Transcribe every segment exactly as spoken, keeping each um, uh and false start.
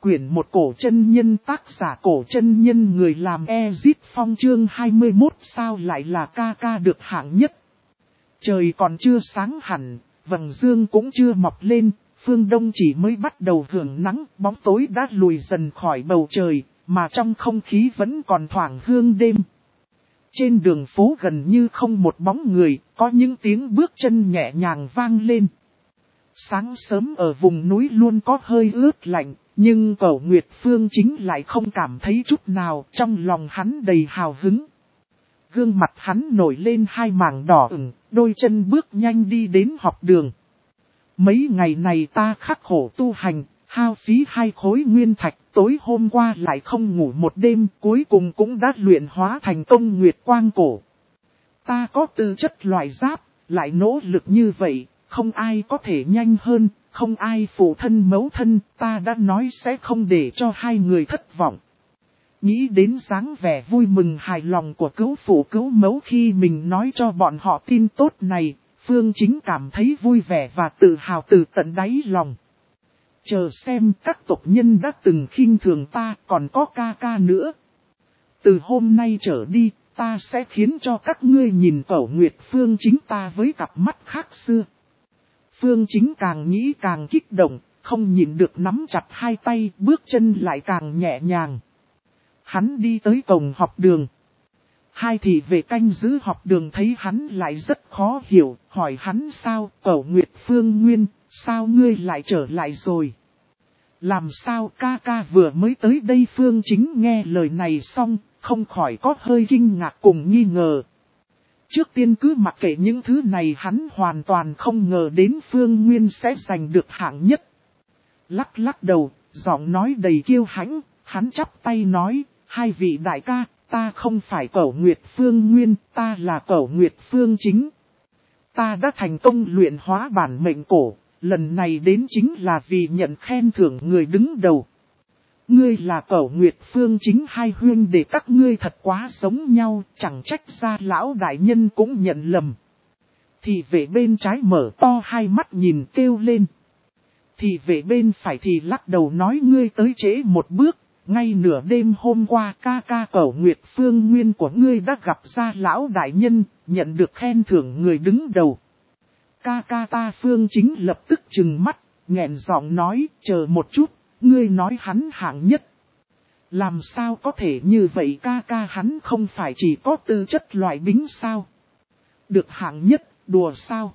quyển một cổ chân nhân, tác giả cổ chân nhân, người làm Ezit Phong, chương hai mươi mốt sao lại là ca ca được hạng nhất. Trời còn chưa sáng hẳn, vầng dương cũng chưa mọc lên, phương đông chỉ mới bắt đầu hưởng nắng, bóng tối đã lùi dần khỏi bầu trời, mà trong không khí vẫn còn thoảng hương đêm. Trên đường phố gần như không một bóng người, có những tiếng bước chân nhẹ nhàng vang lên. Sáng sớm ở vùng núi luôn có hơi ướt lạnh, nhưng Cẩu Nguyệt Phương Chính lại không cảm thấy chút nào, trong lòng hắn đầy hào hứng. Gương mặt hắn nổi lên hai mảng đỏ ửng, đôi chân bước nhanh đi đến học đường. Mấy ngày này ta khắc khổ tu hành, hao phí hai khối nguyên thạch, tối hôm qua lại không ngủ một đêm, cuối cùng cũng đã luyện hóa thành công Nguyệt Quang Cổ. Ta có tư chất loại giáp, lại nỗ lực như vậy, không ai có thể nhanh hơn, không ai phụ thân mẫu thân, ta đã nói sẽ không để cho hai người thất vọng. Nghĩ đến dáng vẻ vui mừng hài lòng của cứu phụ cứu mẫu khi mình nói cho bọn họ tin tốt này, Phương Chính cảm thấy vui vẻ và tự hào từ tận đáy lòng. Chờ xem các tộc nhân đã từng khinh thường ta, còn có ca ca nữa. Từ hôm nay trở đi, ta sẽ khiến cho các ngươi nhìn Cẩu Nguyệt Phương Chính ta với cặp mắt khác xưa. Phương Chính càng nghĩ càng kích động, không nhịn được nắm chặt hai tay, bước chân lại càng nhẹ nhàng. Hắn đi tới cổng học đường. Hai thị vệ canh giữ học đường thấy hắn lại rất khó hiểu, hỏi hắn sao, Cẩu Nguyệt Phương Nguyên, sao ngươi lại trở lại rồi? Làm sao ca ca vừa mới tới đây? Phương Chính nghe lời này xong, không khỏi có hơi kinh ngạc cùng nghi ngờ. Trước tiên cứ mặc kệ những thứ này, hắn hoàn toàn không ngờ đến Phương Nguyên sẽ giành được hạng nhất. Lắc lắc đầu, giọng nói đầy kiêu hãnh, hắn chắp tay nói, hai vị đại ca, ta không phải Cẩu Nguyệt Phương Nguyên, ta là Cẩu Nguyệt Phương Chính. Ta đã thành công luyện hóa bản mệnh cổ, lần này đến chính là vì nhận khen thưởng người đứng đầu. Ngươi là Cẩu Nguyệt Phương Chính, hai huynh để các ngươi thật quá giống nhau, chẳng trách ra lão đại nhân cũng nhận lầm. Thì vệ bên trái mở to hai mắt nhìn kêu lên. Thì vệ bên phải thì lắc đầu nói, ngươi tới trễ một bước, ngay nửa đêm hôm qua ca ca Cẩu Nguyệt Phương Nguyên của ngươi đã gặp ra lão đại nhân, nhận được khen thưởng người đứng đầu. Ca ca ta Phương Chính lập tức trừng mắt, nghẹn giọng nói, chờ một chút. Ngươi nói hắn hạng nhất. Làm sao có thể như vậy, ca ca hắn không phải chỉ có tư chất loại bính sao? Được hạng nhất, đùa sao?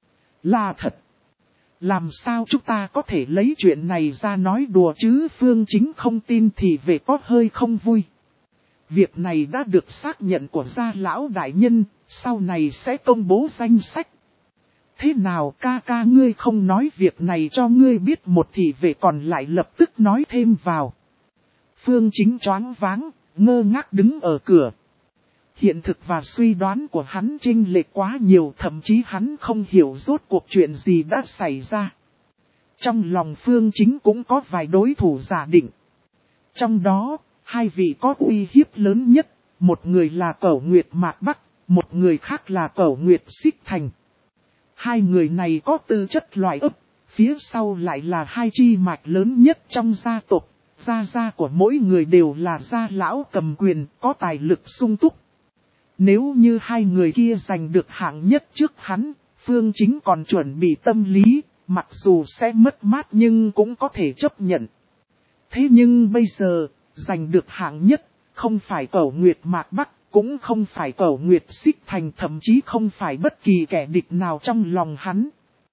Là thật. Làm sao chúng ta có thể lấy chuyện này ra nói đùa chứ? Phương Chính không tin thì về có hơi không vui. Việc này đã được xác nhận của gia lão đại nhân, sau này sẽ công bố danh sách. Thế nào ca ca ngươi không nói việc này cho ngươi biết một thì về còn lại lập tức nói thêm vào. Phương Chính choáng váng, ngơ ngác đứng ở cửa. Hiện thực và suy đoán của hắn chênh lệch quá nhiều, thậm chí hắn không hiểu rốt cuộc chuyện gì đã xảy ra. Trong lòng Phương Chính cũng có vài đối thủ giả định. Trong đó, hai vị có uy hiếp lớn nhất, một người là Cẩu Nguyệt Mạc Bắc, một người khác là Cẩu Nguyệt Xích Thành. Hai người này có tư chất loại ấp, phía sau lại là hai chi mạch lớn nhất trong gia tộc. Gia gia của mỗi người đều là gia lão cầm quyền, có tài lực sung túc. Nếu như hai người kia giành được hạng nhất trước hắn, Phương Chính còn chuẩn bị tâm lý, mặc dù sẽ mất mát nhưng cũng có thể chấp nhận. Thế nhưng bây giờ, giành được hạng nhất, không phải Cẩu Nguyệt Mạc Bắc. Cũng không phải Cẩu Nguyệt Xích Thành, thậm chí không phải bất kỳ kẻ địch nào trong lòng hắn.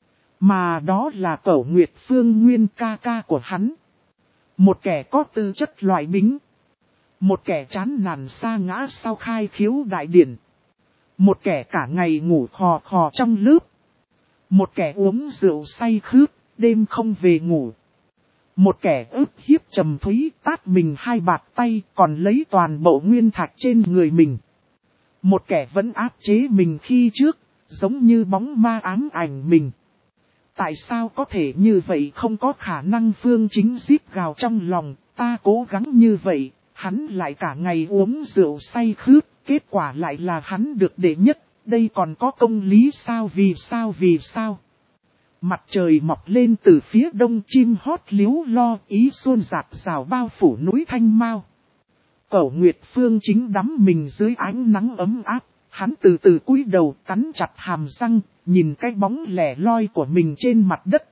Mà đó là Cẩu Nguyệt Phương Nguyên, ca ca của hắn. Một kẻ có tư chất loại bính. Một kẻ chán nản sa ngã sau khai khiếu đại điển. Một kẻ cả ngày ngủ khò khò trong lớp. Một kẻ uống rượu say khướt, đêm không về ngủ. Một kẻ ức hiếp trầm thúy, tát mình hai bạt tay, còn lấy toàn bộ nguyên thạch trên người mình. Một kẻ vẫn áp chế mình khi trước, giống như bóng ma ám ảnh mình. Tại sao có thể như vậy? Không có khả năng. Phương Chính rít gào trong lòng, ta cố gắng như vậy, hắn lại cả ngày uống rượu say khướt, kết quả lại là hắn được đệ nhất, đây còn có công lý sao? Vì sao? Vì sao? Mặt trời mọc lên từ phía đông, chim hót líu lo, ý xuân rạt rào bao phủ núi Thanh Mao. Cẩu Nguyệt Phương Chính đắm mình dưới ánh nắng ấm áp, hắn từ từ cúi đầu cắn chặt hàm răng, nhìn cái bóng lẻ loi của mình trên mặt đất.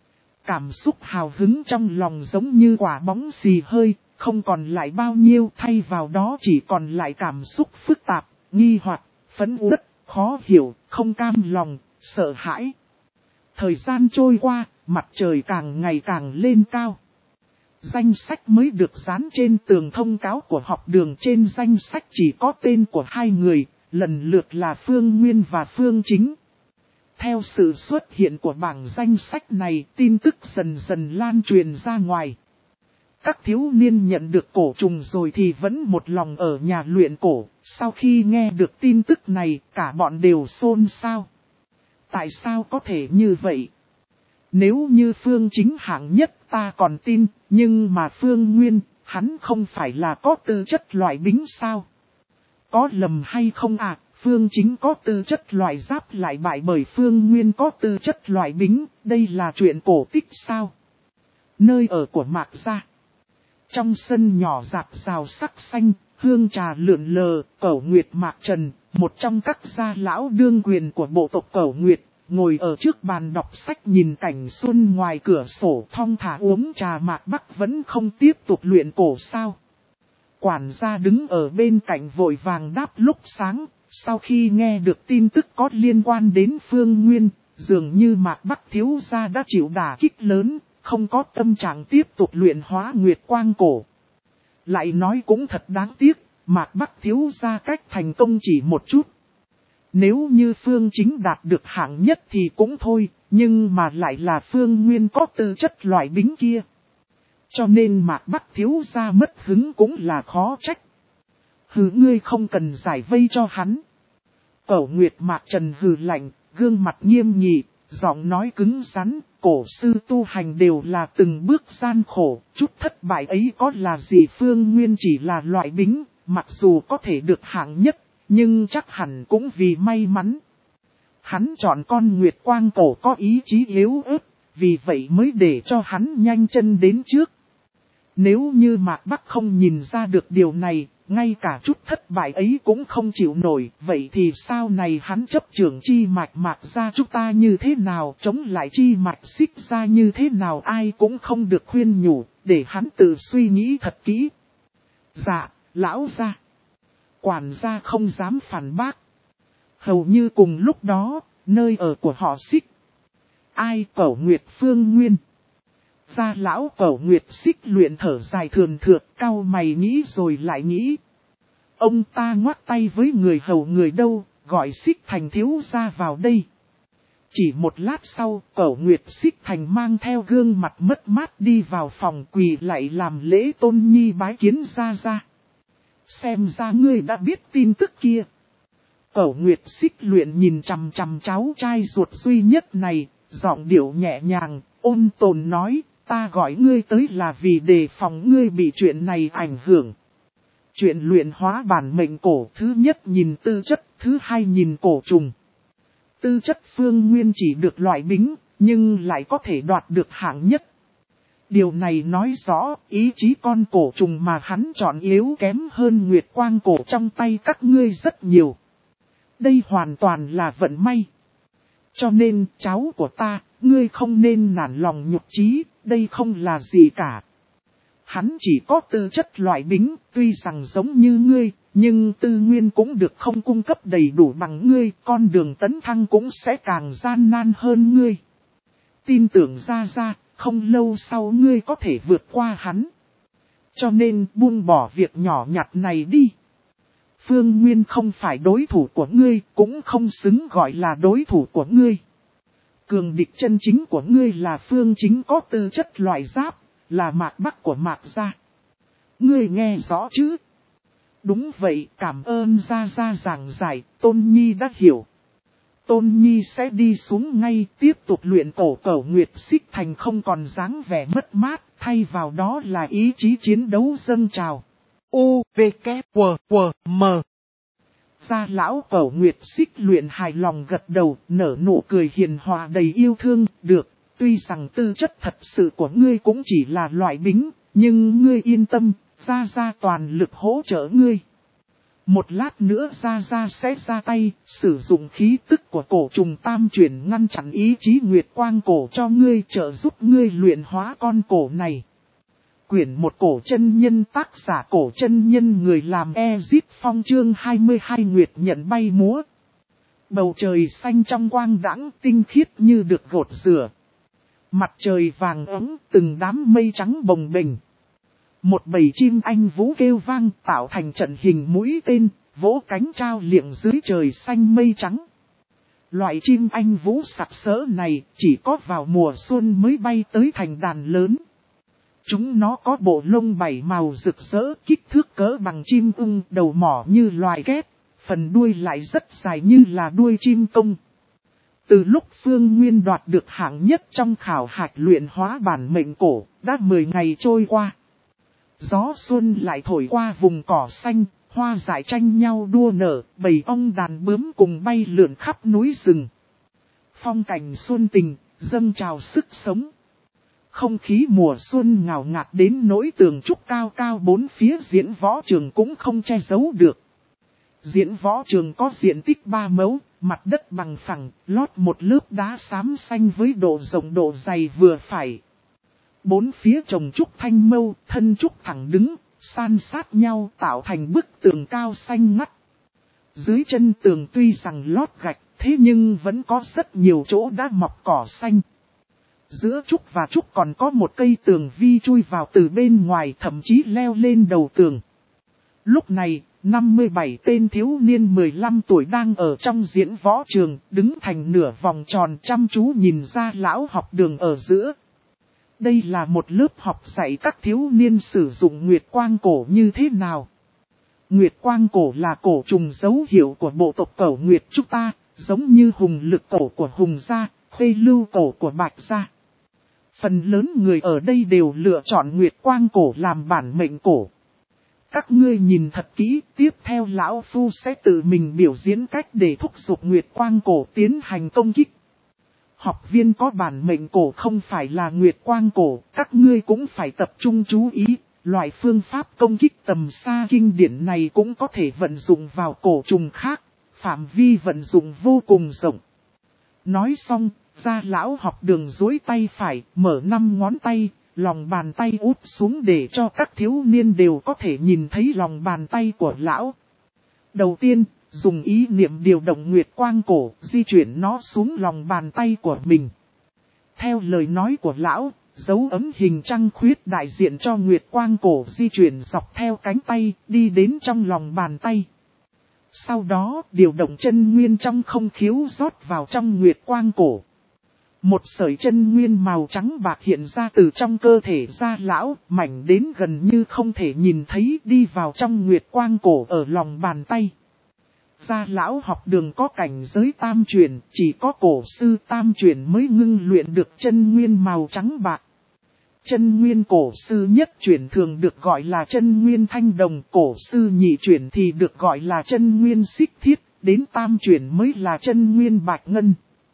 Cảm xúc hào hứng trong lòng giống như quả bóng xì hơi, không còn lại bao nhiêu, thay vào đó chỉ còn lại cảm xúc phức tạp, nghi hoặc, phẫn uất, khó hiểu, không cam lòng, sợ hãi. Thời gian trôi qua, mặt trời càng ngày càng lên cao. Danh sách mới được dán trên tường thông cáo của học đường, trên danh sách chỉ có tên của hai người, lần lượt là Phương Nguyên và Phương Chính. Theo sự xuất hiện của bảng danh sách này, tin tức dần dần lan truyền ra ngoài. Các thiếu niên nhận được cổ trùng rồi thì vẫn một lòng ở nhà luyện cổ, sau khi nghe được tin tức này, cả bọn đều xôn xao. Tại sao có thể như vậy? Nếu như Phương Chính hạng nhất ta còn tin, nhưng mà Phương Nguyên, hắn không phải là có tư chất loại bính sao? Có lầm hay không à? Phương Chính có tư chất loại giáp lại bại bởi Phương Nguyên có tư chất loại bính, đây là chuyện cổ tích sao? Nơi ở của Mạc Gia. Trong sân nhỏ rạc rào sắc xanh, hương trà lượn lờ, Cẩu Nguyệt Mạc Trần, một trong các gia lão đương quyền của bộ tộc Cẩu Nguyệt, ngồi ở trước bàn đọc sách nhìn cảnh xuân ngoài cửa sổ thong thả uống trà. Mạc Bắc vẫn không tiếp tục luyện cổ sao? Quản gia đứng ở bên cạnh vội vàng đáp lúc sáng, sau khi nghe được tin tức có liên quan đến Phương Nguyên, dường như Mạc Bắc thiếu gia đã chịu đả kích lớn, không có tâm trạng tiếp tục luyện hóa Nguyệt Quang cổ. Lại nói cũng thật đáng tiếc, Mạc Bắc thiếu gia cách thành công chỉ một chút. Nếu như Phương Chính đạt được hạng nhất thì cũng thôi, nhưng mà lại là Phương Nguyên có tư chất loại bính kia. Cho nên Mạc Bắc thiếu gia mất hứng cũng là khó trách. Hừ, ngươi không cần giải vây cho hắn. Cẩu Nguyệt Mạc Trần hừ lạnh, gương mặt nghiêm nghị, giọng nói cứng rắn, cổ sư tu hành đều là từng bước gian khổ, chút thất bại ấy có là gì? Phương Nguyên chỉ là loại bính, mặc dù có thể được hạng nhất, nhưng chắc hẳn cũng vì may mắn. Hắn chọn con Nguyệt Quang cổ có ý chí yếu ớt, vì vậy mới để cho hắn nhanh chân đến trước. Nếu như Mạc Bắc không nhìn ra được điều này, ngay cả chút thất bại ấy cũng không chịu nổi, vậy thì sau này hắn chấp trưởng chi mạch Mạc Gia chúng ta như thế nào, chống lại chi mạch Xích Gia như thế nào, ai cũng không được khuyên nhủ, để hắn tự suy nghĩ thật kỹ. Dạ, lão gia. Quản gia không dám phản bác. Hầu như cùng lúc đó, nơi ở của họ Xích. Ai? Cẩu Nguyệt Phương Nguyên. Gia lão Cẩu Nguyệt Xích luyện thở dài thườn thượt, cau mày nghĩ rồi lại nghĩ. Ông ta ngoắt tay với người hầu người đâu, gọi Xích Thành thiếu gia vào đây. Chỉ một lát sau, Cẩu Nguyệt Xích Thành mang theo gương mặt mất mát đi vào phòng, quỳ lại làm lễ tôn nhi bái kiến gia gia. Xem ra ngươi đã biết tin tức kia. Cẩu Nguyệt Xích luyện nhìn chằm chằm cháu trai ruột duy nhất này, giọng điệu nhẹ nhàng, ôn tồn nói, ta gọi ngươi tới là vì đề phòng ngươi bị chuyện này ảnh hưởng. Chuyện luyện hóa bản mệnh cổ, thứ nhất nhìn tư chất, thứ hai nhìn cổ trùng. Tư chất Phương Nguyên chỉ được loại bính, nhưng lại có thể đoạt được hạng nhất. Điều này nói rõ ý chí con cổ trùng mà hắn chọn yếu kém hơn Nguyệt Quang cổ trong tay các ngươi rất nhiều. Đây hoàn toàn là vận may. Cho nên cháu của ta, ngươi không nên nản lòng nhục chí, đây không là gì cả. Hắn chỉ có tư chất loại bính, tuy rằng giống như ngươi, nhưng tư nguyên cũng được không cung cấp đầy đủ bằng ngươi, con đường tấn thăng cũng sẽ càng gian nan hơn ngươi. Tin tưởng ra ra, không lâu sau ngươi có thể vượt qua hắn. Cho nên buông bỏ việc nhỏ nhặt này đi. Phương Nguyên không phải đối thủ của ngươi, cũng không xứng gọi là đối thủ của ngươi. Cường địch chân chính của ngươi là Phương Chính có tư chất loại giáp, là Mạc Bắc của Mạc Gia. Ngươi nghe rõ chứ? Đúng vậy, cảm ơn gia gia giảng giải, Tôn Nhi đã hiểu. Tôn Nhi sẽ đi xuống ngay, tiếp tục luyện cổ. Cẩu Nguyệt Xích Thành không còn dáng vẻ mất mát, thay vào đó là ý chí chiến đấu dâng trào. U, V, K, W, W, M. Gia lão Cẩu Nguyệt Xích luyện hài lòng gật đầu, nở nụ cười hiền hòa đầy yêu thương, được, tuy rằng tư chất thật sự của ngươi cũng chỉ là loại bính, nhưng ngươi yên tâm, Gia Gia toàn lực hỗ trợ ngươi. Một lát nữa Gia Gia sẽ ra tay, sử dụng khí tức của cổ trùng tam chuyển ngăn chặn ý chí Nguyệt Quang Cổ cho ngươi, trợ giúp ngươi luyện hóa con cổ này. Quyển một Cổ chân nhân, tác giả Cổ chân nhân, người làm Ezip Phong, chương hai mươi hai Nguyệt nhận bay múa. Bầu trời xanh trong quang đãng, tinh khiết như được gột rửa. Mặt trời vàng ấm, từng đám mây trắng bồng bềnh. Một bầy chim anh vũ kêu vang, tạo thành trận hình mũi tên, vỗ cánh trao liệng dưới trời xanh mây trắng. Loại chim anh vũ sặc sỡ này chỉ có vào mùa xuân mới bay tới thành đàn lớn. Chúng nó có bộ lông bảy màu rực rỡ, kích thước cỡ bằng chim ưng, đầu mỏ như loài két, phần đuôi lại rất dài như là đuôi chim công. Từ lúc Phương Nguyên đoạt được hạng nhất trong khảo hạch luyện hóa bản mệnh cổ, đã mười ngày trôi qua. Gió xuân lại thổi qua vùng cỏ xanh, hoa dại tranh nhau đua nở, bầy ong đàn bướm cùng bay lượn khắp núi rừng. Phong cảnh xuân tình, dâng trào sức sống. Không khí mùa xuân ngào ngạt đến nỗi tường trúc cao cao bốn phía diễn võ trường cũng không che giấu được. Diễn võ trường có diện tích ba mẫu, mặt đất bằng phẳng, lót một lớp đá xám xanh với độ rộng độ dày vừa phải. Bốn phía trồng trúc thanh mâu, thân trúc thẳng đứng, san sát nhau tạo thành bức tường cao xanh ngắt. Dưới chân tường tuy rằng lót gạch, thế nhưng vẫn có rất nhiều chỗ đã mọc cỏ xanh. Giữa trúc và trúc còn có một cây tường vi chui vào từ bên ngoài, thậm chí leo lên đầu tường. Lúc này, năm mươi bảy tên thiếu niên mười lăm tuổi đang ở trong diễn võ trường, đứng thành nửa vòng tròn chăm chú nhìn ra lão học đường ở giữa. Đây là một lớp học dạy các thiếu niên sử dụng Nguyệt Quang Cổ như thế nào. Nguyệt Quang Cổ là cổ trùng dấu hiệu của bộ tộc Cẩu Nguyệt chúng ta, giống như hùng lực cổ của hùng gia, khuê lưu cổ của bạch gia. Phần lớn người ở đây đều lựa chọn Nguyệt Quang Cổ làm bản mệnh cổ. Các ngươi nhìn thật kỹ, tiếp theo lão phu sẽ tự mình biểu diễn cách để thúc giục Nguyệt Quang Cổ tiến hành công kích. Học viên có bản mệnh cổ không phải là Nguyệt Quang Cổ, các ngươi cũng phải tập trung chú ý, loại phương pháp công kích tầm xa kinh điển này cũng có thể vận dụng vào cổ trùng khác, phạm vi vận dụng vô cùng rộng. Nói xong, Gia lão học đường duỗi tay phải, mở năm ngón tay, lòng bàn tay úp xuống để cho các thiếu niên đều có thể nhìn thấy lòng bàn tay của lão. Đầu tiên, dùng ý niệm điều động Nguyệt Quang Cổ, di chuyển nó xuống lòng bàn tay của mình. Theo lời nói của lão, dấu ấm hình trăng khuyết đại diện cho Nguyệt Quang Cổ di chuyển dọc theo cánh tay, đi đến trong lòng bàn tay. Sau đó, điều động chân nguyên trong không khiếu rót vào trong Nguyệt Quang Cổ. Một sợi chân nguyên màu trắng bạc hiện ra từ trong cơ thể Gia lão, mảnh đến gần như không thể nhìn thấy, đi vào trong Nguyệt Quang Cổ ở lòng bàn tay. Gia lão học đường có cảnh giới tam chuyển, chỉ có cổ sư tam chuyển mới ngưng luyện được chân nguyên màu trắng bạc. Chân nguyên cổ sư nhất chuyển thường được gọi là chân nguyên thanh đồng, cổ sư nhị chuyển thì được gọi là chân nguyên xích thiết, đến tam chuyển mới là chân nguyên bạch ngân.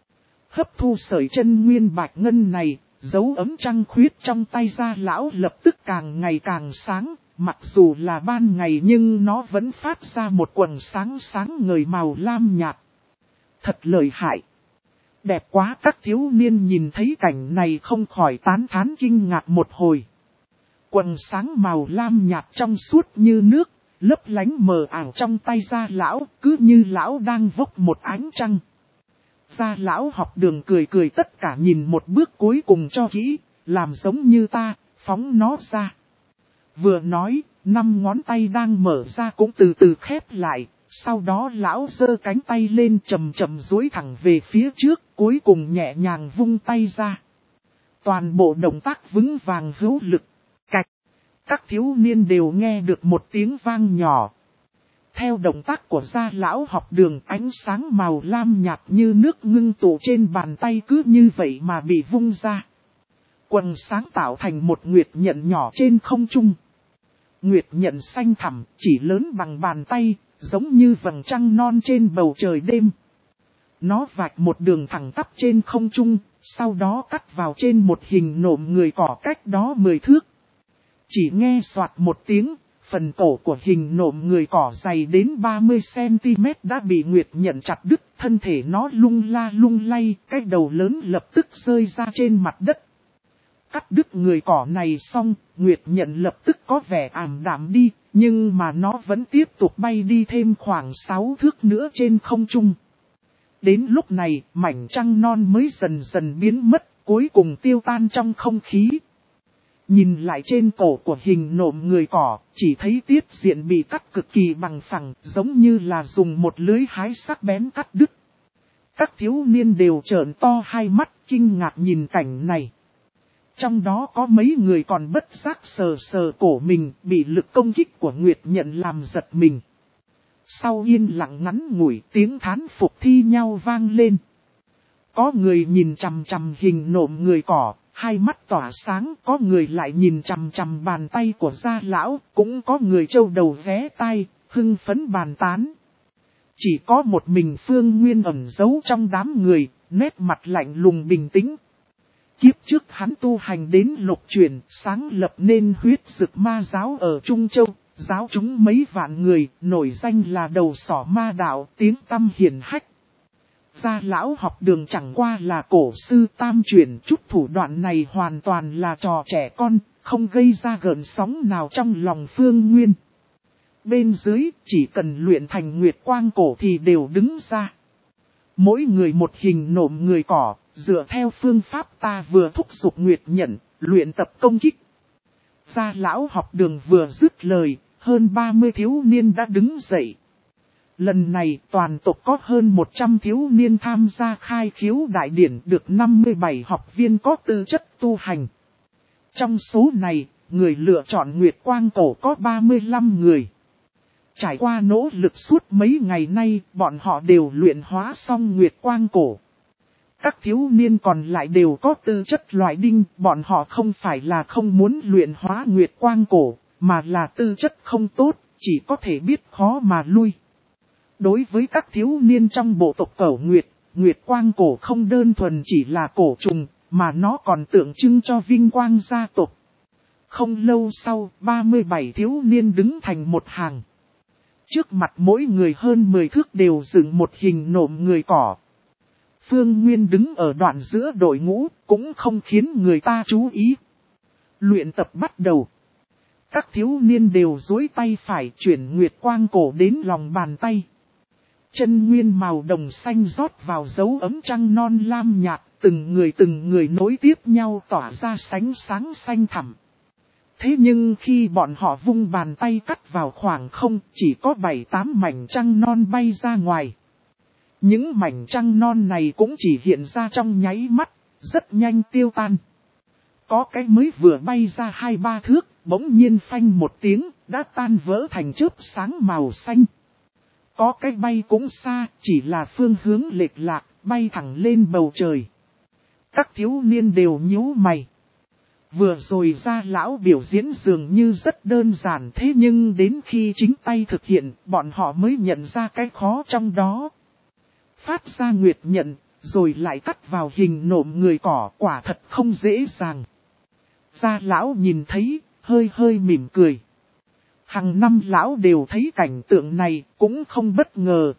Hấp thu sợi chân nguyên bạch ngân này, dấu ấm trăng khuyết trong tay Gia lão lập tức càng ngày càng sáng. Mặc dù là ban ngày nhưng nó vẫn phát ra một quầng sáng sáng ngời màu lam nhạt. Thật lợi hại. Đẹp quá, các thiếu niên nhìn thấy cảnh này không khỏi tán thán kinh ngạc một hồi. Quầng sáng màu lam nhạt trong suốt như nước, lấp lánh mờ ảo trong tay Gia lão, cứ như lão đang vốc một ánh trăng. Gia lão học đường cười cười tất cả nhìn một bước cuối cùng cho kỹ, làm giống như ta, phóng nó ra. Vừa nói, năm ngón tay đang mở ra cũng từ từ khép lại, sau đó lão giơ cánh tay lên chầm chầm duỗi thẳng về phía trước, cuối cùng nhẹ nhàng vung tay ra. Toàn bộ động tác vững vàng hữu lực, cạch. Các thiếu niên đều nghe được một tiếng vang nhỏ. Theo động tác của Gia lão học đường, ánh sáng màu lam nhạt như nước ngưng tụ trên bàn tay cứ như vậy mà bị vung ra. Quầng sáng tạo thành một nguyệt nhận nhỏ trên không trung. Nguyệt nhận xanh thẳm, chỉ lớn bằng bàn tay, giống như vầng trăng non trên bầu trời đêm. Nó vạch một đường thẳng tắp trên không trung, sau đó cắt vào trên một hình nộm người cỏ cách đó mười thước. Chỉ nghe soạt một tiếng, phần cổ của hình nộm người cỏ dày đến ba mươi xăng-ti-mét đã bị Nguyệt nhận chặt đứt, thân thể nó lung la lung lay, cái đầu lớn lập tức rơi ra trên mặt đất. Cắt đứt người cỏ này xong, Nguyệt nhận lập tức có vẻ ảm đạm đi, nhưng mà nó vẫn tiếp tục bay đi thêm khoảng sáu thước nữa trên không trung. Đến lúc này, mảnh trăng non mới dần dần biến mất, cuối cùng tiêu tan trong không khí. Nhìn lại trên cổ của hình nộm người cỏ, chỉ thấy tiết diện bị cắt cực kỳ bằng phẳng, giống như là dùng một lưới hái sắc bén cắt đứt. Các thiếu niên đều trợn to hai mắt, kinh ngạc nhìn cảnh này. Trong đó có mấy người còn bất giác sờ sờ cổ mình, bị lực công kích của Nguyệt nhận làm giật mình. Sau yên lặng ngắn ngủi, tiếng thán phục thi nhau vang lên. Có người nhìn chằm chằm hình nộm người cỏ, hai mắt tỏa sáng, có người lại nhìn chằm chằm bàn tay của gia lão, cũng có người trâu đầu vé tai, hưng phấn bàn tán. Chỉ có một mình Phương Nguyên ẩn giấu trong đám người, nét mặt lạnh lùng bình tĩnh. Kiếp trước hắn tu hành đến lục chuyển, sáng lập nên huyết dực ma giáo ở Trung Châu, giáo chúng mấy vạn người, nổi danh là đầu sỏ ma đạo, tiếng tăm hiển hách. Gia lão học đường chẳng qua là cổ sư tam chuyển, chút thủ đoạn này hoàn toàn là trò trẻ con, không gây ra gợn sóng nào trong lòng Phương Nguyên. Bên dưới, chỉ cần luyện thành nguyệt quang cổ thì đều đứng ra. Mỗi người một hình nộm người cỏ, dựa theo phương pháp ta vừa thúc giục Nguyệt nhận, luyện tập công kích. Gia lão học đường vừa dứt lời, hơn ba mươi thiếu niên đã đứng dậy. Lần này toàn tộc có hơn một trăm thiếu niên tham gia khai khiếu đại điển, được năm mươi bảy học viên có tư chất tu hành. Trong số này, người lựa chọn Nguyệt Quang Cổ có ba mươi lăm người. Trải qua nỗ lực suốt mấy ngày nay, bọn họ đều luyện hóa xong Nguyệt Quang Cổ. Các thiếu niên còn lại đều có tư chất loại đinh, bọn họ không phải là không muốn luyện hóa Nguyệt Quang Cổ, mà là tư chất không tốt, chỉ có thể biết khó mà lui. Đối với các thiếu niên trong bộ tộc Cẩu Nguyệt, Nguyệt Quang Cổ không đơn thuần chỉ là cổ trùng, mà nó còn tượng trưng cho vinh quang gia tộc. Không lâu sau, ba mươi bảy thiếu niên đứng thành một hàng. Trước mặt mỗi người hơn mười thước đều dựng một hình nộm người cỏ. Phương Nguyên đứng ở đoạn giữa đội ngũ, cũng không khiến người ta chú ý. Luyện tập bắt đầu. Các thiếu niên đều duỗi tay phải chuyển Nguyệt Quang Cổ đến lòng bàn tay. Chân nguyên màu đồng xanh rót vào dấu ấm trăng non lam nhạt, từng người từng người nối tiếp nhau tỏa ra sánh sáng xanh thẳm. Thế nhưng khi bọn họ vung bàn tay cắt vào khoảng không, chỉ có bảy tám mảnh trăng non bay ra ngoài. Những mảnh trăng non này cũng chỉ hiện ra trong nháy mắt, rất nhanh tiêu tan. Có cái mới vừa bay ra hai ba thước, bỗng nhiên phanh một tiếng, đã tan vỡ thành chớp sáng màu xanh. Có cái bay cũng xa, chỉ là phương hướng lệch lạc, bay thẳng lên bầu trời. Các thiếu niên đều nhíu mày. Vừa rồi ra lão biểu diễn dường như rất đơn giản, thế nhưng đến khi chính tay thực hiện, bọn họ mới nhận ra cái khó trong đó. Phát ra Nguyệt nhận, rồi lại cắt vào hình nộm người cỏ, quả thật không dễ dàng. Gia lão nhìn thấy, hơi hơi mỉm cười. Hằng năm lão đều thấy cảnh tượng này, cũng không bất ngờ.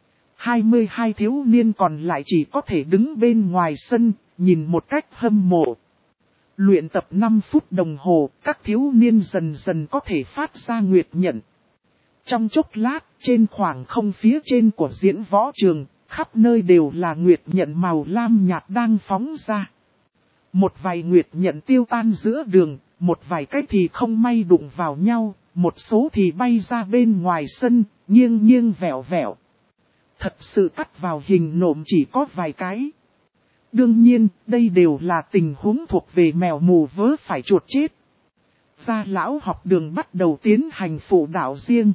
hai mươi hai thiếu niên còn lại chỉ có thể đứng bên ngoài sân, nhìn một cách hâm mộ. Luyện tập năm phút đồng hồ, các thiếu niên dần dần có thể phát ra Nguyệt nhận. Trong chốc lát, trên khoảng không phía trên của diễn võ trường, khắp nơi đều là Nguyệt nhận màu lam nhạt đang phóng ra. Một vài Nguyệt nhận tiêu tan giữa đường, một vài cái thì không may đụng vào nhau, một số thì bay ra bên ngoài sân, nghiêng nghiêng vẹo vẹo. Thật sự cắt vào hình nộm chỉ có vài cái. Đương nhiên, đây đều là tình huống thuộc về mèo mù vớ phải chuột chết. Gia lão học đường bắt đầu tiến hành phụ đạo riêng.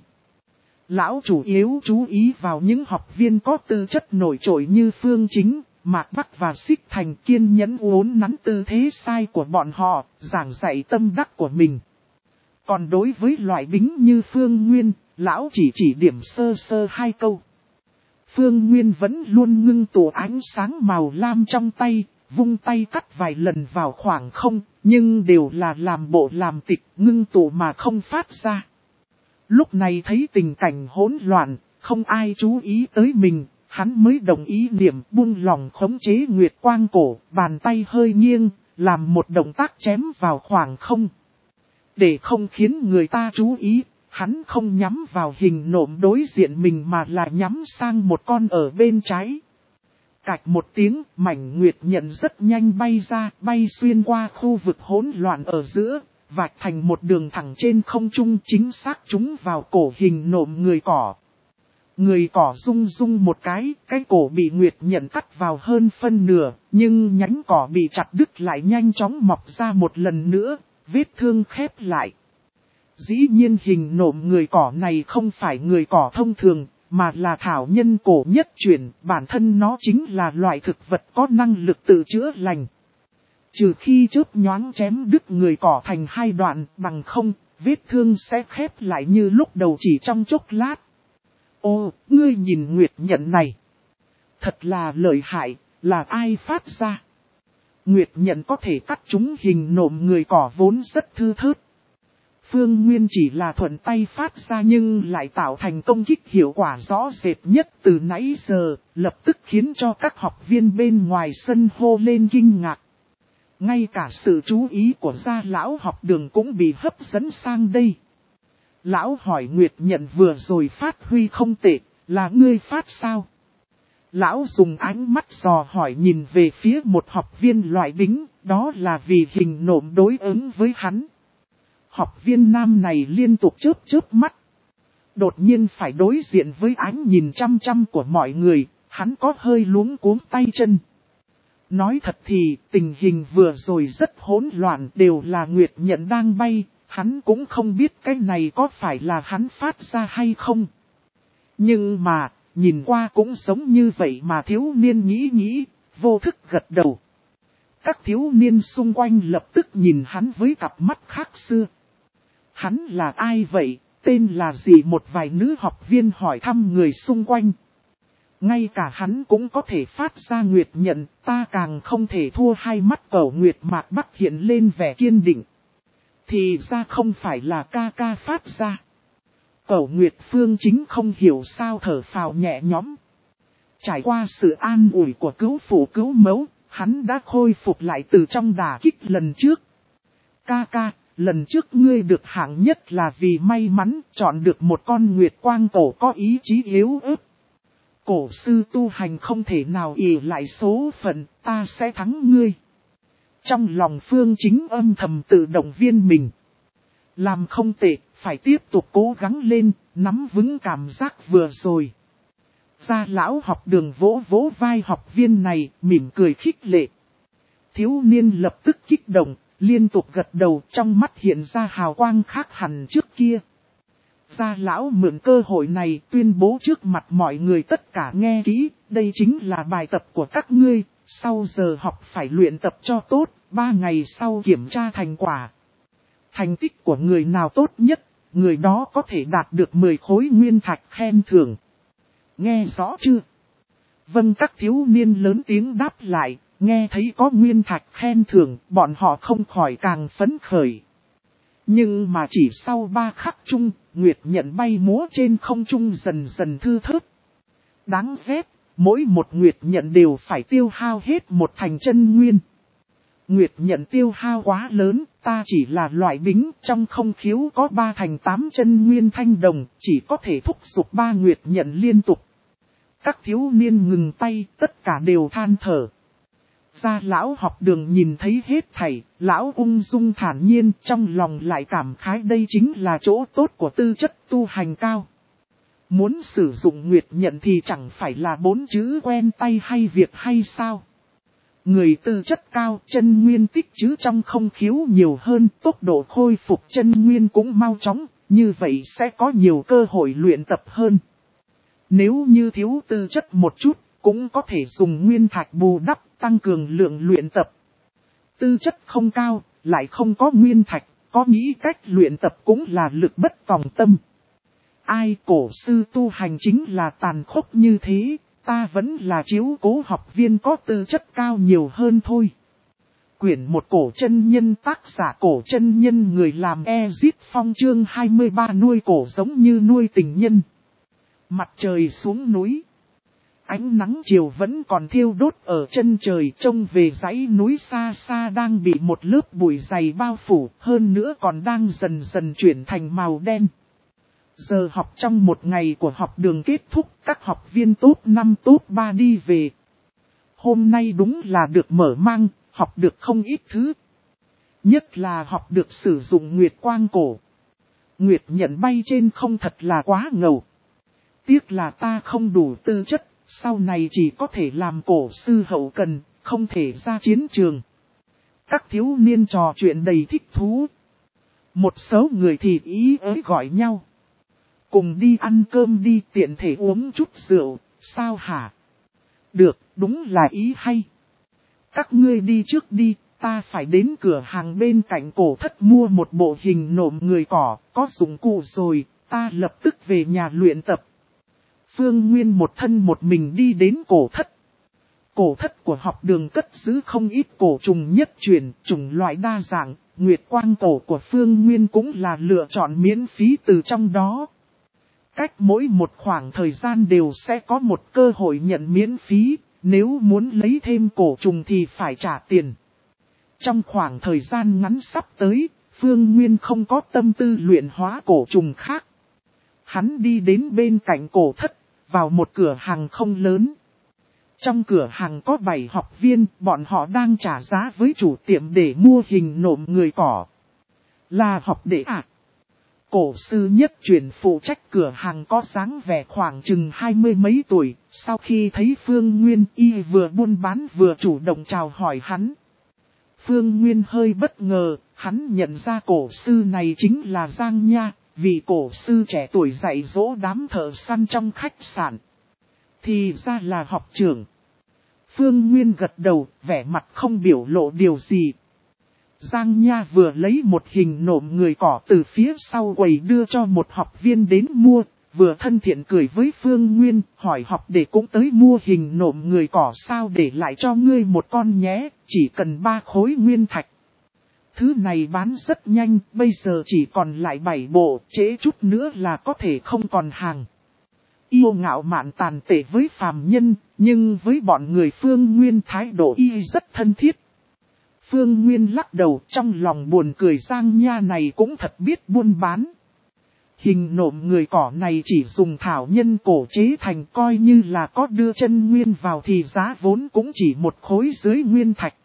Lão chủ yếu chú ý vào những học viên có tư chất nổi trội như Phương Chính, Mạc Bắc và Xích Thành, kiên nhẫn uốn nắn tư thế sai của bọn họ, giảng dạy tâm đắc của mình. Còn đối với loại bính như Phương Nguyên, lão chỉ chỉ điểm sơ sơ hai câu. Phương Nguyên vẫn luôn ngưng tụ ánh sáng màu lam trong tay, vung tay cắt vài lần vào khoảng không, nhưng đều là làm bộ làm tịch ngưng tụ mà không phát ra. Lúc này thấy tình cảnh hỗn loạn, không ai chú ý tới mình, hắn mới đồng ý niệm buông lòng khống chế Nguyệt Quang cổ, bàn tay hơi nghiêng, làm một động tác chém vào khoảng không. Để không khiến người ta chú ý, hắn không nhắm vào hình nộm đối diện mình mà là nhắm sang một con ở bên trái. Cạch một tiếng, mảnh nguyệt nhận rất nhanh bay ra, bay xuyên qua khu vực hỗn loạn ở giữa, vạch thành một đường thẳng trên không trung chính xác trúng vào cổ hình nộm người cỏ. Người cỏ rung rung một cái, cái cổ bị nguyệt nhận cắt vào hơn phân nửa, nhưng nhánh cỏ bị chặt đứt lại nhanh chóng mọc ra một lần nữa, vết thương khép lại. Dĩ nhiên hình nộm người cỏ này không phải người cỏ thông thường, mà là thảo nhân cổ nhất chuyển, bản thân nó chính là loại thực vật có năng lực tự chữa lành. Trừ khi chớp nhoáng chém đứt người cỏ thành hai đoạn, bằng không, vết thương sẽ khép lại như lúc đầu chỉ trong chốc lát. Ô, ngươi nhìn nguyệt nhận này. Thật là lợi hại, là ai phát ra? Nguyệt nhận có thể cắt trúng hình nộm người cỏ vốn rất thư thớt. Phương Nguyên chỉ là thuận tay phát ra nhưng lại tạo thành công kích hiệu quả rõ rệt nhất từ nãy giờ, lập tức khiến cho các học viên bên ngoài sân hô lên kinh ngạc. Ngay cả sự chú ý của gia lão học đường cũng bị hấp dẫn sang đây. Lão hỏi Nguyệt nhận vừa rồi phát huy không tệ, là ngươi phát sao? Lão dùng ánh mắt dò hỏi nhìn về phía một học viên loại bính, đó là vì hình nộm đối ứng với hắn. Học viên nam này liên tục chớp chớp mắt. Đột nhiên phải đối diện với ánh nhìn chăm chăm của mọi người, hắn có hơi luống cuống tay chân. Nói thật thì tình hình vừa rồi rất hỗn loạn, đều là Nguyệt nhận đang bay, hắn cũng không biết cái này có phải là hắn phát ra hay không. Nhưng mà, nhìn qua cũng giống như vậy mà thiếu niên nghĩ nghĩ, vô thức gật đầu. Các thiếu niên xung quanh lập tức nhìn hắn với cặp mắt khác xưa. Hắn là ai vậy, tên là gì? Một vài nữ học viên hỏi thăm người xung quanh. Ngay cả hắn cũng có thể phát ra Nguyệt nhận, ta càng không thể thua. Hai mắt Cẩu Nguyệt Mạc Bắc hiện lên vẻ kiên định. Thì ra không phải là ca ca phát ra. Cẩu Nguyệt Phương chính không hiểu sao thở phào nhẹ nhõm. Trải qua sự an ủi của cứu phụ cứu mẫu, hắn đã khôi phục lại từ trong đả kích lần trước. Ca ca, lần trước ngươi được hạng nhất là vì may mắn chọn được một con Nguyệt Quang cổ có ý chí yếu ớt. Cổ sư tu hành không thể nào ỷ lại số phận, ta sẽ thắng ngươi. Trong lòng Phương Chính âm thầm tự động viên mình. Làm không tệ, phải tiếp tục cố gắng lên, nắm vững cảm giác vừa rồi. Gia lão học đường vỗ vỗ vai học viên này, mỉm cười khích lệ. Thiếu niên lập tức kích động, liên tục gật đầu, trong mắt hiện ra hào quang khác hẳn trước kia. Gia lão mượn cơ hội này tuyên bố trước mặt mọi người tất cả nghe kỹ, đây chính là bài tập của các ngươi, sau giờ học phải luyện tập cho tốt, ba ngày sau kiểm tra thành quả. Thành tích của người nào tốt nhất, người đó có thể đạt được mười khối nguyên thạch khen thưởng. Nghe rõ chưa? Vâng, các thiếu niên lớn tiếng đáp lại, nghe thấy có nguyên thạch khen thưởng, bọn họ không khỏi càng phấn khởi. Nhưng mà chỉ sau ba khắc chung, Nguyệt nhận bay múa trên không trung dần dần thư thớt. Đáng ghét, mỗi một Nguyệt nhận đều phải tiêu hao hết một thành chân nguyên. Nguyệt nhận tiêu hao quá lớn, ta chỉ là loại bính, trong không khiếu có ba thành tám chân nguyên thanh đồng, chỉ có thể thúc giục ba Nguyệt nhận liên tục. Các thiếu niên ngừng tay, tất cả đều than thở. Gia lão học đường nhìn thấy hết thảy, lão ung dung thản nhiên, trong lòng lại cảm khái đây chính là chỗ tốt của tư chất tu hành cao. Muốn sử dụng Nguyệt nhận thì chẳng phải là bốn chữ quen tay hay việc hay sao. Người tư chất cao, chân nguyên tích trữ trong không khiếu nhiều hơn, tốc độ khôi phục chân nguyên cũng mau chóng, như vậy sẽ có nhiều cơ hội luyện tập hơn. Nếu như thiếu tư chất một chút, cũng có thể dùng nguyên thạch bù đắp, tăng cường lượng luyện tập. Tư chất không cao, lại không có nguyên thạch, có nghĩ cách luyện tập cũng là lực bất tòng tâm. Ai cổ sư tu hành chính là tàn khốc như thế, ta vẫn là chiếu cố học viên có tư chất cao nhiều hơn thôi. Quyển một cổ chân nhân, tác giả cổ chân nhân, người làm Ezit Phong, chương hai mươi ba, nuôi cổ giống như nuôi tình nhân. Mặt trời xuống núi. Ánh nắng chiều vẫn còn thiêu đốt ở chân trời, trông về dãy núi xa xa đang bị một lớp bụi dày bao phủ, hơn nữa còn đang dần dần chuyển thành màu đen. Giờ học trong một ngày của học đường kết thúc, các học viên top năm top ba đi về. Hôm nay đúng là được mở mang, học được không ít thứ. Nhất là học được sử dụng nguyệt quang cổ. Nguyệt nhận bay trên không thật là quá ngầu. Tiếc là ta không đủ tư chất, sau này chỉ có thể làm cổ sư hậu cần, không thể ra chiến trường. Các thiếu niên trò chuyện đầy thích thú. Một số người thì ý ới gọi nhau. Cùng đi ăn cơm đi, tiện thể uống chút rượu, sao hả? Được, đúng là ý hay. Các ngươi đi trước đi, ta phải đến cửa hàng bên cạnh cổ thất mua một bộ hình nộm người cỏ, có dụng cụ rồi, ta lập tức về nhà luyện tập. Phương Nguyên một thân một mình đi đến cổ thất. Cổ thất của học đường cất giữ không ít cổ trùng nhất truyền, chủng loại đa dạng, nguyệt quang cổ của Phương Nguyên cũng là lựa chọn miễn phí từ trong đó. Cách mỗi một khoảng thời gian đều sẽ có một cơ hội nhận miễn phí, nếu muốn lấy thêm cổ trùng thì phải trả tiền. Trong khoảng thời gian ngắn sắp tới, Phương Nguyên không có tâm tư luyện hóa cổ trùng khác. Hắn đi đến bên cạnh cổ thất, vào một cửa hàng không lớn. Trong cửa hàng có bảy học viên, bọn họ đang trả giá với chủ tiệm để mua hình nộm người cỏ. Là học đệ ạ. À. Cổ sư nhất truyền phụ trách cửa hàng có dáng vẻ khoảng chừng hai mươi mấy tuổi, sau khi thấy Phương Nguyên, y vừa buôn bán vừa chủ động chào hỏi hắn. Phương Nguyên hơi bất ngờ, hắn nhận ra cổ sư này chính là Giang Nha, vị cổ sư trẻ tuổi dạy dỗ đám thợ săn trong khách sạn. Thì ra là học trưởng. Phương Nguyên gật đầu, vẻ mặt không biểu lộ điều gì. Giang Nha vừa lấy một hình nộm người cỏ từ phía sau quầy đưa cho một học viên đến mua, vừa thân thiện cười với Phương Nguyên, hỏi học để cũng tới mua hình nộm người cỏ sao, để lại cho ngươi một con nhé, chỉ cần ba khối nguyên thạch. Thứ này bán rất nhanh, bây giờ chỉ còn lại bảy bộ, trễ chút nữa là có thể không còn hàng. Yêu ngạo mạn tàn tệ với phàm nhân, nhưng với bọn người Phương Nguyên thái độ y rất thân thiết. Phương Nguyên lắc đầu, trong lòng buồn cười, Giang Nha này cũng thật biết buôn bán. Hình nộm người cỏ này chỉ dùng thảo nhân cổ chế thành, coi như là có đưa chân nguyên vào thì giá vốn cũng chỉ một khối dưới nguyên thạch.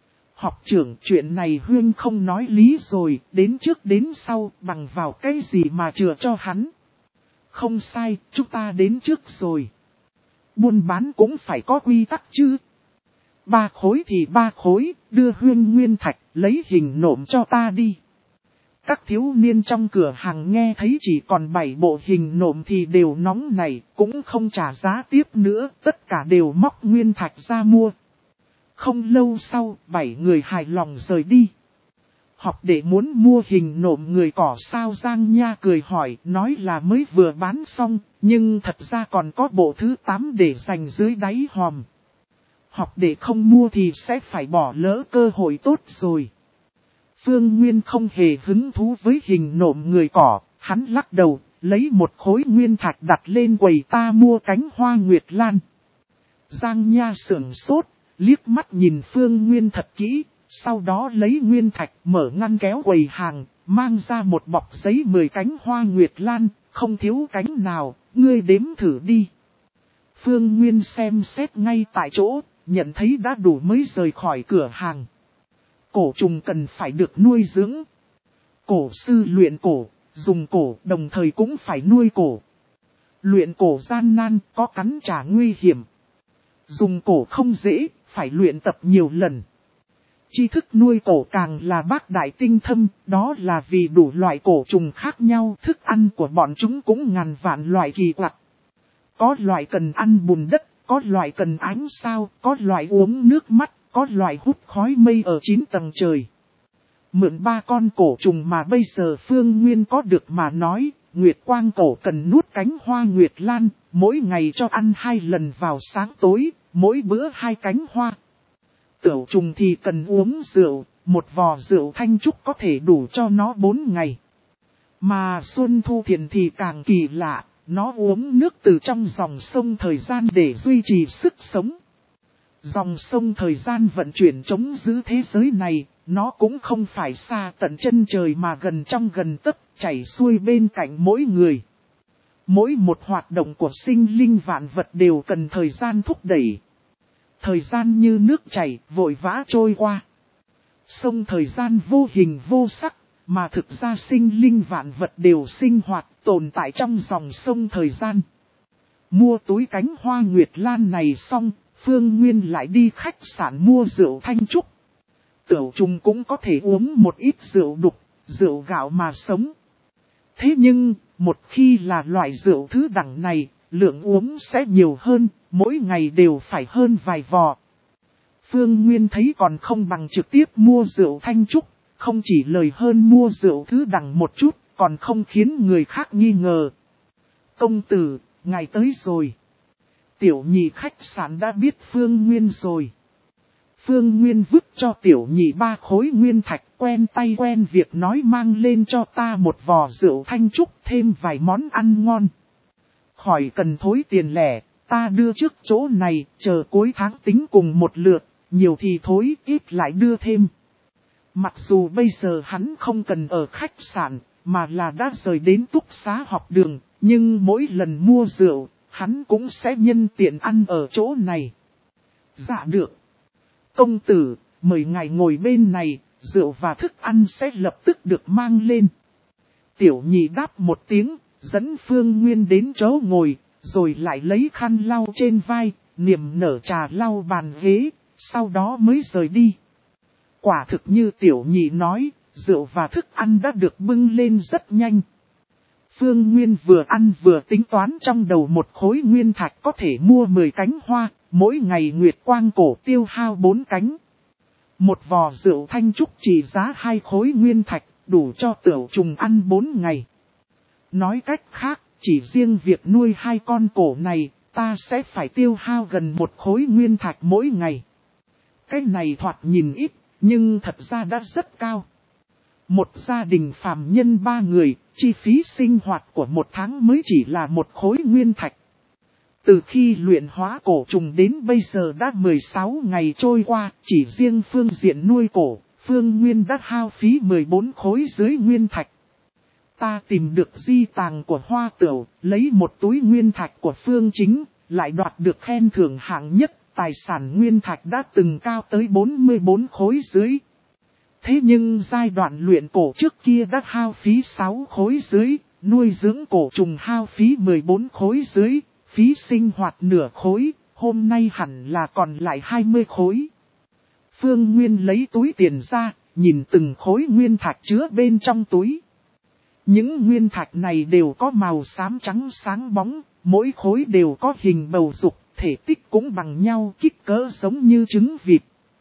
Học trưởng, chuyện này Huyên không nói lý rồi, đến trước đến sau, bằng vào cái gì mà chừa cho hắn. Không sai, chúng ta đến trước rồi. Buôn bán cũng phải có quy tắc chứ. Ba khối thì ba khối, đưa Huyên nguyên thạch, lấy hình nộm cho ta đi. Các thiếu niên trong cửa hàng nghe thấy chỉ còn bảy bộ hình nộm thì đều nóng nảy, cũng không trả giá tiếp nữa, tất cả đều móc nguyên thạch ra mua. Không lâu sau, bảy người hài lòng rời đi. Học để muốn mua hình nộm người cỏ sao, Giang Nha cười hỏi, nói là mới vừa bán xong, nhưng thật ra còn có bộ thứ tám để dành dưới đáy hòm. Học để không mua thì sẽ phải bỏ lỡ cơ hội tốt rồi. Phương Nguyên không hề hứng thú với hình nộm người cỏ, hắn lắc đầu, lấy một khối nguyên thạch đặt lên quầy, ta mua cánh hoa nguyệt lan. Giang Nha sửng sốt, liếc mắt nhìn Phương Nguyên thật kỹ, sau đó lấy nguyên thạch mở ngăn kéo quầy hàng, mang ra một bọc giấy mười cánh hoa nguyệt lan, không thiếu cánh nào, ngươi đếm thử đi. Phương Nguyên xem xét ngay tại chỗ, nhận thấy đã đủ mới rời khỏi cửa hàng. Cổ trùng cần phải được nuôi dưỡng. Cổ sư luyện cổ, dùng cổ đồng thời cũng phải nuôi cổ. Luyện cổ gian nan, có cắn trả nguy hiểm. Dùng cổ không dễ, phải luyện tập nhiều lần. Tri thức nuôi cổ càng là bác đại tinh thâm, đó là vì đủ loại cổ trùng khác nhau, thức ăn của bọn chúng cũng ngàn vạn loại kỳ quặc. Có loại cần ăn bùn đất, có loại cần ánh sao, có loại uống nước mắt, có loại hút khói mây ở chín tầng trời. mượn ba con cổ trùng mà bây giờ Phương Nguyên có được mà nói, Nguyệt Quang cổ cần nuốt cánh hoa Nguyệt Lan, mỗi ngày cho ăn hai lần vào sáng tối, mỗi bữa hai cánh hoa. Tửu trùng thì cần uống rượu, một vò rượu thanh trúc có thể đủ cho nó bốn ngày. Mà Xuân Thu Thiền thì càng kỳ lạ, nó uống nước từ trong dòng sông thời gian để duy trì sức sống. Dòng sông thời gian vận chuyển chống giữ thế giới này, nó cũng không phải xa tận chân trời mà gần trong gần tấc, chảy xuôi bên cạnh mỗi người. Mỗi một hoạt động của sinh linh vạn vật đều cần thời gian thúc đẩy. Thời gian như nước chảy, vội vã trôi qua. Sông thời gian vô hình vô sắc, mà thực ra sinh linh vạn vật đều sinh hoạt, tồn tại trong dòng sông thời gian. Mua túi cánh hoa Nguyệt Lan này xong, Phương Nguyên lại đi khách sạn mua rượu thanh trúc. Tửu trùng cũng có thể uống một ít rượu đục, rượu gạo mà sống. Thế nhưng, một khi là loại rượu thứ đẳng này, lượng uống sẽ nhiều hơn, mỗi ngày đều phải hơn vài vò. Phương Nguyên thấy còn không bằng trực tiếp mua rượu thanh trúc, không chỉ lời hơn mua rượu thứ đẳng một chút, còn không khiến người khác nghi ngờ. Công tử, ngài tới rồi. Tiểu nhị khách sạn đã biết Phương Nguyên rồi. Phương Nguyên vứt cho tiểu nhị ba khối nguyên thạch, quen tay quen việc nói mang lên cho ta một vò rượu thanh trúc, thêm vài món ăn ngon. Khỏi cần thối tiền lẻ, ta đưa trước chỗ này, chờ cuối tháng tính cùng một lượt, nhiều thì thối, ít lại đưa thêm. Mặc dù bây giờ hắn không cần ở khách sạn, mà là đã rời đến túc xá học đường, nhưng mỗi lần mua rượu, hắn cũng sẽ nhân tiện ăn ở chỗ này. Dạ được. Công tử, mời ngài ngồi bên này, rượu và thức ăn sẽ lập tức được mang lên. Tiểu nhị đáp một tiếng, dẫn Phương Nguyên đến chỗ ngồi, rồi lại lấy khăn lau trên vai, niềm nở trà lau bàn ghế, sau đó mới rời đi. Quả thực như tiểu nhị nói, rượu và thức ăn đã được bưng lên rất nhanh. Phương Nguyên vừa ăn vừa tính toán trong đầu một khối nguyên thạch có thể mua mười cánh hoa, mỗi ngày Nguyệt Quang cổ tiêu hao bốn cánh. Một vò rượu thanh trúc chỉ giá hai khối nguyên thạch, đủ cho tửu trùng ăn bốn ngày. Nói cách khác, chỉ riêng việc nuôi hai con cổ này, ta sẽ phải tiêu hao gần một khối nguyên thạch mỗi ngày. Cái này thoạt nhìn ít, nhưng thật ra đã rất cao. Một gia đình phàm nhân ba người, chi phí sinh hoạt của một tháng mới chỉ là một khối nguyên thạch. Từ khi luyện hóa cổ trùng đến bây giờ đã mười sáu ngày trôi qua, chỉ riêng phương diện nuôi cổ, Phương Nguyên đã hao phí mười bốn khối dưới nguyên thạch. Ta tìm được di tàng của Hoa Tửu, lấy một túi nguyên thạch của Phương Chính, lại đoạt được khen thưởng hạng nhất, tài sản nguyên thạch đã từng cao tới bốn mươi bốn khối dưới. Thế nhưng giai đoạn luyện cổ trước kia đã hao phí sáu khối dưới, nuôi dưỡng cổ trùng hao phí mười bốn khối dưới, phí sinh hoạt nửa khối, hôm nay hẳn là còn lại hai mươi khối. Phương Nguyên lấy túi tiền ra, nhìn từng khối nguyên thạch chứa bên trong túi. Những nguyên thạch này đều có màu xám trắng sáng bóng, mỗi khối đều có hình bầu dục, thể tích cũng bằng nhau, kích cỡ giống như trứng vịt.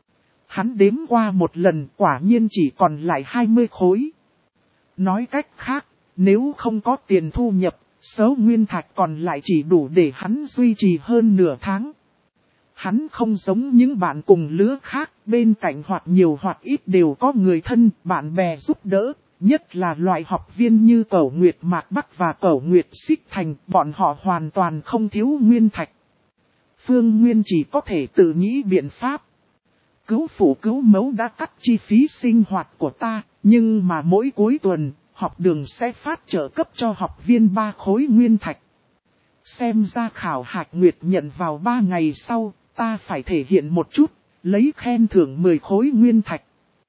Hắn đếm qua một lần, quả nhiên chỉ còn lại hai mươi khối. Nói cách khác, nếu không có tiền thu nhập, số nguyên thạch còn lại chỉ đủ để hắn duy trì hơn nửa tháng. Hắn không giống những bạn cùng lứa khác, bên cạnh hoặc nhiều hoặc ít đều có người thân, bạn bè giúp đỡ, nhất là loại học viên như Cẩu Nguyệt Mạc Bắc và Cẩu Nguyệt Xích Thành, bọn họ hoàn toàn không thiếu nguyên thạch. Phương Nguyên chỉ có thể tự nghĩ biện pháp. Cứu phụ cứu mẫu đã cắt chi phí sinh hoạt của ta, nhưng mà mỗi cuối tuần, học đường sẽ phát trợ cấp cho học viên ba khối nguyên thạch. Xem ra khảo hạch nguyệt nhận vào ba ngày sau, ta phải thể hiện một chút, lấy khen thưởng mười khối nguyên thạch.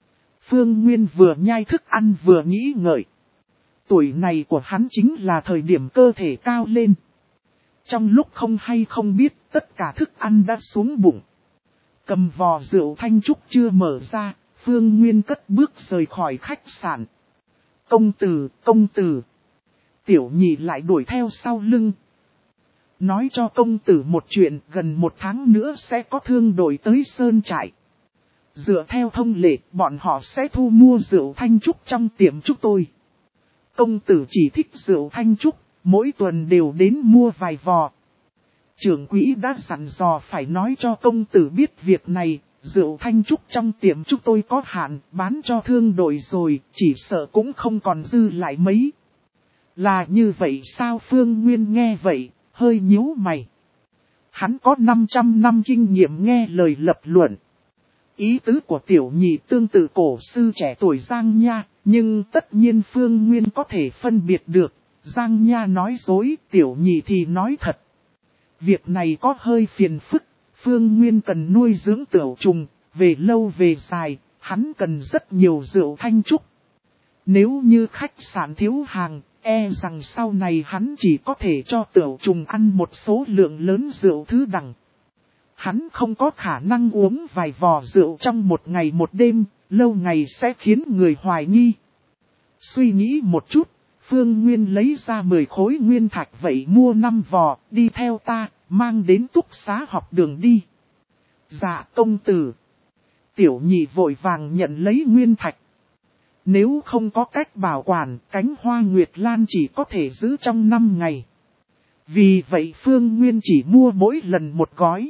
Phương Nguyên vừa nhai thức ăn vừa nghĩ ngợi. Tuổi này của hắn chính là thời điểm cơ thể cao lên. Trong lúc không hay không biết, tất cả thức ăn đã xuống bụng. Cầm vò rượu thanh trúc chưa mở ra, Phương Nguyên cất bước rời khỏi khách sạn. Công tử, công tử. Tiểu nhị lại đuổi theo sau lưng. Nói cho công tử một chuyện, gần một tháng nữa sẽ có thương đội tới sơn trại. Dựa theo thông lệ, bọn họ sẽ thu mua rượu thanh trúc trong tiệm chúng tôi. Công tử chỉ thích rượu thanh trúc, mỗi tuần đều đến mua vài vò. Trưởng quỹ đã dặn dò phải nói cho công tử biết việc này, rượu thanh trúc trong tiệm chúng tôi có hạn, bán cho thương đội rồi, chỉ sợ cũng không còn dư lại mấy. Là như vậy sao? Phương Nguyên nghe vậy, hơi nhíu mày. Hắn có năm trăm năm kinh nghiệm nghe lời lập luận. Ý tứ của tiểu nhị tương tự cổ sư trẻ tuổi Giang Nha, nhưng tất nhiên Phương Nguyên có thể phân biệt được, Giang Nha nói dối, tiểu nhị thì nói thật. Việc này có hơi phiền phức, Phương Nguyên cần nuôi dưỡng tiểu trùng, về lâu về dài, hắn cần rất nhiều rượu thanh trúc. Nếu như khách sạn thiếu hàng, e rằng sau này hắn chỉ có thể cho tiểu trùng ăn một số lượng lớn rượu thứ đẳng. Hắn không có khả năng uống vài vò rượu trong một ngày một đêm, lâu ngày sẽ khiến người hoài nghi. Suy nghĩ một chút, Phương Nguyên lấy ra mười khối nguyên thạch, vậy mua năm vò, đi theo ta, mang đến túc xá học đường đi. Dạ công tử. Tiểu nhị vội vàng nhận lấy nguyên thạch. Nếu không có cách bảo quản, cánh hoa nguyệt lan chỉ có thể giữ trong năm ngày. Vì vậy Phương Nguyên chỉ mua mỗi lần một gói.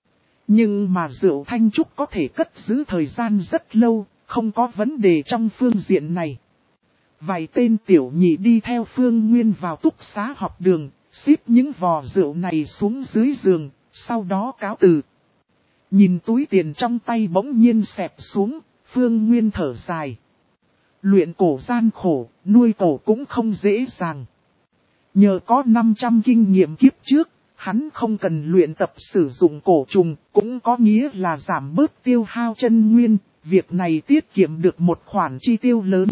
Nhưng mà rượu thanh trúc có thể cất giữ thời gian rất lâu, không có vấn đề trong phương diện này. Vài tên tiểu nhị đi theo Phương Nguyên vào túc xá học đường, xếp những vò rượu này xuống dưới giường, sau đó cáo từ. Nhìn túi tiền trong tay bỗng nhiên xẹp xuống, Phương Nguyên thở dài. Luyện cổ gian khổ, nuôi cổ cũng không dễ dàng. Nhờ có năm trăm kinh nghiệm kiếp trước, hắn không cần luyện tập sử dụng cổ trùng, cũng có nghĩa là giảm bớt tiêu hao chân nguyên, việc này tiết kiệm được một khoản chi tiêu lớn.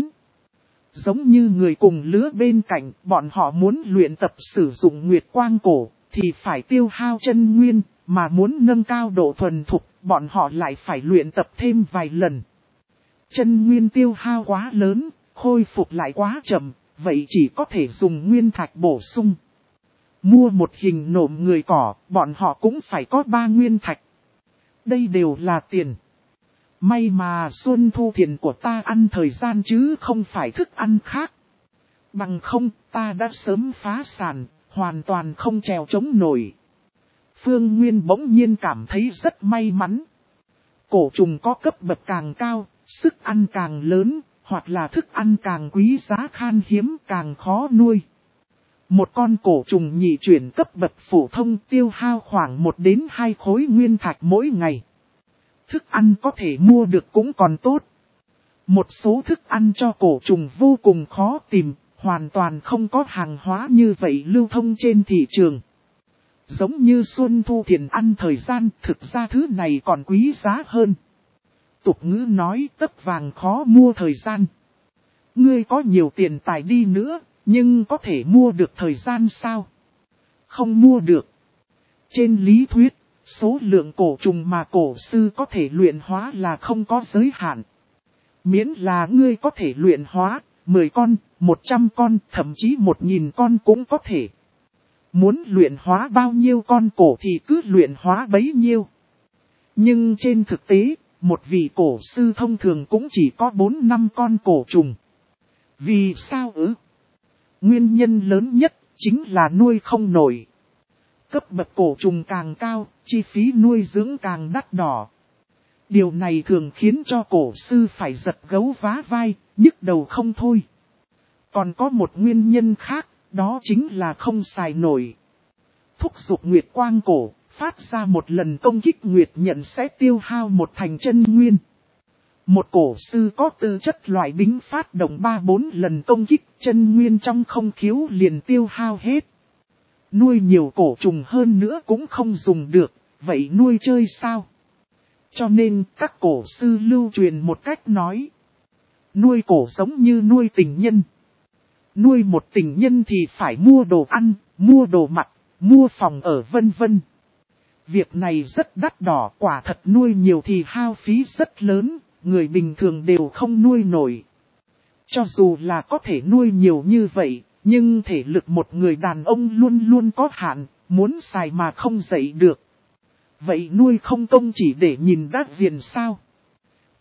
Giống như người cùng lứa bên cạnh, bọn họ muốn luyện tập sử dụng nguyệt quang cổ, thì phải tiêu hao chân nguyên, mà muốn nâng cao độ thuần thục, bọn họ lại phải luyện tập thêm vài lần. Chân nguyên tiêu hao quá lớn, khôi phục lại quá chậm, vậy chỉ có thể dùng nguyên thạch bổ sung. Mua một hình nộm người cỏ, bọn họ cũng phải có ba nguyên thạch. Đây đều là tiền. May mà Xuân Thu Thiền của ta ăn thời gian chứ không phải thức ăn khác. Bằng không, ta đã sớm phá sản, hoàn toàn không trèo chống nổi. Phương Nguyên bỗng nhiên cảm thấy rất may mắn. Cổ trùng có cấp bậc càng cao, sức ăn càng lớn, hoặc là thức ăn càng quý giá khan hiếm càng khó nuôi. Một con cổ trùng nhị chuyển cấp bậc phổ thông tiêu hao khoảng một đến hai khối nguyên thạch mỗi ngày. Thức ăn có thể mua được cũng còn tốt. Một số thức ăn cho cổ trùng vô cùng khó tìm, hoàn toàn không có hàng hóa như vậy lưu thông trên thị trường. Giống như Xuân Thu Thiền ăn thời gian, thực ra thứ này còn quý giá hơn. Tục ngữ nói tấc vàng khó mua thời gian. Ngươi có nhiều tiền tài đi nữa, nhưng có thể mua được thời gian sao? Không mua được. Trên lý thuyết, số lượng cổ trùng mà cổ sư có thể luyện hóa là không có giới hạn. Miễn là ngươi có thể luyện hóa, mười con, một trăm con, thậm chí một nghìn con cũng có thể. Muốn luyện hóa bao nhiêu con cổ thì cứ luyện hóa bấy nhiêu. Nhưng trên thực tế, một vị cổ sư thông thường cũng chỉ có bốn năm con cổ trùng. Vì sao ư? Nguyên nhân lớn nhất chính là nuôi không nổi. Cấp bậc cổ trùng càng cao, chi phí nuôi dưỡng càng đắt đỏ. Điều này thường khiến cho cổ sư phải giật gấu vá vai, nhức đầu không thôi. Còn có một nguyên nhân khác, đó chính là không xài nổi. Thúc giục nguyệt quang cổ, phát ra một lần công kích nguyệt nhận sẽ tiêu hao một thành chân nguyên. Một cổ sư có tư chất loại bính phát động ba bốn lần công kích, chân nguyên trong không khiếu liền tiêu hao hết. Nuôi nhiều cổ trùng hơn nữa cũng không dùng được, vậy nuôi chơi sao? Cho nên các cổ sư lưu truyền một cách nói. Nuôi cổ giống như nuôi tình nhân. Nuôi một tình nhân thì phải mua đồ ăn, mua đồ mặc, mua phòng ở vân vân. Việc này rất đắt đỏ, quả thật nuôi nhiều thì hao phí rất lớn, người bình thường đều không nuôi nổi. Cho dù là có thể nuôi nhiều như vậy, nhưng thể lực một người đàn ông luôn luôn có hạn, muốn xài mà không dậy được. Vậy nuôi không công chỉ để nhìn đắt viền sao?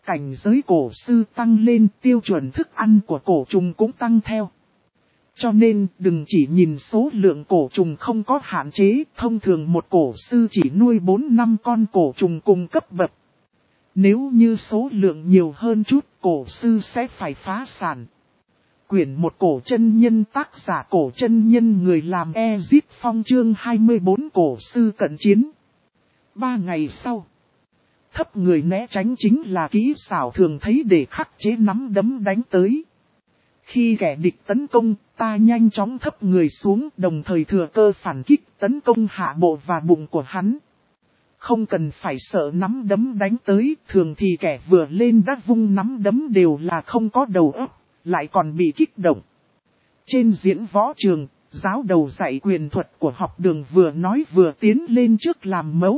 Cảnh giới cổ sư tăng lên, tiêu chuẩn thức ăn của cổ trùng cũng tăng theo. Cho nên đừng chỉ nhìn số lượng cổ trùng không có hạn chế, thông thường một cổ sư chỉ nuôi bốn năm con cổ trùng cùng cấp bậc. Nếu như số lượng nhiều hơn chút, cổ sư sẽ phải phá sản. Quyển một cổ chân nhân, tác giả cổ chân nhân, người làm Ezip Phong, chương hai mươi bốn cổ sư cận chiến. Ba ngày sau, thấp người né tránh chính là kỹ xảo thường thấy để khắc chế nắm đấm đánh tới. Khi kẻ địch tấn công, ta nhanh chóng thấp người xuống, đồng thời thừa cơ phản kích tấn công hạ bộ và bụng của hắn. Không cần phải sợ nắm đấm đánh tới, thường thì kẻ vừa lên đã vung nắm đấm đều là không có đầu óc, lại còn bị kích động. Trên diễn võ trường, giáo đầu dạy quyền thuật của học đường vừa nói vừa tiến lên trước làm mẫu.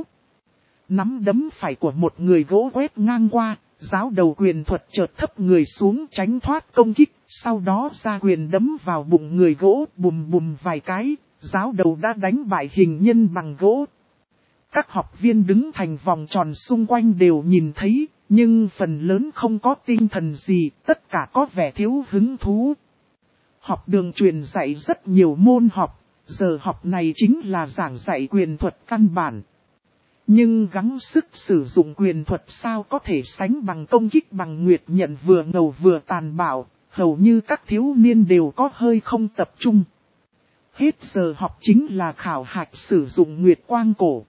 Nắm đấm phải của một người gỗ quét ngang qua, giáo đầu quyền thuật chợt thấp người xuống tránh thoát công kích, sau đó ra quyền đấm vào bụng người gỗ, bùm bùm vài cái, giáo đầu đã đánh bại hình nhân bằng gỗ. Các học viên đứng thành vòng tròn xung quanh đều nhìn thấy, nhưng phần lớn không có tinh thần gì, tất cả có vẻ thiếu hứng thú. Học đường truyền dạy rất nhiều môn học, giờ học này chính là giảng dạy quyền thuật căn bản. Nhưng gắng sức sử dụng quyền thuật sao có thể sánh bằng công kích bằng nguyệt nhận vừa ngầu vừa tàn bạo, hầu như các thiếu niên đều có hơi không tập trung. Hết giờ học chính là khảo hạch sử dụng nguyệt quang cổ.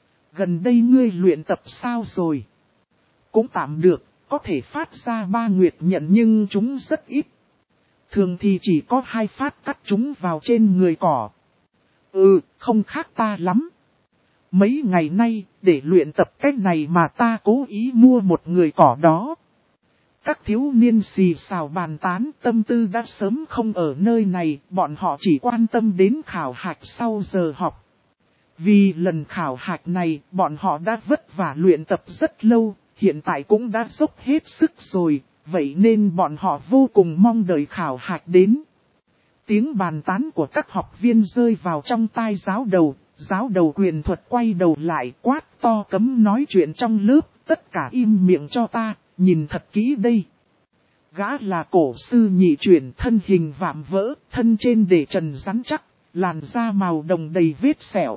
Gần đây ngươi luyện tập sao rồi? Cũng tạm được, có thể phát ra ba nguyệt nhận nhưng chúng rất ít. Thường thì chỉ có hai phát cắt chúng vào trên người cỏ. Ừ, không khác ta lắm. Mấy ngày nay, để luyện tập cách này mà ta cố ý mua một người cỏ đó. Các thiếu niên xì xào bàn tán, tâm tư đã sớm không ở nơi này, bọn họ chỉ quan tâm đến khảo hạch sau giờ học. Vì lần khảo hạch này, bọn họ đã vất vả luyện tập rất lâu, hiện tại cũng đã dốc hết sức rồi, vậy nên bọn họ vô cùng mong đợi khảo hạch đến. Tiếng bàn tán của các học viên rơi vào trong tai giáo đầu. Giáo đầu quyền thuật quay đầu lại quát to cấm nói chuyện trong lớp, tất cả im miệng cho ta, nhìn thật kỹ đây. Gã là cổ sư nhị chuyển, thân hình vạm vỡ, thân trên để trần rắn chắc, làn da màu đồng đầy vết sẹo.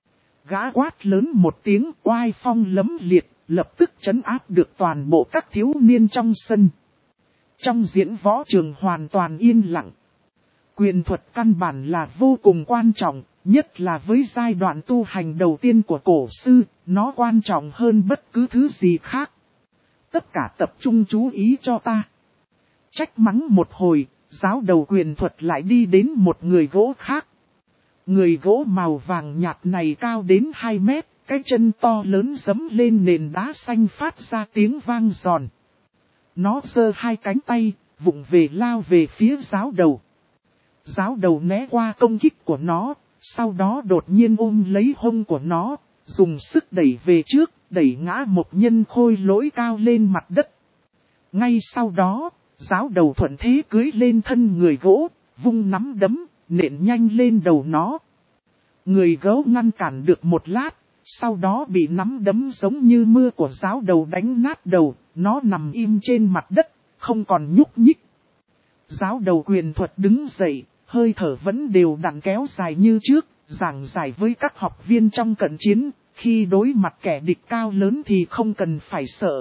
Gã quát lớn một tiếng oai phong lấm liệt, lập tức trấn áp được toàn bộ các thiếu niên trong sân. Trong diễn võ trường hoàn toàn yên lặng. Quyền thuật căn bản là vô cùng quan trọng. Nhất là với giai đoạn tu hành đầu tiên của cổ sư, nó quan trọng hơn bất cứ thứ gì khác. Tất cả tập trung chú ý cho ta. Trách mắng một hồi, giáo đầu quyền thuật lại đi đến một người gỗ khác. Người gỗ màu vàng nhạt này cao đến hai mét, cái chân to lớn giẫm lên nền đá xanh phát ra tiếng vang giòn. Nó giơ hai cánh tay, vụng về lao về phía giáo đầu. Giáo đầu né qua công kích của nó. Sau đó đột nhiên ôm lấy hông của nó, dùng sức đẩy về trước, đẩy ngã một nhân khôi lỗi cao lên mặt đất. Ngay sau đó, giáo đầu thuận thế cưới lên thân người gỗ, vung nắm đấm, nện nhanh lên đầu nó. Người gỗ ngăn cản được một lát, sau đó bị nắm đấm giống như mưa của giáo đầu đánh nát đầu, nó nằm im trên mặt đất, không còn nhúc nhích. Giáo đầu quyền thuật đứng dậy. Hơi thở vẫn đều đặn kéo dài như trước, giảng giải với các học viên trong cận chiến, khi đối mặt kẻ địch cao lớn thì không cần phải sợ.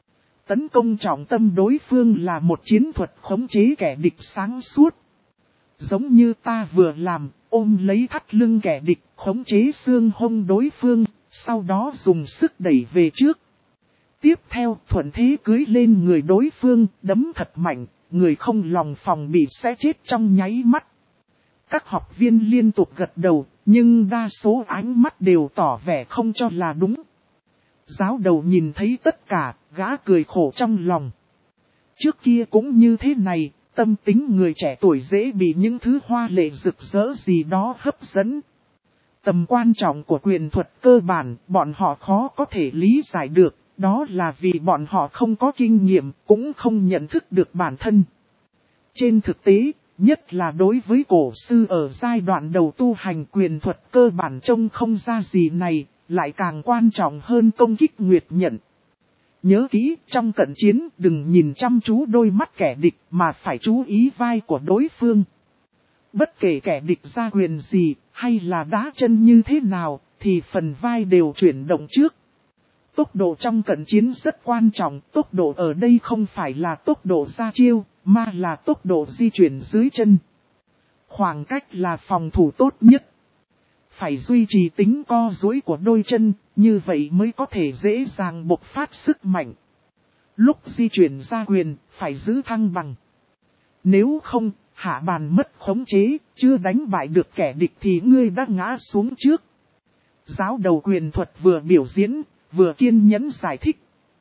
Tấn công trọng tâm đối phương là một chiến thuật khống chế kẻ địch sáng suốt. Giống như ta vừa làm, ôm lấy thắt lưng kẻ địch, khống chế xương hông đối phương, sau đó dùng sức đẩy về trước. Tiếp theo thuận thế cưới lên người đối phương, đấm thật mạnh, người không lòng phòng bị sẽ chết trong nháy mắt. Các học viên liên tục gật đầu, nhưng đa số ánh mắt đều tỏ vẻ không cho là đúng. Giáo đầu nhìn thấy tất cả, gã cười khổ trong lòng. Trước kia cũng như thế này, tâm tính người trẻ tuổi dễ bị những thứ hoa lệ rực rỡ gì đó hấp dẫn. Tầm quan trọng của quyền thuật cơ bản, bọn họ khó có thể lý giải được, đó là vì bọn họ không có kinh nghiệm, cũng không nhận thức được bản thân. Trên thực tế, nhất là đối với cổ sư ở giai đoạn đầu tu hành, quyền thuật cơ bản trông không ra gì này, lại càng quan trọng hơn công kích nguyệt nhận. Nhớ kỹ, trong cận chiến đừng nhìn chăm chú đôi mắt kẻ địch mà phải chú ý vai của đối phương. Bất kể kẻ địch ra quyền gì, hay là đá chân như thế nào, thì phần vai đều chuyển động trước. Tốc độ trong cận chiến rất quan trọng, tốc độ ở đây không phải là tốc độ ra chiêu, mà là tốc độ di chuyển dưới chân. Khoảng cách là phòng thủ tốt nhất. Phải duy trì tính co duỗi của đôi chân, như vậy mới có thể dễ dàng bộc phát sức mạnh. Lúc di chuyển ra quyền, phải giữ thăng bằng. Nếu không, hạ bàn mất khống chế, chưa đánh bại được kẻ địch thì ngươi đã ngã xuống trước. Giáo đầu quyền thuật vừa biểu diễn, vừa kiên nhẫn giải thích.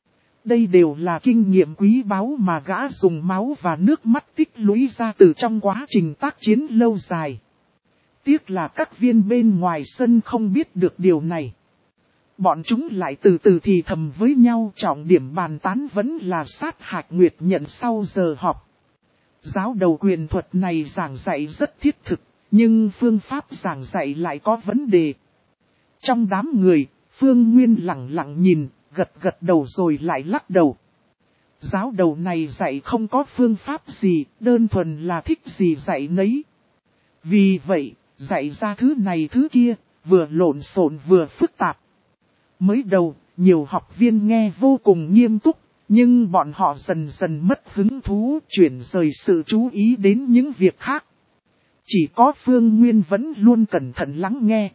Đây đều là kinh nghiệm quý báu mà gã dùng máu và nước mắt tích lũy ra từ trong quá trình tác chiến lâu dài. Tiếc là các viên bên ngoài sân không biết được điều này. Bọn chúng lại từ từ thì thầm với nhau, trọng điểm bàn tán vẫn là sát hạch Nguyệt Nhận sau giờ họp. Giáo đầu quyền thuật này giảng dạy rất thiết thực, nhưng phương pháp giảng dạy lại có vấn đề. Trong đám người, Phương Nguyên lặng lặng nhìn, gật gật đầu rồi lại lắc đầu. Giáo đầu này dạy không có phương pháp gì, đơn thuần là thích gì dạy nấy. Vì vậy, dạy ra thứ này thứ kia, vừa lộn xộn vừa phức tạp. Mới đầu, nhiều học viên nghe vô cùng nghiêm túc, nhưng bọn họ dần dần mất hứng thú, chuyển rời sự chú ý đến những việc khác. Chỉ có Phương Nguyên vẫn luôn cẩn thận lắng nghe.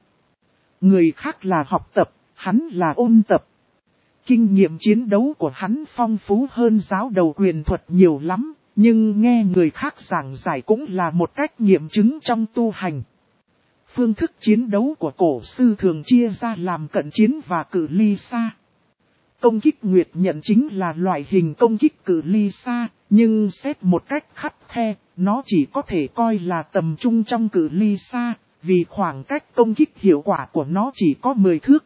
Người khác là học tập, hắn là ôn tập. Kinh nghiệm chiến đấu của hắn phong phú hơn giáo đầu quyền thuật nhiều lắm, nhưng nghe người khác giảng giải cũng là một cách nghiệm chứng trong tu hành. Phương thức chiến đấu của cổ sư thường chia ra làm cận chiến và cự ly xa. Công kích Nguyệt Nhận chính là loại hình công kích cự ly xa, nhưng xét một cách khắt khe, nó chỉ có thể coi là tầm trung trong cự ly xa, vì khoảng cách công kích hiệu quả của nó chỉ có mười thước.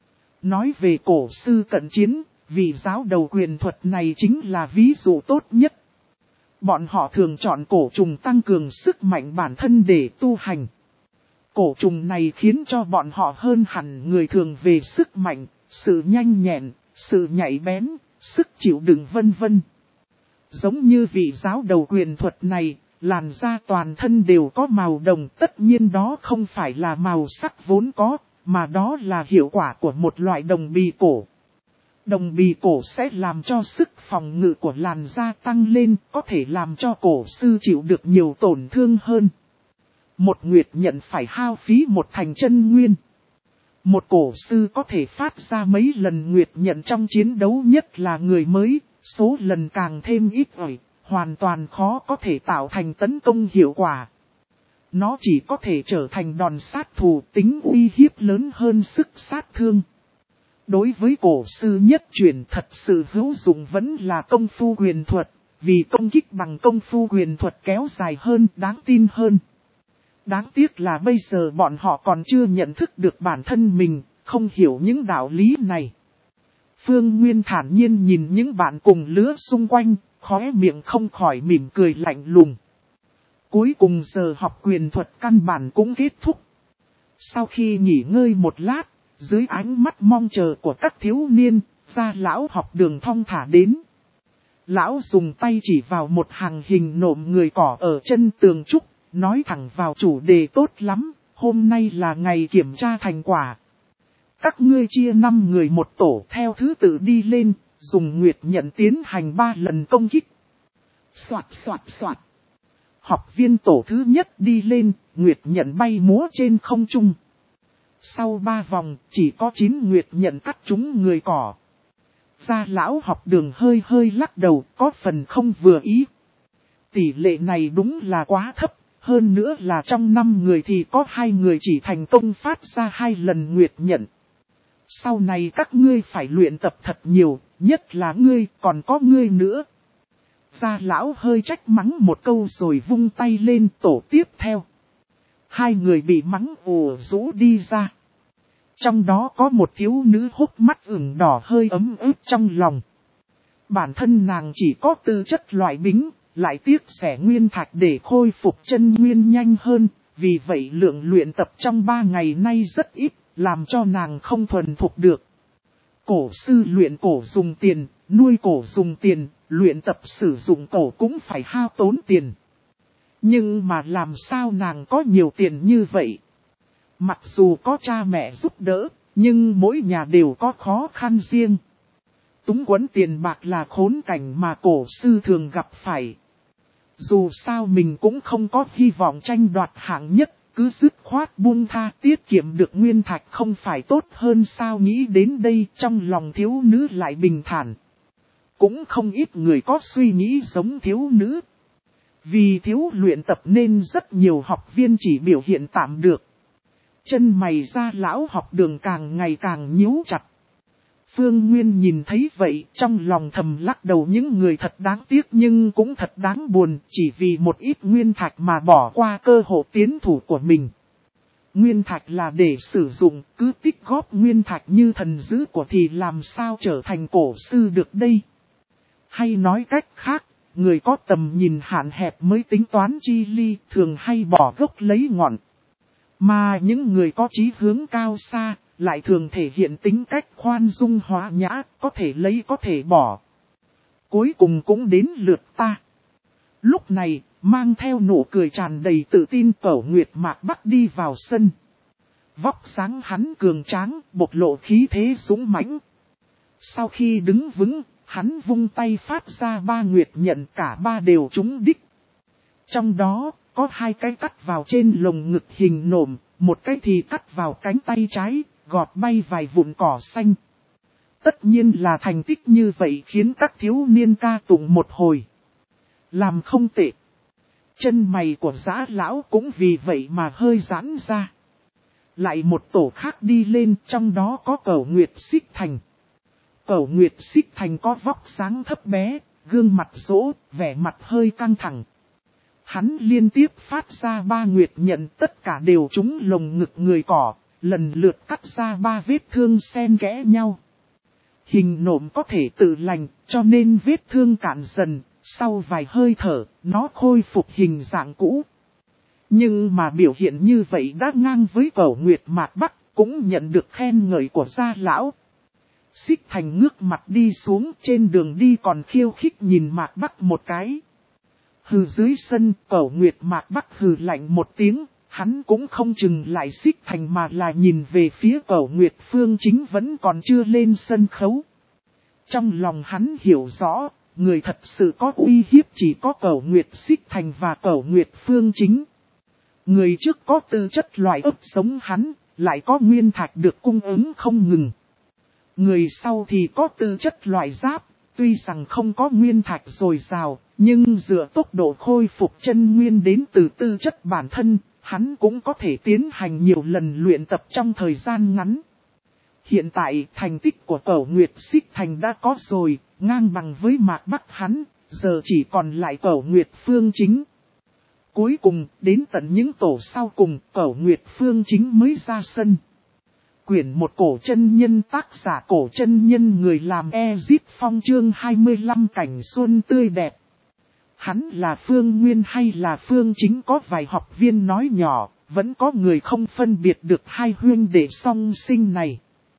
Nói về cổ sư cận chiến, vị giáo đầu quyền thuật này chính là ví dụ tốt nhất. Bọn họ thường chọn cổ trùng tăng cường sức mạnh bản thân để tu hành. Cổ trùng này khiến cho bọn họ hơn hẳn người thường về sức mạnh, sự nhanh nhẹn, sự nhạy bén, sức chịu đựng vân vân. Giống như vị giáo đầu quyền thuật này, làn da toàn thân đều có màu đồng, tất nhiên đó không phải là màu sắc vốn có, mà đó là hiệu quả của một loại đồng bì cổ. Đồng bì cổ sẽ làm cho sức phòng ngự của làn da tăng lên, có thể làm cho cổ sư chịu được nhiều tổn thương hơn. Một Nguyệt Nhận phải hao phí một thành chân nguyên. Một cổ sư có thể phát ra mấy lần Nguyệt Nhận trong chiến đấu, nhất là người mới, số lần càng thêm ít ỏi, hoàn toàn khó có thể tạo thành tấn công hiệu quả. Nó chỉ có thể trở thành đòn sát thủ, tính uy hiếp lớn hơn sức sát thương. Đối với cổ sư nhất truyền thật sự hữu dụng vẫn là công phu quyền thuật, vì công kích bằng công phu quyền thuật kéo dài hơn, đáng tin hơn. Đáng tiếc là bây giờ bọn họ còn chưa nhận thức được bản thân mình, không hiểu những đạo lý này. Phương Nguyên thản nhiên nhìn những bạn cùng lứa xung quanh, khóe miệng không khỏi mỉm cười lạnh lùng. Cuối cùng giờ học quyền thuật căn bản cũng kết thúc. Sau khi nghỉ ngơi một lát, dưới ánh mắt mong chờ của các thiếu niên, gia lão học đường thong thả đến. Lão dùng tay chỉ vào một hàng hình nộm người cỏ ở chân tường trúc, nói thẳng vào chủ đề tốt lắm, hôm nay là ngày kiểm tra thành quả. Các ngươi chia năm người một tổ theo thứ tự đi lên, dùng Nguyệt Nhận tiến hành ba lần công kích. Soạt soạt soạt. Học viên tổ thứ nhất đi lên, Nguyệt Nhận bay múa trên không trung. Sau ba vòng, chỉ có chín Nguyệt Nhận cắt trúng người cỏ. Gia lão học đường hơi hơi lắc đầu, có phần không vừa ý. Tỷ lệ này đúng là quá thấp, hơn nữa là trong năm người thì có hai người chỉ thành công phát ra hai lần Nguyệt Nhận. Sau này các ngươi phải luyện tập thật nhiều, nhất là ngươi, còn có ngươi nữa. Gia lão hơi trách mắng một câu rồi vung tay lên tổ tiếp theo. Hai người bị mắng ùa rũ đi ra. Trong đó có một thiếu nữ hốc mắt ửng đỏ hơi ấm ướt trong lòng. Bản thân nàng chỉ có tư chất loại bính, lại tiếc xẻ nguyên thạch để khôi phục chân nguyên nhanh hơn, vì vậy lượng luyện tập trong ba ngày nay rất ít, làm cho nàng không thuần thục được. Cổ sư luyện cổ dùng tiền, nuôi cổ dùng tiền, luyện tập sử dụng cổ cũng phải hao tốn tiền. Nhưng mà làm sao nàng có nhiều tiền như vậy? Mặc dù có cha mẹ giúp đỡ, nhưng mỗi nhà đều có khó khăn riêng. Túng quẫn tiền bạc là khốn cảnh mà cổ sư thường gặp phải. Dù sao mình cũng không có hy vọng tranh đoạt hạng nhất, cứ dứt khoát buông tha tiết kiệm được nguyên thạch không phải tốt hơn sao. Nghĩ đến đây trong lòng thiếu nữ lại bình thản. Cũng không ít người có suy nghĩ giống thiếu nữ. Vì thiếu luyện tập nên rất nhiều học viên chỉ biểu hiện tạm được. Chân mày ra lão học đường càng ngày càng nhíu chặt. Phương Nguyên nhìn thấy vậy trong lòng thầm lắc đầu, những người thật đáng tiếc nhưng cũng thật đáng buồn, chỉ vì một ít nguyên thạch mà bỏ qua cơ hội tiến thủ của mình. Nguyên thạch là để sử dụng, cứ tích góp nguyên thạch như thần dữ của thì làm sao trở thành cổ sư được đây? Hay nói cách khác, người có tầm nhìn hạn hẹp mới tính toán chi ly, thường hay bỏ gốc lấy ngọn. Mà những người có chí hướng cao xa, lại thường thể hiện tính cách khoan dung hóa nhã, có thể lấy có thể bỏ. Cuối cùng cũng đến lượt ta. Lúc này, mang theo nụ cười tràn đầy tự tin, Cẩu Nguyệt Mạc Bắc đi vào sân. Vóc dáng hắn cường tráng, bộc lộ khí thế dũng mãnh. Sau khi đứng vững, hắn vung tay phát ra ba nguyệt nhận, cả ba đều trúng đích. Trong đó, có hai cái cắt vào trên lồng ngực hình nổm, một cái thì cắt vào cánh tay trái, gọt bay vài vụn cỏ xanh. Tất nhiên là thành tích như vậy khiến các thiếu niên ca tụng một hồi. Làm không tệ. Chân mày của Dã lão cũng vì vậy mà hơi giãn ra. Lại một tổ khác đi lên, trong đó có Cẩu Nguyệt Xích Thành. Cẩu Nguyệt Xích Thành có vóc dáng thấp bé, gương mặt rỗ, vẻ mặt hơi căng thẳng. Hắn liên tiếp phát ra ba nguyệt nhận, tất cả đều trúng lồng ngực người cỏ, lần lượt cắt ra ba vết thương xen kẽ nhau. Hình nổm có thể tự lành, cho nên vết thương cạn dần, sau vài hơi thở, nó khôi phục hình dạng cũ. Nhưng mà biểu hiện như vậy đã ngang với Cẩu Nguyệt Mạc Bắc, cũng nhận được khen ngợi của gia lão. Xích Thành ngước mặt đi xuống, trên đường đi còn khiêu khích nhìn Mạc Bắc một cái. Hừ, dưới sân, Cẩu Nguyệt Mạc Bắc hừ lạnh một tiếng, hắn cũng không chừng lại Xích Thành mà là nhìn về phía Cẩu Nguyệt Phương Chính vẫn còn chưa lên sân khấu. Trong lòng hắn hiểu rõ, người thật sự có uy hiếp chỉ có Cẩu Nguyệt Xích Thành và Cẩu Nguyệt Phương Chính. Người trước có tư chất loại ấp sống hắn, lại có nguyên thạch được cung ứng không ngừng. Người sau thì có tư chất loại giáp, tuy rằng không có nguyên thạch dồi dào, nhưng dựa tốc độ khôi phục chân nguyên đến từ tư chất bản thân, hắn cũng có thể tiến hành nhiều lần luyện tập trong thời gian ngắn. Hiện tại thành tích của Cẩu Nguyệt Xích Thành đã có rồi, ngang bằng với Mạc Bắc hắn, giờ chỉ còn lại Cẩu Nguyệt Phương Chính. Cuối cùng, đến tận những tổ sau cùng, Cẩu Nguyệt Phương Chính mới ra sân. Quyển một Cổ chân nhân, tác giả Cổ chân nhân, người làm Ezip Phong, chương hai mươi lăm cảnh xuân tươi đẹp. Hắn là Phương Nguyên hay là Phương Chính, có vài học viên nói nhỏ, vẫn có người không phân biệt được hai huynh đệ song sinh này.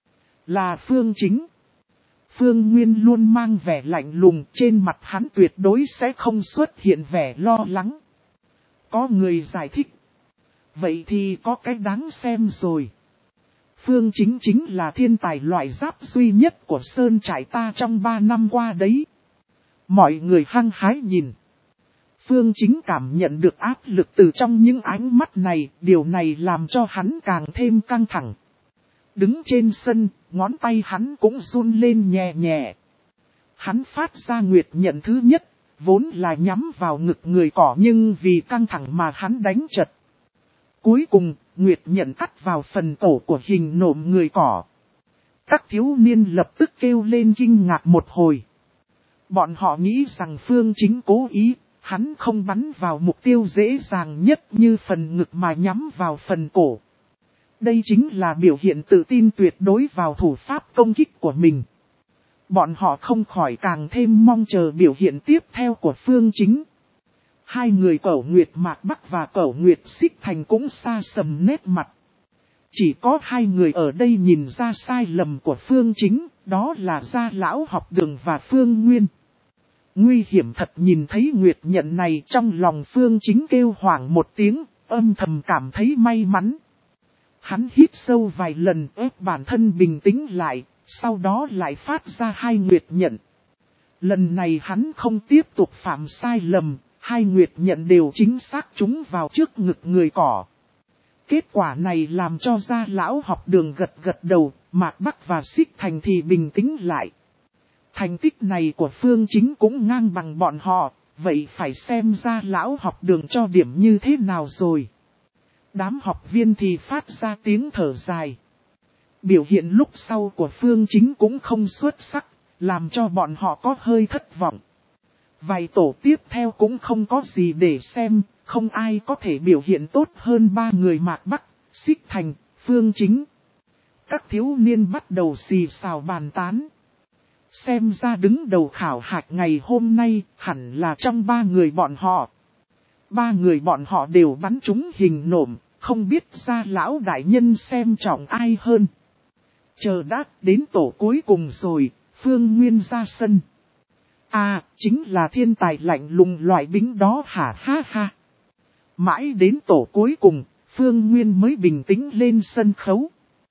Là Phương Chính. Phương Nguyên luôn mang vẻ lạnh lùng, trên mặt hắn tuyệt đối sẽ không xuất hiện vẻ lo lắng. Có người giải thích. Vậy thì có cái đáng xem rồi. Phương Chính chính là thiên tài loại giáp duy nhất của Sơn Trại ta trong ba năm qua đấy. Mọi người hăng hái nhìn. Phương Chính cảm nhận được áp lực từ trong những ánh mắt này, điều này làm cho hắn càng thêm căng thẳng. Đứng trên sân, ngón tay hắn cũng run lên nhẹ nhẹ. Hắn phát ra nguyệt nhận thứ nhất, vốn là nhắm vào ngực người cỏ nhưng vì căng thẳng mà hắn đánh chật. Cuối cùng, nguyệt nhận cắt vào phần cổ của hình nổm người cỏ. Các thiếu niên lập tức kêu lên kinh ngạc một hồi. Bọn họ nghĩ rằng Phương Chính cố ý, hắn không bắn vào mục tiêu dễ dàng nhất như phần ngực mà nhắm vào phần cổ. Đây chính là biểu hiện tự tin tuyệt đối vào thủ pháp công kích của mình. Bọn họ không khỏi càng thêm mong chờ biểu hiện tiếp theo của Phương Chính. Hai người Cẩu Nguyệt Mạc Bắc và Cẩu Nguyệt Xích Thành cũng xa sầm nét mặt. Chỉ có hai người ở đây nhìn ra sai lầm của Phương Chính, đó là Gia Lão Học Đường và Phương Nguyên. Nguy hiểm thật, nhìn thấy Nguyệt Nhận này trong lòng Phương Chính kêu hoảng một tiếng, âm thầm cảm thấy may mắn. Hắn hít sâu vài lần ép bản thân bình tĩnh lại, sau đó lại phát ra hai Nguyệt Nhận. Lần này hắn không tiếp tục phạm sai lầm, hai Nguyệt Nhận đều chính xác trúng vào trước ngực người cỏ. Kết quả này làm cho Gia Lão Học Đường gật gật đầu, Mạc Bắc và Xích Thành thì bình tĩnh lại. Thành tích này của Phương Chính cũng ngang bằng bọn họ, vậy phải xem Gia Lão Học Đường cho điểm như thế nào rồi. Đám học viên thì phát ra tiếng thở dài. Biểu hiện lúc sau của Phương Chính cũng không xuất sắc, làm cho bọn họ có hơi thất vọng. Vài tổ tiếp theo cũng không có gì để xem, không ai có thể biểu hiện tốt hơn ba người Mạc Bắc, Xích Thành, Phương Chính. Các thiếu niên bắt đầu xì xào bàn tán. Xem ra đứng đầu khảo hạch ngày hôm nay hẳn là trong ba người bọn họ. Ba người bọn họ đều bắn trúng hình nộm, không biết Gia Lão đại nhân xem trọng ai hơn. Chờ đã đến tổ cuối cùng rồi, Phương Nguyên ra sân. À, chính là thiên tài lạnh lùng loại bính đó hả, ha ha. Mãi đến tổ cuối cùng, Phương Nguyên mới bình tĩnh lên sân khấu.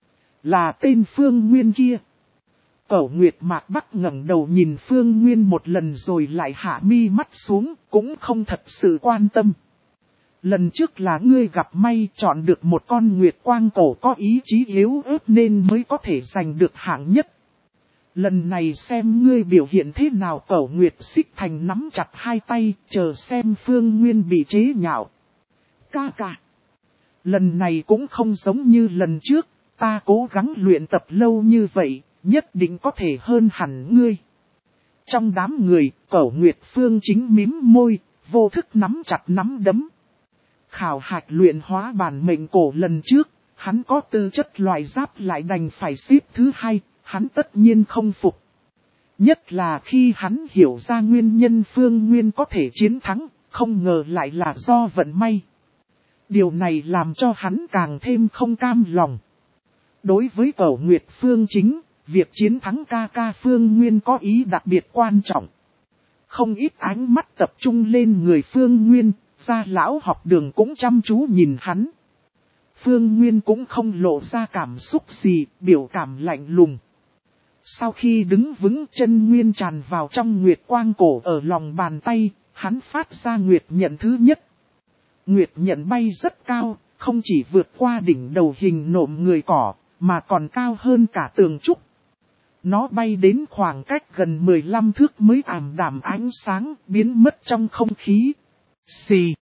Là tên Phương Nguyên kia. Cẩu Nguyệt Mạc Bắc ngẩng đầu nhìn Phương Nguyên một lần rồi lại hạ mi mắt xuống, cũng không thật sự quan tâm. Lần trước là ngươi gặp may chọn được một con Nguyệt Quang cổ có ý chí yếu ớt nên mới có thể giành được hạng nhất. Lần này xem ngươi biểu hiện thế nào. Cẩu Nguyệt Xích Thành nắm chặt hai tay, chờ xem Phương Nguyên bị chế nhạo. Ca ca. Lần này cũng không giống như lần trước, ta cố gắng luyện tập lâu như vậy, nhất định có thể hơn hẳn ngươi. Trong đám người, Cẩu Nguyệt Phương Chính mím môi, vô thức nắm chặt nắm đấm. Khảo hạch luyện hóa bản mệnh cổ lần trước, hắn có tư chất loại giáp lại đành phải xếp thứ hai, hắn tất nhiên không phục. Nhất là khi hắn hiểu ra nguyên nhân Phương Nguyên có thể chiến thắng, không ngờ lại là do vận may. Điều này làm cho hắn càng thêm không cam lòng. Đối với Cẩu Nguyệt Phương Chính, việc chiến thắng ca ca Phương Nguyên có ý đặc biệt quan trọng. Không ít ánh mắt tập trung lên người Phương Nguyên, Gia Lão Học Đường cũng chăm chú nhìn hắn. Phương Nguyên cũng không lộ ra cảm xúc gì, biểu cảm lạnh lùng. Sau khi đứng vững, chân nguyên tràn vào trong Nguyệt Quang cổ ở lòng bàn tay, hắn phát ra Nguyệt Nhận thứ nhất. Nguyệt Nhận bay rất cao, không chỉ vượt qua đỉnh đầu hình nộm người cỏ, mà còn cao hơn cả tường trúc. Nó bay đến khoảng cách gần mười lăm thước mới ảm đạm ánh sáng, biến mất trong không khí. Xì.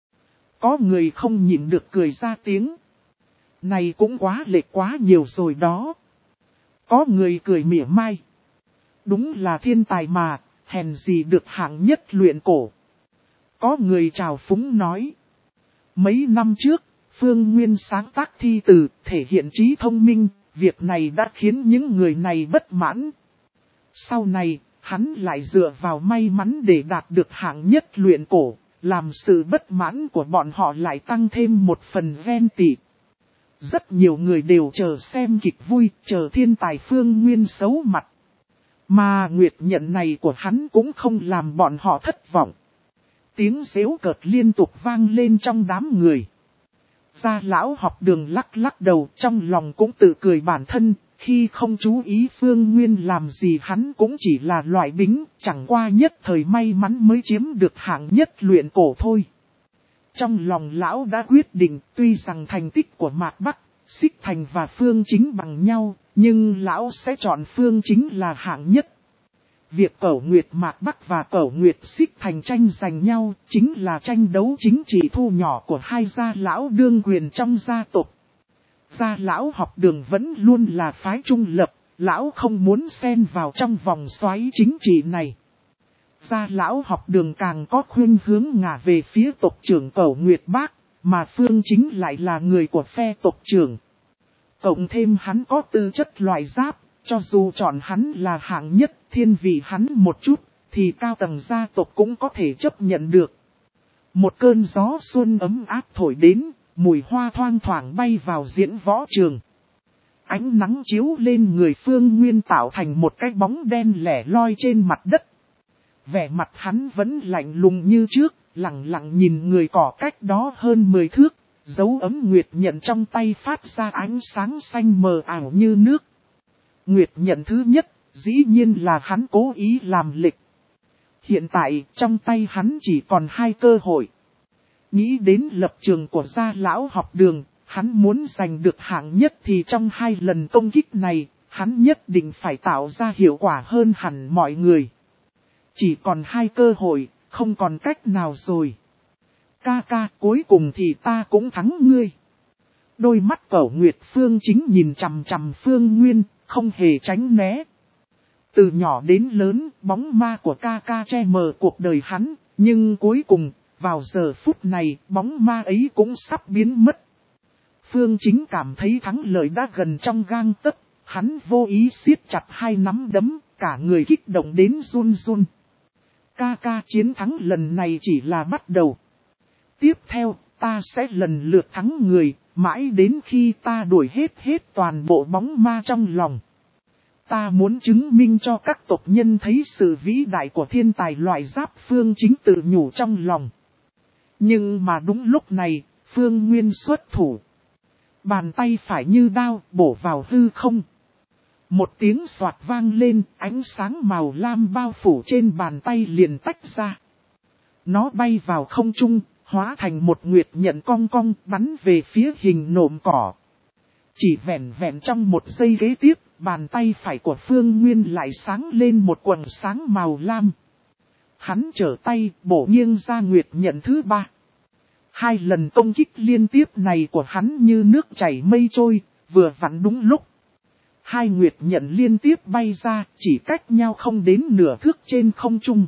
Có người không nhịn được cười ra tiếng. Này cũng quá lệch quá nhiều rồi đó. Có người cười mỉa mai. Đúng là thiên tài mà, hèn gì được hạng nhất luyện cổ. Có người trào phúng nói. Mấy năm trước, Phương Nguyên sáng tác thi từ, thể hiện trí thông minh, việc này đã khiến những người này bất mãn. Sau này, hắn lại dựa vào may mắn để đạt được hạng nhất luyện cổ, làm sự bất mãn của bọn họ lại tăng thêm một phần ghen tị. Rất nhiều người đều chờ xem kịch vui, chờ thiên tài Phương Nguyên xấu mặt. Mà Nguyệt Nhận này của hắn cũng không làm bọn họ thất vọng. Tiếng giễu cợt liên tục vang lên trong đám người. Gia Lão Học Đường lắc lắc đầu, trong lòng cũng tự cười bản thân, khi không chú ý Phương Nguyên làm gì hắn cũng chỉ là loại bính, chẳng qua nhất thời may mắn mới chiếm được hạng nhất luyện cổ thôi. Trong lòng lão đã quyết định, tuy rằng thành tích của Mạc Bắc, Xích Thành và Phương Chính bằng nhau, nhưng lão sẽ chọn Phương Chính là hạng nhất. Việc Cẩu Nguyệt Mạc Bắc và Cẩu Nguyệt Xích Thành tranh giành nhau, chính là tranh đấu chính trị thu nhỏ của hai gia lão đương quyền trong gia tộc. Gia Lão Học Đường vẫn luôn là phái trung lập, lão không muốn xen vào trong vòng xoáy chính trị này. Gia Lão Học Đường càng có khuynh hướng ngả về phía tộc trưởng Cẩu Nguyệt Bác, mà Phương Chính lại là người của phe tộc trưởng. Cộng thêm hắn có tư chất loại giáp, cho dù chọn hắn là hạng nhất, thiên vị hắn một chút, thì cao tầng gia tộc cũng có thể chấp nhận được. Một cơn gió xuân ấm áp thổi đến, mùi hoa thoang thoảng bay vào diễn võ trường. Ánh nắng chiếu lên người Phương Nguyên tạo thành một cái bóng đen lẻ loi trên mặt đất. Vẻ mặt hắn vẫn lạnh lùng như trước, lặng lặng nhìn người cỏ cách đó hơn mười thước, dấu ấm nguyệt nhận trong tay phát ra ánh sáng xanh mờ ảo như nước. Nguyệt nhận thứ nhất, dĩ nhiên là hắn cố ý làm lịch. Hiện tại, trong tay hắn chỉ còn hai cơ hội. Nghĩ đến lập trường của gia lão học đường, hắn muốn giành được hạng nhất thì trong hai lần công kích này, hắn nhất định phải tạo ra hiệu quả hơn hẳn mọi người. Chỉ còn hai cơ hội, không còn cách nào rồi. Ca ca, cuối cùng thì ta cũng thắng ngươi. Đôi mắt Cẩu Nguyệt Phương Chính nhìn chằm chằm Phương Nguyên, không hề tránh né. Từ nhỏ đến lớn, bóng ma của ca ca che mờ cuộc đời hắn, nhưng cuối cùng, vào giờ phút này, bóng ma ấy cũng sắp biến mất. Phương Chính cảm thấy thắng lợi đã gần trong gang tấc, hắn vô ý siết chặt hai nắm đấm, cả người kích động đến run run. Ca ca, chiến thắng lần này chỉ là bắt đầu. Tiếp theo, ta sẽ lần lượt thắng người, mãi đến khi ta đuổi hết hết toàn bộ bóng ma trong lòng. Ta muốn chứng minh cho các tộc nhân thấy sự vĩ đại của thiên tài loại Giáp Phương Chính tự nhủ trong lòng. Nhưng mà đúng lúc này, Phương Nguyên xuất thủ. Bàn tay phải như đao bổ vào hư không. Một tiếng xoạt vang lên, ánh sáng màu lam bao phủ trên bàn tay liền tách ra. Nó bay vào không trung, hóa thành một nguyệt nhận cong cong bắn về phía hình nộm cỏ. Chỉ vẹn vẹn trong một giây kế tiếp, bàn tay phải của Phương Nguyên lại sáng lên một quầng sáng màu lam. Hắn trở tay bổ nghiêng ra nguyệt nhận thứ ba. Hai lần công kích liên tiếp này của hắn như nước chảy mây trôi, vừa vặn đúng lúc. Hai nguyệt nhận liên tiếp bay ra, chỉ cách nhau không đến nửa thước trên không trung.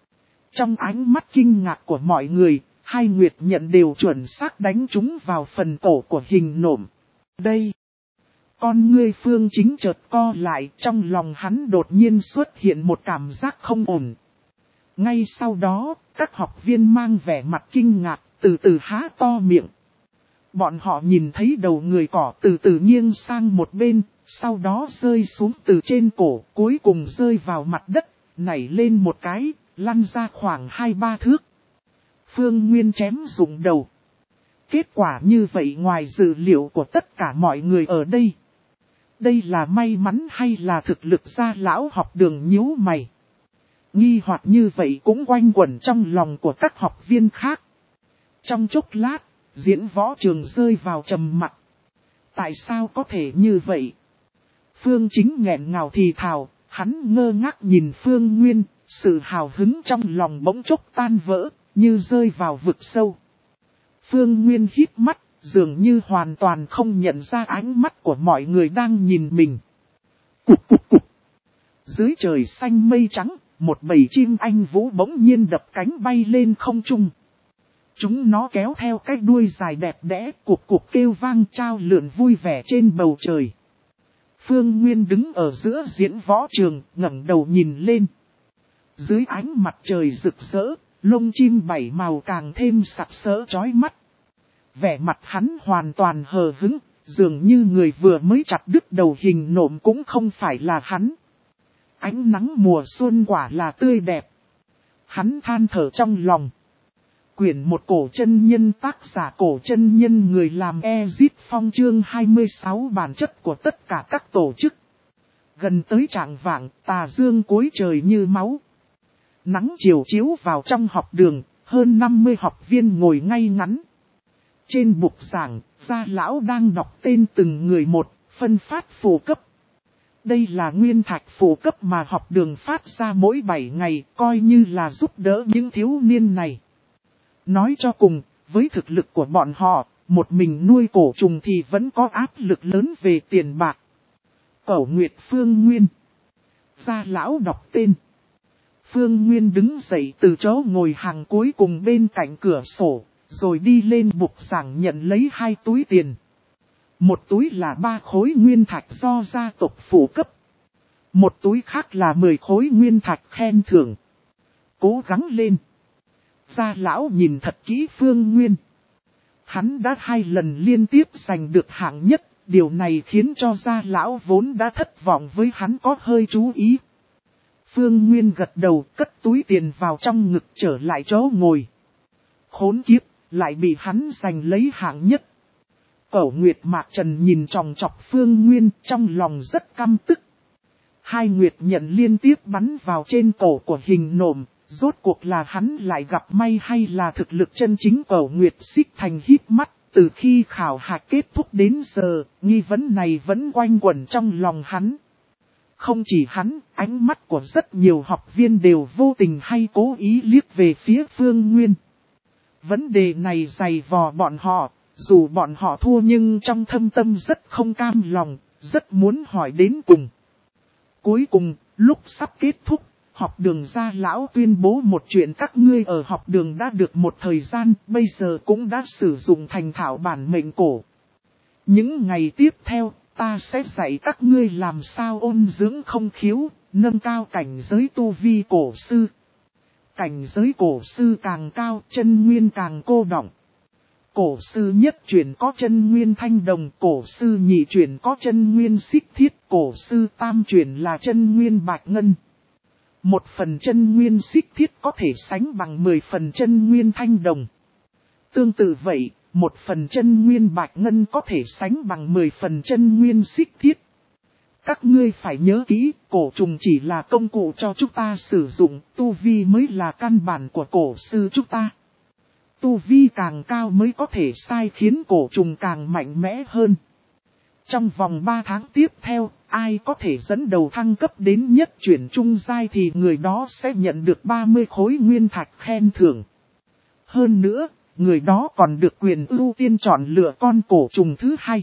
Trong ánh mắt kinh ngạc của mọi người, hai nguyệt nhận đều chuẩn xác đánh trúng vào phần cổ của hình nộm. Đây, con ngươi Phương Chính chợt co lại, trong lòng hắn đột nhiên xuất hiện một cảm giác không ổn. Ngay sau đó, các học viên mang vẻ mặt kinh ngạc, từ từ há to miệng. Bọn họ nhìn thấy đầu người cỏ từ từ nghiêng sang một bên, sau đó rơi xuống từ trên cổ, cuối cùng rơi vào mặt đất, nảy lên một cái, lăn ra khoảng hai ba thước. Phương Nguyên chém rụng đầu. Kết quả như vậy ngoài dự liệu của tất cả mọi người ở đây. Đây là may mắn hay là thực lực gia lão học đường nhíu mày? Nghi hoặc như vậy cũng quanh quẩn trong lòng của các học viên khác. Trong chốc lát, diễn võ trường rơi vào trầm mặc. Tại sao có thể như vậy? Phương Chính nghẹn ngào thì thào, hắn ngơ ngác nhìn Phương Nguyên, sự hào hứng trong lòng bỗng chốc tan vỡ, như rơi vào vực sâu. Phương Nguyên hít mắt, dường như hoàn toàn không nhận ra ánh mắt của mọi người đang nhìn mình. Cục cục cục. Dưới trời xanh mây trắng, một bầy chim anh vũ bỗng nhiên đập cánh bay lên không trung. Chúng nó kéo theo cái đuôi dài đẹp đẽ, cục cục kêu vang trao lượn vui vẻ trên bầu trời. Phương Nguyên đứng ở giữa diễn võ trường, ngẩng đầu nhìn lên. Dưới ánh mặt trời rực rỡ, lông chim bảy màu càng thêm sặc sỡ chói mắt. Vẻ mặt hắn hoàn toàn hờ hững, dường như người vừa mới chặt đứt đầu hình nộm cũng không phải là hắn. Ánh nắng mùa xuân quả là tươi đẹp. Hắn than thở trong lòng. Quyển một cổ chân nhân, tác giả cổ chân nhân, người làm Ezit Phong, chương hai mươi sáu, bản chất của tất cả các tổ chức. Gần tới trạng vạng, tà dương cuối trời như máu. Nắng chiều chiếu vào trong học đường, hơn năm mươi học viên ngồi ngay ngắn. Trên bục giảng, gia lão đang đọc tên từng người một, phân phát phù cấp. Đây là nguyên thạch phù cấp mà học đường phát ra mỗi bảy ngày, coi như là giúp đỡ những thiếu niên này. Nói cho cùng, với thực lực của bọn họ, một mình nuôi cổ trùng thì vẫn có áp lực lớn về tiền bạc. Cẩu Nguyệt Phương Nguyên. Gia lão đọc tên. Phương Nguyên đứng dậy từ chỗ ngồi hàng cuối cùng bên cạnh cửa sổ, rồi đi lên bục giảng nhận lấy hai túi tiền. Một túi là ba khối nguyên thạch do gia tộc phụ cấp. Một túi khác là mười khối nguyên thạch khen thưởng. Cố gắng lên. Gia lão nhìn thật kỹ Phương Nguyên. hắn đã hai lần liên tiếp giành được hạng nhất, điều này khiến cho gia lão vốn đã thất vọng với hắn có hơi chú ý. Phương Nguyên gật đầu, cất túi tiền vào trong ngực trở lại chỗ ngồi. Khốn kiếp, lại bị hắn giành lấy hạng nhất. Cẩu Nguyệt Mạc Trần nhìn tròng trọc Phương Nguyên, trong lòng rất căm tức. Hai nguyệt nhận liên tiếp bắn vào trên cổ của hình nộm, rốt cuộc là hắn lại gặp may hay là thực lực chân chính. Cẩu Nguyệt Xích Thành hít mắt, từ khi khảo hạch kết thúc đến giờ, nghi vấn này vẫn quanh quẩn trong lòng hắn. Không chỉ hắn, ánh mắt của rất nhiều học viên đều vô tình hay cố ý liếc về phía Phương Nguyên. Vấn đề này dày vò bọn họ, dù bọn họ thua nhưng trong thâm tâm rất không cam lòng, rất muốn hỏi đến cùng. Cuối cùng, lúc sắp kết thúc, học đường gia lão tuyên bố một chuyện: các ngươi ở học đường đã được một thời gian, bây giờ cũng đã sử dụng thành thạo bản mệnh cổ. Những ngày tiếp theo, ta sẽ dạy các ngươi làm sao ôn dưỡng không khiếu, nâng cao cảnh giới tu vi cổ sư. Cảnh giới cổ sư càng cao, chân nguyên càng cô đọng. Cổ sư nhất chuyển có chân nguyên thanh đồng, cổ sư nhị chuyển có chân nguyên xích thiết, cổ sư tam chuyển là chân nguyên bạch ngân. Một phần chân nguyên xích thiết có thể sánh bằng mười phần chân nguyên thanh đồng. Tương tự vậy, một phần chân nguyên bạch ngân có thể sánh bằng mười phần chân nguyên xích thiết. Các ngươi phải nhớ kỹ, cổ trùng chỉ là công cụ cho chúng ta sử dụng, tu vi mới là căn bản của cổ sư chúng ta. Tu vi càng cao mới có thể sai khiến cổ trùng càng mạnh mẽ hơn. Trong vòng ba tháng tiếp theo, ai có thể dẫn đầu thăng cấp đến nhất chuyển trung giai thì người đó sẽ nhận được ba mươi khối nguyên thạch khen thưởng. Hơn nữa, người đó còn được quyền ưu tiên chọn lựa con cổ trùng thứ hai.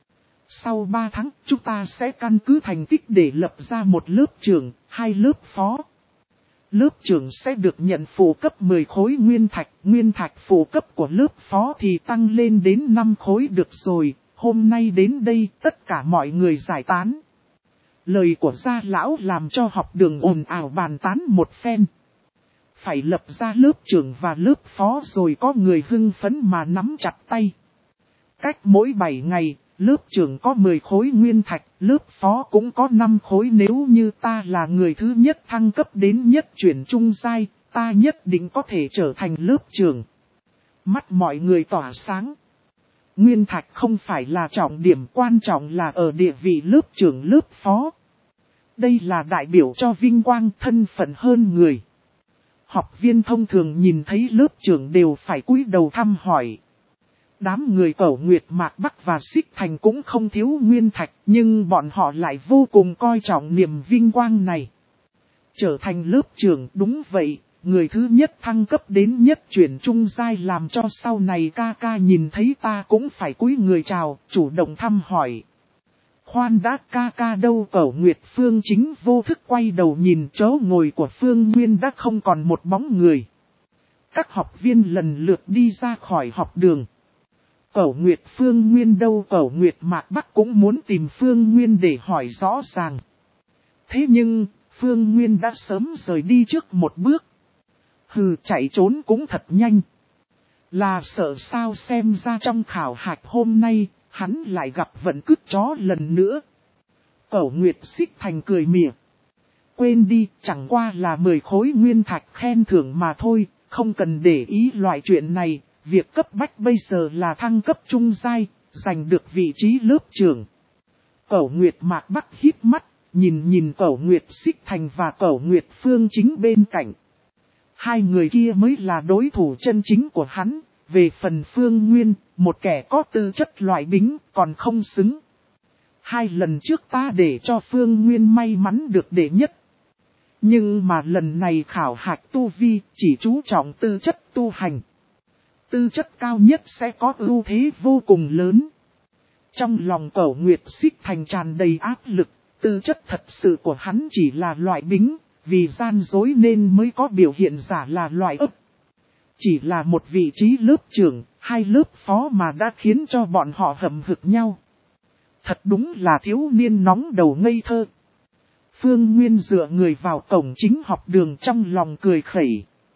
Sau ba tháng, chúng ta sẽ căn cứ thành tích để lập ra một lớp trưởng, hai lớp phó. Lớp trưởng sẽ được nhận phụ cấp mười khối nguyên thạch, nguyên thạch phụ cấp của lớp phó thì tăng lên đến năm khối được rồi. Hôm nay đến đây tất cả mọi người giải tán. Lời của gia lão làm cho học đường ồn ào bàn tán một phen. Phải lập ra lớp trưởng và lớp phó rồi có người hưng phấn mà nắm chặt tay. Cách mỗi bảy ngày, lớp trưởng có mười khối nguyên thạch, lớp phó cũng có năm khối. Nếu như ta là người thứ nhất thăng cấp đến nhất chuyển trung giai, ta nhất định có thể trở thành lớp trưởng. Mắt mọi người tỏa sáng. Nguyên thạch không phải là trọng điểm, quan trọng là ở địa vị lớp trưởng lớp phó. Đây là đại biểu cho vinh quang thân phận hơn người. Học viên thông thường nhìn thấy lớp trưởng đều phải cúi đầu thăm hỏi. Đám người Cẩu Nguyệt Mạc Bắc và Xích Thành cũng không thiếu nguyên thạch, nhưng bọn họ lại vô cùng coi trọng niềm vinh quang này. Trở thành lớp trưởng, đúng vậy, người thứ nhất thăng cấp đến nhất chuyển trung giai làm cho sau này ca ca nhìn thấy ta cũng phải cúi người chào, chủ động thăm hỏi. Khoan đã, ca ca đâu? Cẩu Nguyệt Phương chính vô thức quay đầu nhìn chỗ ngồi của Phương Nguyên đã không còn một bóng người. Các học viên lần lượt đi ra khỏi học đường. Cẩu Nguyệt Phương Nguyên đâu? Cẩu Nguyệt Mạc Bắc cũng muốn tìm Phương Nguyên để hỏi rõ ràng. Thế nhưng, Phương Nguyên đã sớm rời đi trước một bước. Hừ, chạy trốn cũng thật nhanh. Là sợ sao? Xem ra trong khảo hạch hôm nay, hắn lại gặp vận cứt chó lần nữa. Cẩu Nguyệt Xích Thành cười mỉa. Quên đi, chẳng qua là mười khối nguyên thạch khen thưởng mà thôi, không cần để ý loại chuyện này. Việc cấp bách bây giờ là thăng cấp trung giai, giành được vị trí lớp trưởng. Cẩu Nguyệt Mạc Bắc híp mắt, nhìn nhìn Cẩu Nguyệt Xích Thành và Cẩu Nguyệt Phương chính bên cạnh. Hai người kia mới là đối thủ chân chính của hắn. Về phần Phương Nguyên, một kẻ có tư chất loại bính, còn không xứng. Hai lần trước ta để cho Phương Nguyên may mắn được đệ nhất. Nhưng mà lần này khảo hạch tu vi chỉ chú trọng tư chất tu hành. Tư chất cao nhất sẽ có ưu thế vô cùng lớn. Trong lòng Cẩu Nguyệt Xích Thành tràn đầy áp lực, tư chất thật sự của hắn chỉ là loại bính, vì gian dối nên mới có biểu hiện giả là loại ấp. Chỉ là một vị trí lớp trưởng, hai lớp phó mà đã khiến cho bọn họ hậm hực nhau. Thật đúng là thiếu niên nóng đầu ngây thơ. Phương Nguyên dựa người vào cổng chính học đường trong lòng cười khẩy.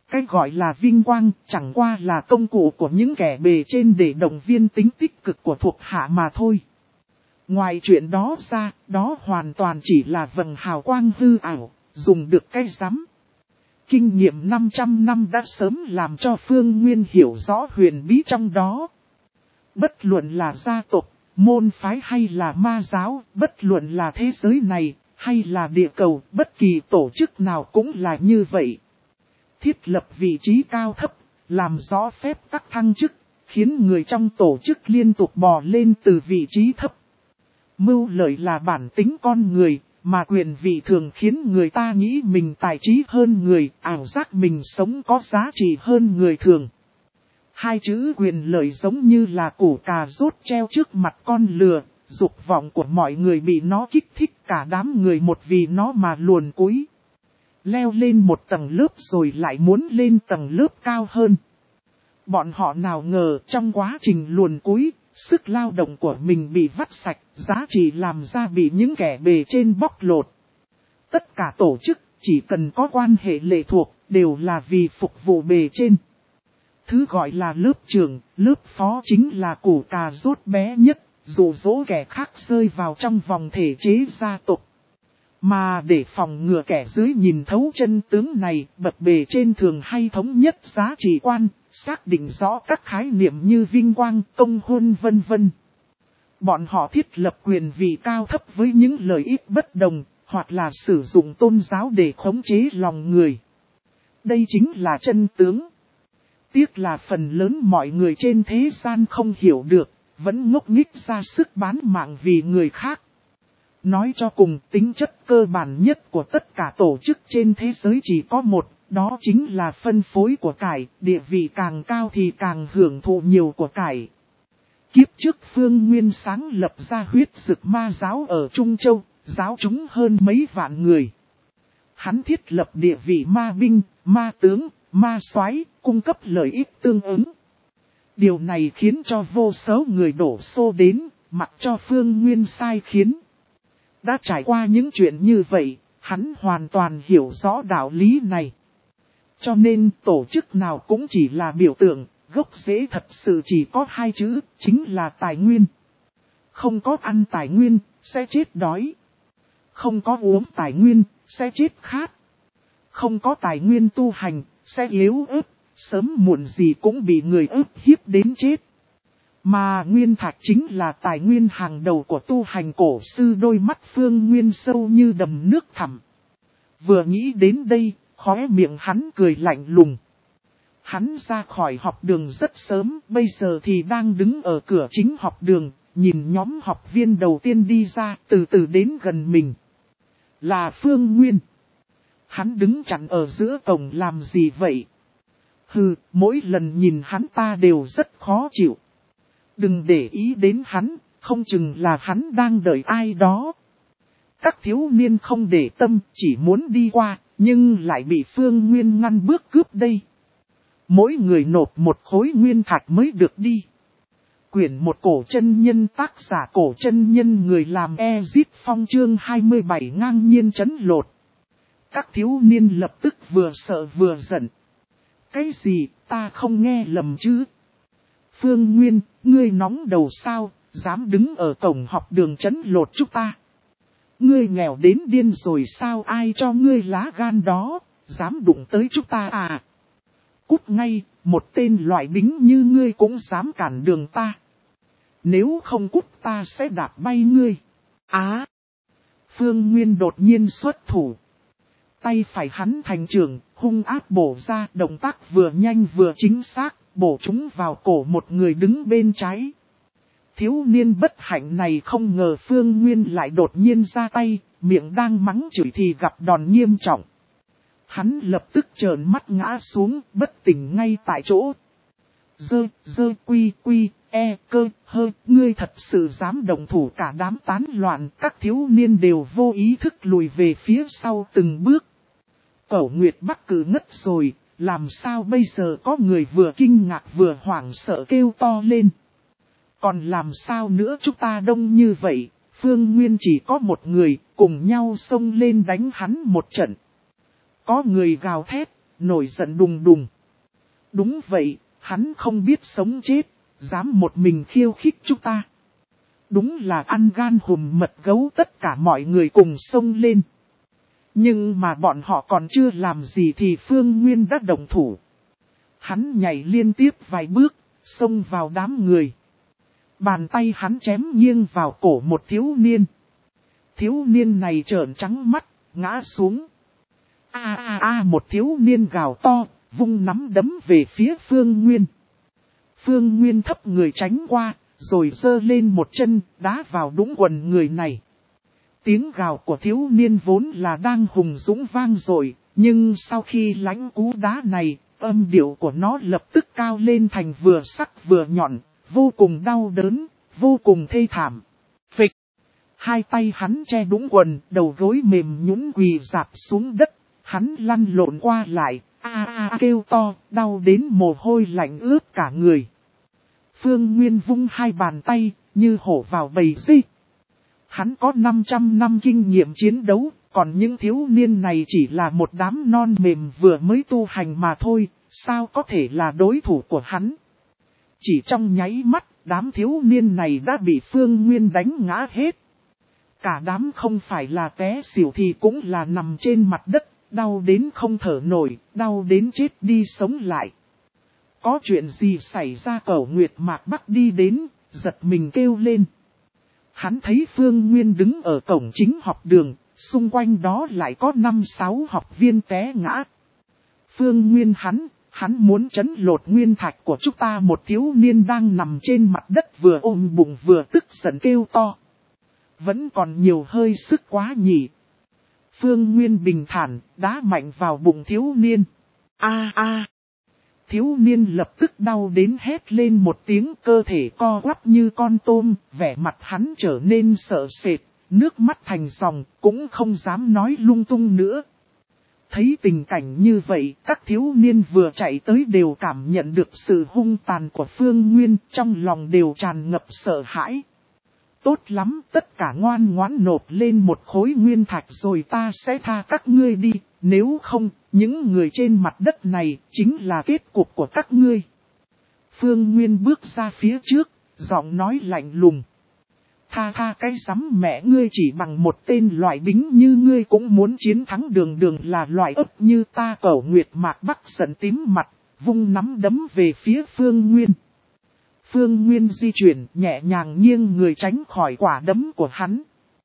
Cái gọi là vinh quang chẳng qua là công cụ của những kẻ bề trên để động viên tính tích cực của thuộc hạ mà thôi. Ngoài chuyện đó ra, đó hoàn toàn chỉ là vầng hào quang hư ảo, dùng được cái rắm. Kinh nghiệm năm trăm năm đã sớm làm cho Phương Nguyên hiểu rõ huyền bí trong đó. Bất luận là gia tộc, môn phái hay là ma giáo, bất luận là thế giới này, hay là địa cầu, bất kỳ tổ chức nào cũng là như vậy. Thiết lập vị trí cao thấp, làm rõ phép tắc thăng chức, khiến người trong tổ chức liên tục bò lên từ vị trí thấp. Mưu lợi là bản tính con người, mà quyền vị thường khiến người ta nghĩ mình tài trí hơn người, ảo giác mình sống có giá trị hơn người thường. Hai chữ quyền lợi giống như là củ cà rốt treo trước mặt con lừa, dục vọng của mọi người bị nó kích thích, cả đám người một vì nó mà luồn cúi. Leo lên một tầng lớp rồi lại muốn lên tầng lớp cao hơn. Bọn họ nào ngờ trong quá trình luồn cúi, sức lao động của mình bị vắt sạch, giá trị làm ra bị những kẻ bề trên bóc lột. Tất cả tổ chức, chỉ cần có quan hệ lệ thuộc, đều là vì phục vụ bề trên. Thứ gọi là lớp trưởng, lớp phó chính là củ cà rốt bé nhất, dụ dỗ kẻ khác rơi vào trong vòng thể chế gia tộc. Mà để phòng ngừa kẻ dưới nhìn thấu chân tướng này, bậc bề trên thường hay thống nhất giá trị quan, xác định rõ các khái niệm như vinh quang, công huân vân vân. Bọn họ thiết lập quyền vị cao thấp với những lợi ích bất đồng, hoặc là sử dụng tôn giáo để khống chế lòng người. Đây chính là chân tướng. Tiếc là phần lớn mọi người trên thế gian không hiểu được, vẫn ngốc nghếch ra sức bán mạng vì người khác. Nói cho cùng, tính chất cơ bản nhất của tất cả tổ chức trên thế giới chỉ có một, đó chính là phân phối của cải, địa vị càng cao thì càng hưởng thụ nhiều của cải. Kiếp trước Phương Nguyên sáng lập ra huyết dực ma giáo ở Trung Châu, giáo chúng hơn mấy vạn người. Hắn thiết lập địa vị ma binh, ma tướng, ma soái, cung cấp lợi ích tương ứng. Điều này khiến cho vô số người đổ xô đến, mặc cho Phương Nguyên sai khiến. Đã trải qua những chuyện như vậy, hắn hoàn toàn hiểu rõ đạo lý này. Cho nên tổ chức nào cũng chỉ là biểu tượng, gốc rễ thật sự chỉ có hai chữ, chính là tài nguyên. Không có ăn tài nguyên, sẽ chết đói. Không có uống tài nguyên, sẽ chết khát. Không có tài nguyên tu hành, sẽ yếu ớt, sớm muộn gì cũng bị người ức hiếp đến chết. Mà nguyên thạch chính là tài nguyên hàng đầu của tu hành cổ sư, đôi mắt Phương Nguyên sâu như đầm nước thẳm. Vừa nghĩ đến đây, khóe miệng hắn cười lạnh lùng. Hắn ra khỏi học đường rất sớm, bây giờ thì đang đứng ở cửa chính học đường, nhìn nhóm học viên đầu tiên đi ra, từ từ đến gần mình. Là Phương Nguyên. Hắn đứng chặn ở giữa cổng làm gì vậy? Hừ, mỗi lần nhìn hắn ta đều rất khó chịu. Đừng để ý đến hắn, không chừng là hắn đang đợi ai đó. Các thiếu niên không để tâm, chỉ muốn đi qua, nhưng lại bị Phương Nguyên ngăn bước cướp đây. Mỗi người nộp một khối nguyên thạch mới được đi. Quyển một cổ chân nhân, tác giả Cổ Chân Nhân, người làm Ezit Phong, chương hai mươi bảy ngang nhiên trấn lột. Các thiếu niên lập tức vừa sợ vừa giận. Cái gì, ta không nghe lầm chứ? Phương Nguyên, ngươi nóng đầu sao, dám đứng ở cổng học đường trấn lột chúng ta? Ngươi nghèo đến điên rồi sao, ai cho ngươi lá gan đó, dám đụng tới chúng ta à? Cút ngay, một tên loại bính như ngươi cũng dám cản đường ta. Nếu không cút ta sẽ đạp bay ngươi. Á! Phương Nguyên đột nhiên xuất thủ. Tay phải hắn thành trưởng, hung ác bổ ra, động tác vừa nhanh vừa chính xác, bổ chúng vào cổ một người đứng bên trái. Thiếu niên bất hạnh này không ngờ Phương Nguyên lại đột nhiên ra tay, miệng đang mắng chửi thì gặp đòn nghiêm trọng. Hắn lập tức trợn mắt ngã xuống, bất tỉnh ngay tại chỗ. Dơ, dơ, quy, quy, e, cơ, hơ, ngươi thật sự dám động thủ, cả đám tán loạn, các thiếu niên đều vô ý thức lùi về phía sau từng bước. Cẩu Nguyệt Bắc cử ngất rồi, làm sao bây giờ, có người vừa kinh ngạc vừa hoảng sợ kêu to lên. Còn làm sao nữa, chúng ta đông như vậy, Phương Nguyên chỉ có một người, cùng nhau xông lên đánh hắn một trận. Có người gào thét, nổi giận đùng đùng. Đúng vậy, hắn không biết sống chết, dám một mình khiêu khích chúng ta. Đúng là ăn gan hùm mật gấu, tất cả mọi người cùng xông lên. Nhưng mà bọn họ còn chưa làm gì thì Phương Nguyên đã động thủ. Hắn nhảy liên tiếp vài bước, xông vào đám người. Bàn tay hắn chém nghiêng vào cổ một thiếu niên. Thiếu niên này trợn trắng mắt, ngã xuống. A a a một thiếu niên gào to, vung nắm đấm về phía Phương Nguyên. Phương Nguyên thấp người tránh qua, rồi giơ lên một chân, đá vào đũng quần người này. Tiếng gào của thiếu niên vốn là đang hùng dũng vang dội, nhưng sau khi lãnh cú đá này, âm điệu của nó lập tức cao lên thành vừa sắc vừa nhọn, vô cùng đau đớn, vô cùng thê thảm. Phịch! Hai tay hắn che đũng quần, đầu gối mềm nhũn quỳ rạp xuống đất, hắn lăn lộn qua lại, a a kêu to, đau đến mồ hôi lạnh ướt cả người. Phương Nguyên vung hai bàn tay, như hổ vào bầy dê. Hắn có năm trăm năm kinh nghiệm chiến đấu, còn những thiếu niên này chỉ là một đám non mềm vừa mới tu hành mà thôi, sao có thể là đối thủ của hắn. Chỉ trong nháy mắt, đám thiếu niên này đã bị Phương Nguyên đánh ngã hết. Cả đám không phải là té xỉu thì cũng là nằm trên mặt đất, đau đến không thở nổi, đau đến chết đi sống lại. Có chuyện gì xảy ra? Cẩu Nguyệt Mạc Bắc đi đến, giật mình kêu lên. Hắn thấy Phương Nguyên đứng ở cổng chính học đường, xung quanh đó lại có năm sáu học viên té ngã. Phương Nguyên hắn, hắn muốn trấn lột nguyên thạch của chúng ta. Một thiếu niên đang nằm trên mặt đất vừa ôm bụng vừa tức giận kêu to. Vẫn còn nhiều hơi sức quá nhỉ. Phương Nguyên bình thản, đá mạnh vào bụng thiếu niên. A a. Thiếu niên lập tức đau đến hét lên một tiếng, cơ thể co quắp như con tôm, vẻ mặt hắn trở nên sợ sệt, nước mắt thành dòng, cũng không dám nói lung tung nữa. Thấy tình cảnh như vậy, các thiếu niên vừa chạy tới đều cảm nhận được sự hung tàn của Phương Nguyên, trong lòng đều tràn ngập sợ hãi. Tốt lắm, tất cả ngoan ngoãn nộp lên một khối nguyên thạch rồi ta sẽ tha các ngươi đi, nếu không, những người trên mặt đất này chính là kết cục của các ngươi. Phương Nguyên bước ra phía trước, giọng nói lạnh lùng. Tha tha cái rắm mẹ ngươi, chỉ bằng một tên loại bính như ngươi cũng muốn chiến thắng đường đường là loại ấp như ta. Cẩu Nguyệt Mạc Bắc giận tím mặt, vung nắm đấm về phía Phương Nguyên. Phương Nguyên di chuyển nhẹ nhàng nghiêng người tránh khỏi quả đấm của hắn.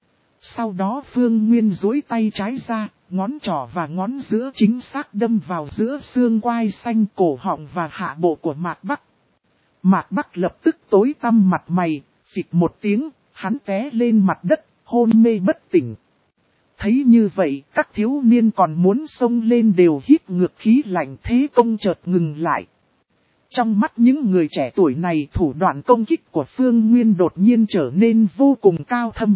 Sau đó Phương Nguyên duỗi tay trái ra, ngón trỏ và ngón giữa chính xác đâm vào giữa xương quai xanh, cổ họng và hạ bộ của Mạc Bắc. Mạc Bắc lập tức tối tăm mặt mày, phịch một tiếng, hắn té lên mặt đất, hôn mê bất tỉnh. Thấy như vậy, các thiếu niên còn muốn xông lên đều hít ngược khí lạnh, thế công chợt ngừng lại. Trong mắt những người trẻ tuổi này, thủ đoạn công kích của Phương Nguyên đột nhiên trở nên vô cùng cao thâm.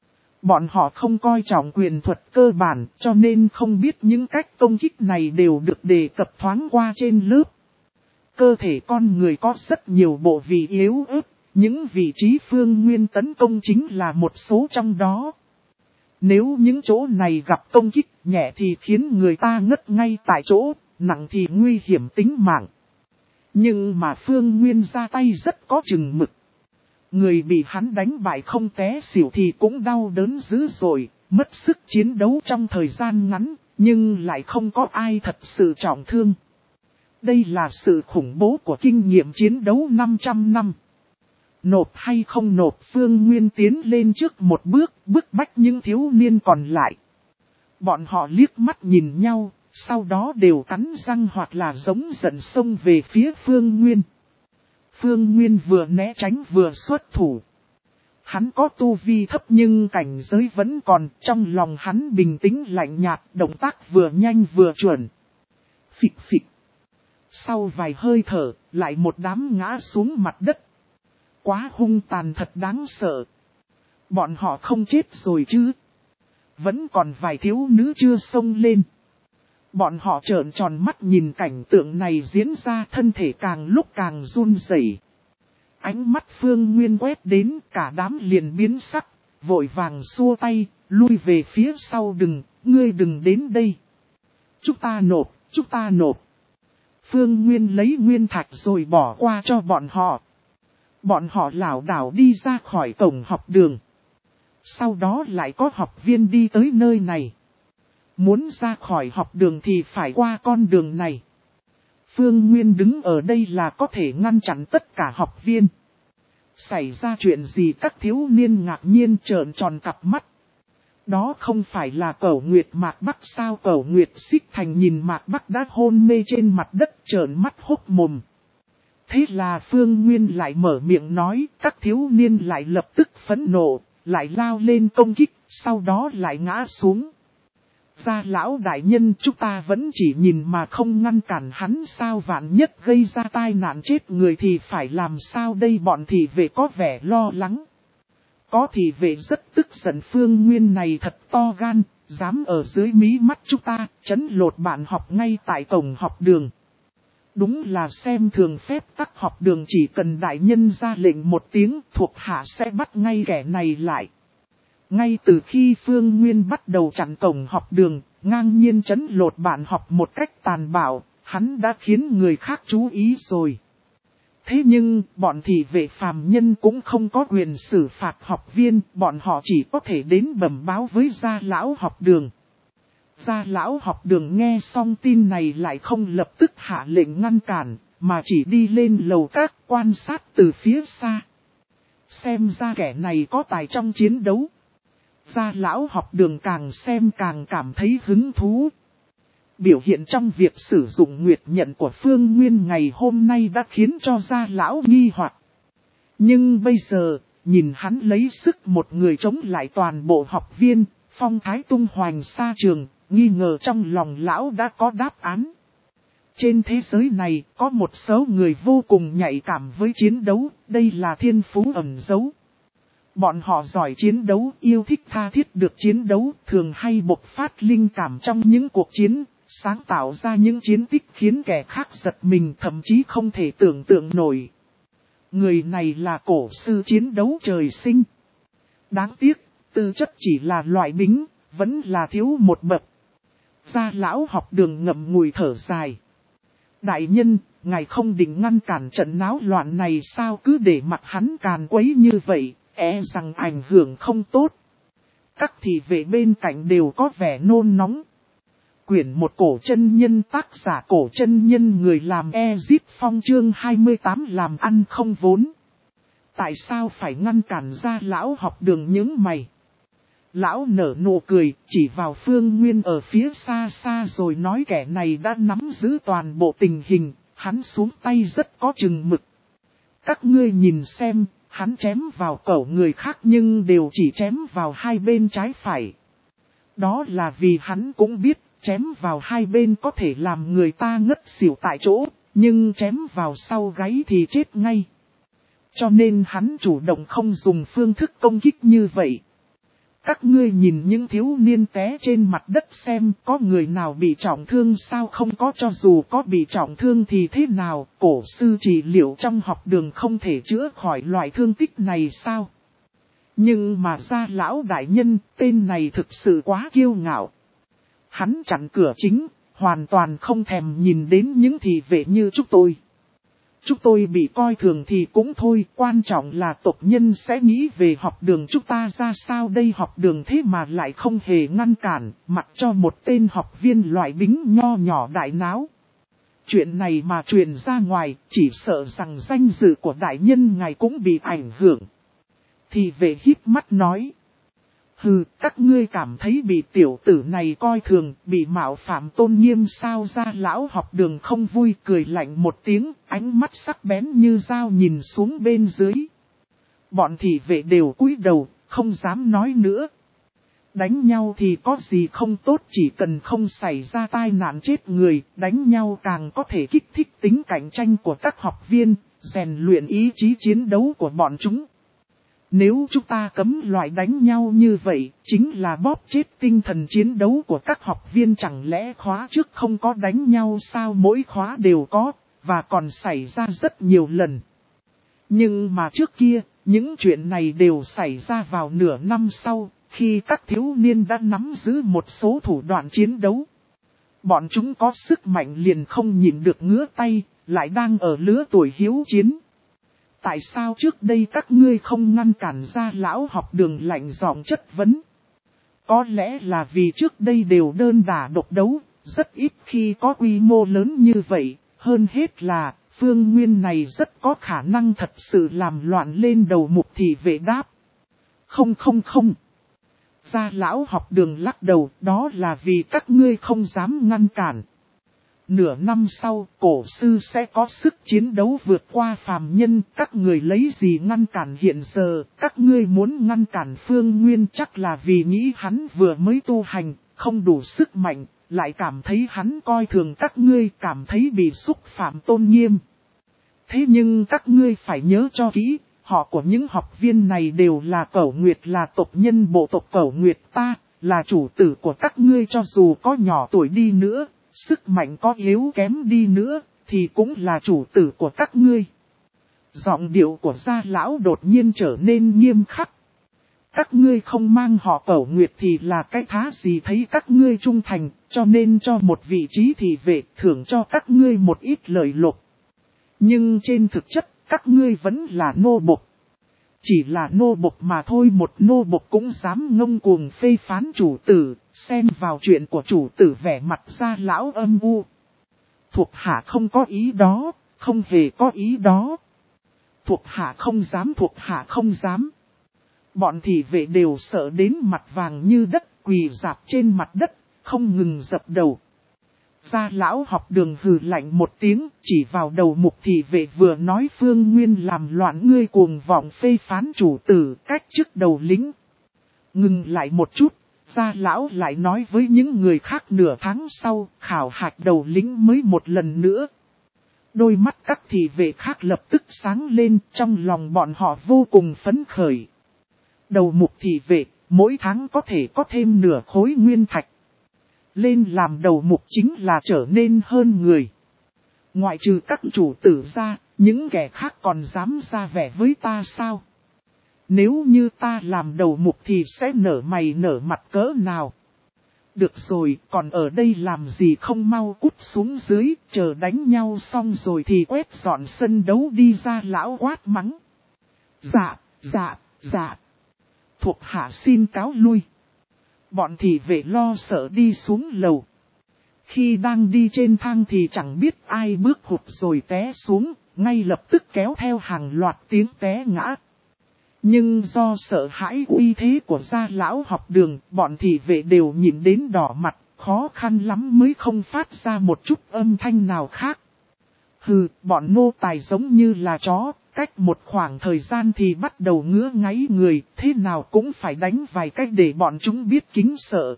Bọn họ không coi trọng quyền thuật cơ bản, cho nên không biết những cách công kích này đều được đề cập thoáng qua trên lớp. Cơ thể con người có rất nhiều bộ vị yếu ớt, những vị trí Phương Nguyên tấn công chính là một số trong đó. Nếu những chỗ này gặp công kích nhẹ thì khiến người ta ngất ngay tại chỗ, nặng thì nguy hiểm tính mạng. Nhưng mà Phương Nguyên ra tay rất có chừng mực. Người bị hắn đánh bại không té xỉu thì cũng đau đớn dữ dội, mất sức chiến đấu trong thời gian ngắn, nhưng lại không có ai thật sự trọng thương. Đây là sự khủng bố của kinh nghiệm chiến đấu năm trăm năm. Nộp hay không nộp? Phương Nguyên tiến lên trước một bước, bức bách những thiếu niên còn lại. Bọn họ liếc mắt nhìn nhau, sau đó đều cắn răng hoặc là giống giận xông về phía Phương Nguyên. Phương Nguyên vừa né tránh vừa xuất thủ. Hắn có tu vi thấp nhưng cảnh giới vẫn còn, trong lòng hắn bình tĩnh lạnh nhạt, động tác vừa nhanh vừa chuẩn. Phịch phịch. Sau vài hơi thở, lại một đám ngã xuống mặt đất. Quá hung tàn, thật đáng sợ. Bọn họ không chết rồi chứ? Vẫn còn vài thiếu nữ chưa xông lên. Bọn họ trợn tròn mắt nhìn cảnh tượng này diễn ra, thân thể càng lúc càng run rẩy. Ánh mắt Phương Nguyên quét đến, cả đám liền biến sắc, vội vàng xua tay, lui về phía sau. Đừng, ngươi đừng đến đây. Chúng ta nộp, chúng ta nộp. Phương Nguyên lấy nguyên thạch rồi bỏ qua cho bọn họ. Bọn họ lảo đảo đi ra khỏi cổng học đường. Sau đó lại có học viên đi tới nơi này. Muốn ra khỏi học đường thì phải qua con đường này. Phương Nguyên đứng ở đây là có thể ngăn chặn tất cả học viên. Xảy ra chuyện gì các thiếu niên ngạc nhiên trợn tròn cặp mắt. Đó không phải là Cẩu Nguyệt Mạc Bắc sao? Cẩu Nguyệt Xích Thành nhìn Mạc Bắc đã hôn mê trên mặt đất trợn mắt hốt mồm. Thế là Phương Nguyên lại mở miệng nói, các thiếu niên lại lập tức phẫn nộ, lại lao lên công kích, sau đó lại ngã xuống. Gia lão đại nhân, chúng ta vẫn chỉ nhìn mà không ngăn cản hắn sao? Vạn nhất gây ra tai nạn chết người thì phải làm sao đây? Bọn thị vệ có vẻ lo lắng. Có thị vệ rất tức giận, Phương Nguyên này thật to gan, dám ở dưới mí mắt chúng ta, trấn lột bạn học ngay tại cổng học đường. Đúng là xem thường phép tắc học đường, chỉ cần đại nhân ra lệnh một tiếng, thuộc hạ sẽ bắt ngay kẻ này lại. Ngay từ khi Phương Nguyên bắt đầu chặn cổng học đường, ngang nhiên trấn lột bạn học một cách tàn bạo, hắn đã khiến người khác chú ý rồi. Thế nhưng, bọn thị vệ phàm nhân cũng không có quyền xử phạt học viên, bọn họ chỉ có thể đến bẩm báo với gia lão học đường. Gia lão học đường nghe xong tin này lại không lập tức hạ lệnh ngăn cản, mà chỉ đi lên lầu các quan sát từ phía xa. Xem ra kẻ này có tài trong chiến đấu. Gia lão học đường càng xem càng cảm thấy hứng thú. Biểu hiện trong việc sử dụng nguyệt nhận của Phương Nguyên ngày hôm nay đã khiến cho gia lão nghi hoặc. Nhưng bây giờ, nhìn hắn lấy sức một người chống lại toàn bộ học viên, phong thái tung hoành xa trường, nghi ngờ trong lòng lão đã có đáp án. Trên thế giới này, có một số người vô cùng nhạy cảm với chiến đấu, đây là thiên phú ẩn giấu. Bọn họ giỏi chiến đấu, yêu thích tha thiết được chiến đấu, thường hay bộc phát linh cảm trong những cuộc chiến, sáng tạo ra những chiến tích khiến kẻ khác giật mình, thậm chí không thể tưởng tượng nổi. Người này là cổ sư chiến đấu trời sinh. Đáng tiếc, tư chất chỉ là loại bính, vẫn là thiếu một bậc. Gia lão học đường ngậm ngùi thở dài. Đại nhân, ngài không định ngăn cản trận náo loạn này sao? Cứ để mặc hắn càn quấy như vậy, e rằng ảnh hưởng không tốt. Các thị vệ bên cạnh đều có vẻ nôn nóng. Quyển một cổ chân nhân, tác giả cổ chân nhân, người làm Ezip Phong, chương hai mươi tám, làm ăn không vốn. Tại sao phải ngăn cản gia lão học đường những mày? Lão nở nụ cười, chỉ vào Phương Nguyên ở phía xa xa rồi nói, kẻ này đã nắm giữ toàn bộ tình hình, hắn xuống tay rất có chừng mực. Các ngươi nhìn xem, hắn chém vào cổ người khác nhưng đều chỉ chém vào hai bên trái phải. Đó là vì hắn cũng biết, chém vào hai bên có thể làm người ta ngất xỉu tại chỗ, nhưng chém vào sau gáy thì chết ngay. Cho nên hắn chủ động không dùng phương thức công kích như vậy. Các ngươi nhìn những thiếu niên té trên mặt đất xem, có người nào bị trọng thương sao? Không có. Cho dù có bị trọng thương thì thế nào, cổ sư trị liệu trong học đường không thể chữa khỏi loại thương tích này sao? Nhưng mà gia lão đại nhân, tên này thực sự quá kiêu ngạo. Hắn chặn cửa chính, hoàn toàn không thèm nhìn đến những thị vệ như chúng tôi. Chúng tôi bị coi thường thì cũng thôi, quan trọng là tộc nhân sẽ nghĩ về học đường chúng ta ra sao đây. Học đường thế mà lại không hề ngăn cản, mặc cho một tên học viên loại bính nho nhỏ đại náo. Chuyện này mà truyền ra ngoài, chỉ sợ rằng danh dự của đại nhân ngài cũng bị ảnh hưởng. Thì vệ híp mắt nói. Hừ, các ngươi cảm thấy bị tiểu tử này coi thường, bị mạo phạm tôn nghiêm sao? Ra lão học đường không vui, cười lạnh một tiếng, ánh mắt sắc bén như dao nhìn xuống bên dưới. Bọn thị vệ đều cúi đầu, không dám nói nữa. Đánh nhau thì có gì không tốt, chỉ cần không xảy ra tai nạn chết người, đánh nhau càng có thể kích thích tính cạnh tranh của các học viên, rèn luyện ý chí chiến đấu của bọn chúng. Nếu chúng ta cấm loại đánh nhau như vậy, chính là bóp chết tinh thần chiến đấu của các học viên. Chẳng lẽ khóa trước không có đánh nhau sao? Mỗi khóa đều có, và còn xảy ra rất nhiều lần. Nhưng mà trước kia, những chuyện này đều xảy ra vào nửa năm sau, khi các thiếu niên đã nắm giữ một số thủ đoạn chiến đấu. Bọn chúng có sức mạnh liền không nhịn được ngứa tay, lại đang ở lứa tuổi hiếu chiến. Tại sao trước đây các ngươi không ngăn cản Gia Lão học Đường lạnh giọng chất vấn? Có lẽ là vì trước đây đều đơn đả độc đấu, rất ít khi có quy mô lớn như vậy, hơn hết là Phương Nguyên này rất có khả năng thật sự làm loạn lên đầu Mục Thị Vệ đáp. Không không không. Gia Lão học Đường lắc đầu, đó là vì các ngươi không dám ngăn cản. Nửa năm sau, cổ sư sẽ có sức chiến đấu vượt qua phàm nhân, các người lấy gì ngăn cản hiện giờ, các ngươi muốn ngăn cản Phương Nguyên chắc là vì nghĩ hắn vừa mới tu hành, không đủ sức mạnh, lại cảm thấy hắn coi thường các ngươi, cảm thấy bị xúc phạm tôn nghiêm. Thế nhưng các ngươi phải nhớ cho kỹ, họ của những học viên này đều là Cẩu Nguyệt, là tộc nhân bộ tộc Cẩu Nguyệt ta, là chủ tử của các ngươi, cho dù có nhỏ tuổi đi nữa. Sức mạnh có yếu kém đi nữa, thì cũng là chủ tử của các ngươi. Giọng điệu của Gia Lão đột nhiên trở nên nghiêm khắc. Các ngươi không mang họ Cẩu Nguyệt thì là cái thá gì, thấy các ngươi trung thành, cho nên cho một vị trí thị vệ, thưởng cho các ngươi một ít lợi lộc. Nhưng trên thực chất, các ngươi vẫn là nô bộc. Chỉ là nô bộc mà thôi, một nô bộc cũng dám ngông cuồng phê phán chủ tử, xen vào chuyện của chủ tử, vẻ mặt Gia Lão âm u. Thuộc hạ không có ý đó, không hề có ý đó. Thuộc hạ không dám, thuộc hạ không dám. Bọn thị vệ đều sợ đến mặt vàng như đất, quỳ rạp trên mặt đất, không ngừng dập đầu. Gia Lão học Đường hừ lạnh một tiếng, chỉ vào đầu Mục Thị Vệ vừa nói Phương Nguyên làm loạn, ngươi cuồng vọng phê phán chủ tử, cách chức đầu lính. Ngừng lại một chút, Gia Lão lại nói với những người khác, nửa tháng sau, khảo hạch đầu lính mới một lần nữa. Đôi mắt các thị vệ khác lập tức sáng lên, trong lòng bọn họ vô cùng phấn khởi. Đầu Mục Thị Vệ, mỗi tháng có thể có thêm nửa khối nguyên thạch. Lên làm đầu mục chính là trở nên hơn người. Ngoại trừ các chủ tử ra, những kẻ khác còn dám ra vẻ với ta sao? Nếu như ta làm đầu mục thì sẽ nở mày nở mặt cỡ nào? Được rồi, còn ở đây làm gì, không mau cút xuống dưới, chờ đánh nhau xong rồi thì quét dọn sân đấu đi. Ra Lão quát mắng. Dạ, dạ, dạ. Thuộc hạ xin cáo lui. Bọn thị vệ lo sợ đi xuống lầu. Khi đang đi trên thang thì chẳng biết ai bước hụt rồi té xuống, ngay lập tức kéo theo hàng loạt tiếng té ngã. Nhưng do sợ hãi uy thế của Gia Lão học Đường, bọn thị vệ đều nhìn đến đỏ mặt, khó khăn lắm mới không phát ra một chút âm thanh nào khác. Hừ, bọn nô tài giống như là chó, cách một khoảng thời gian thì bắt đầu ngứa ngáy người, thế nào cũng phải đánh vài cách để bọn chúng biết kính sợ.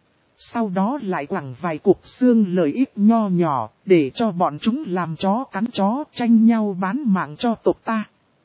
Sau đó lại quẳng vài cục xương lợi ích nho nhỏ, để cho bọn chúng làm chó cắn chó, tranh nhau bán mạng cho tộc ta.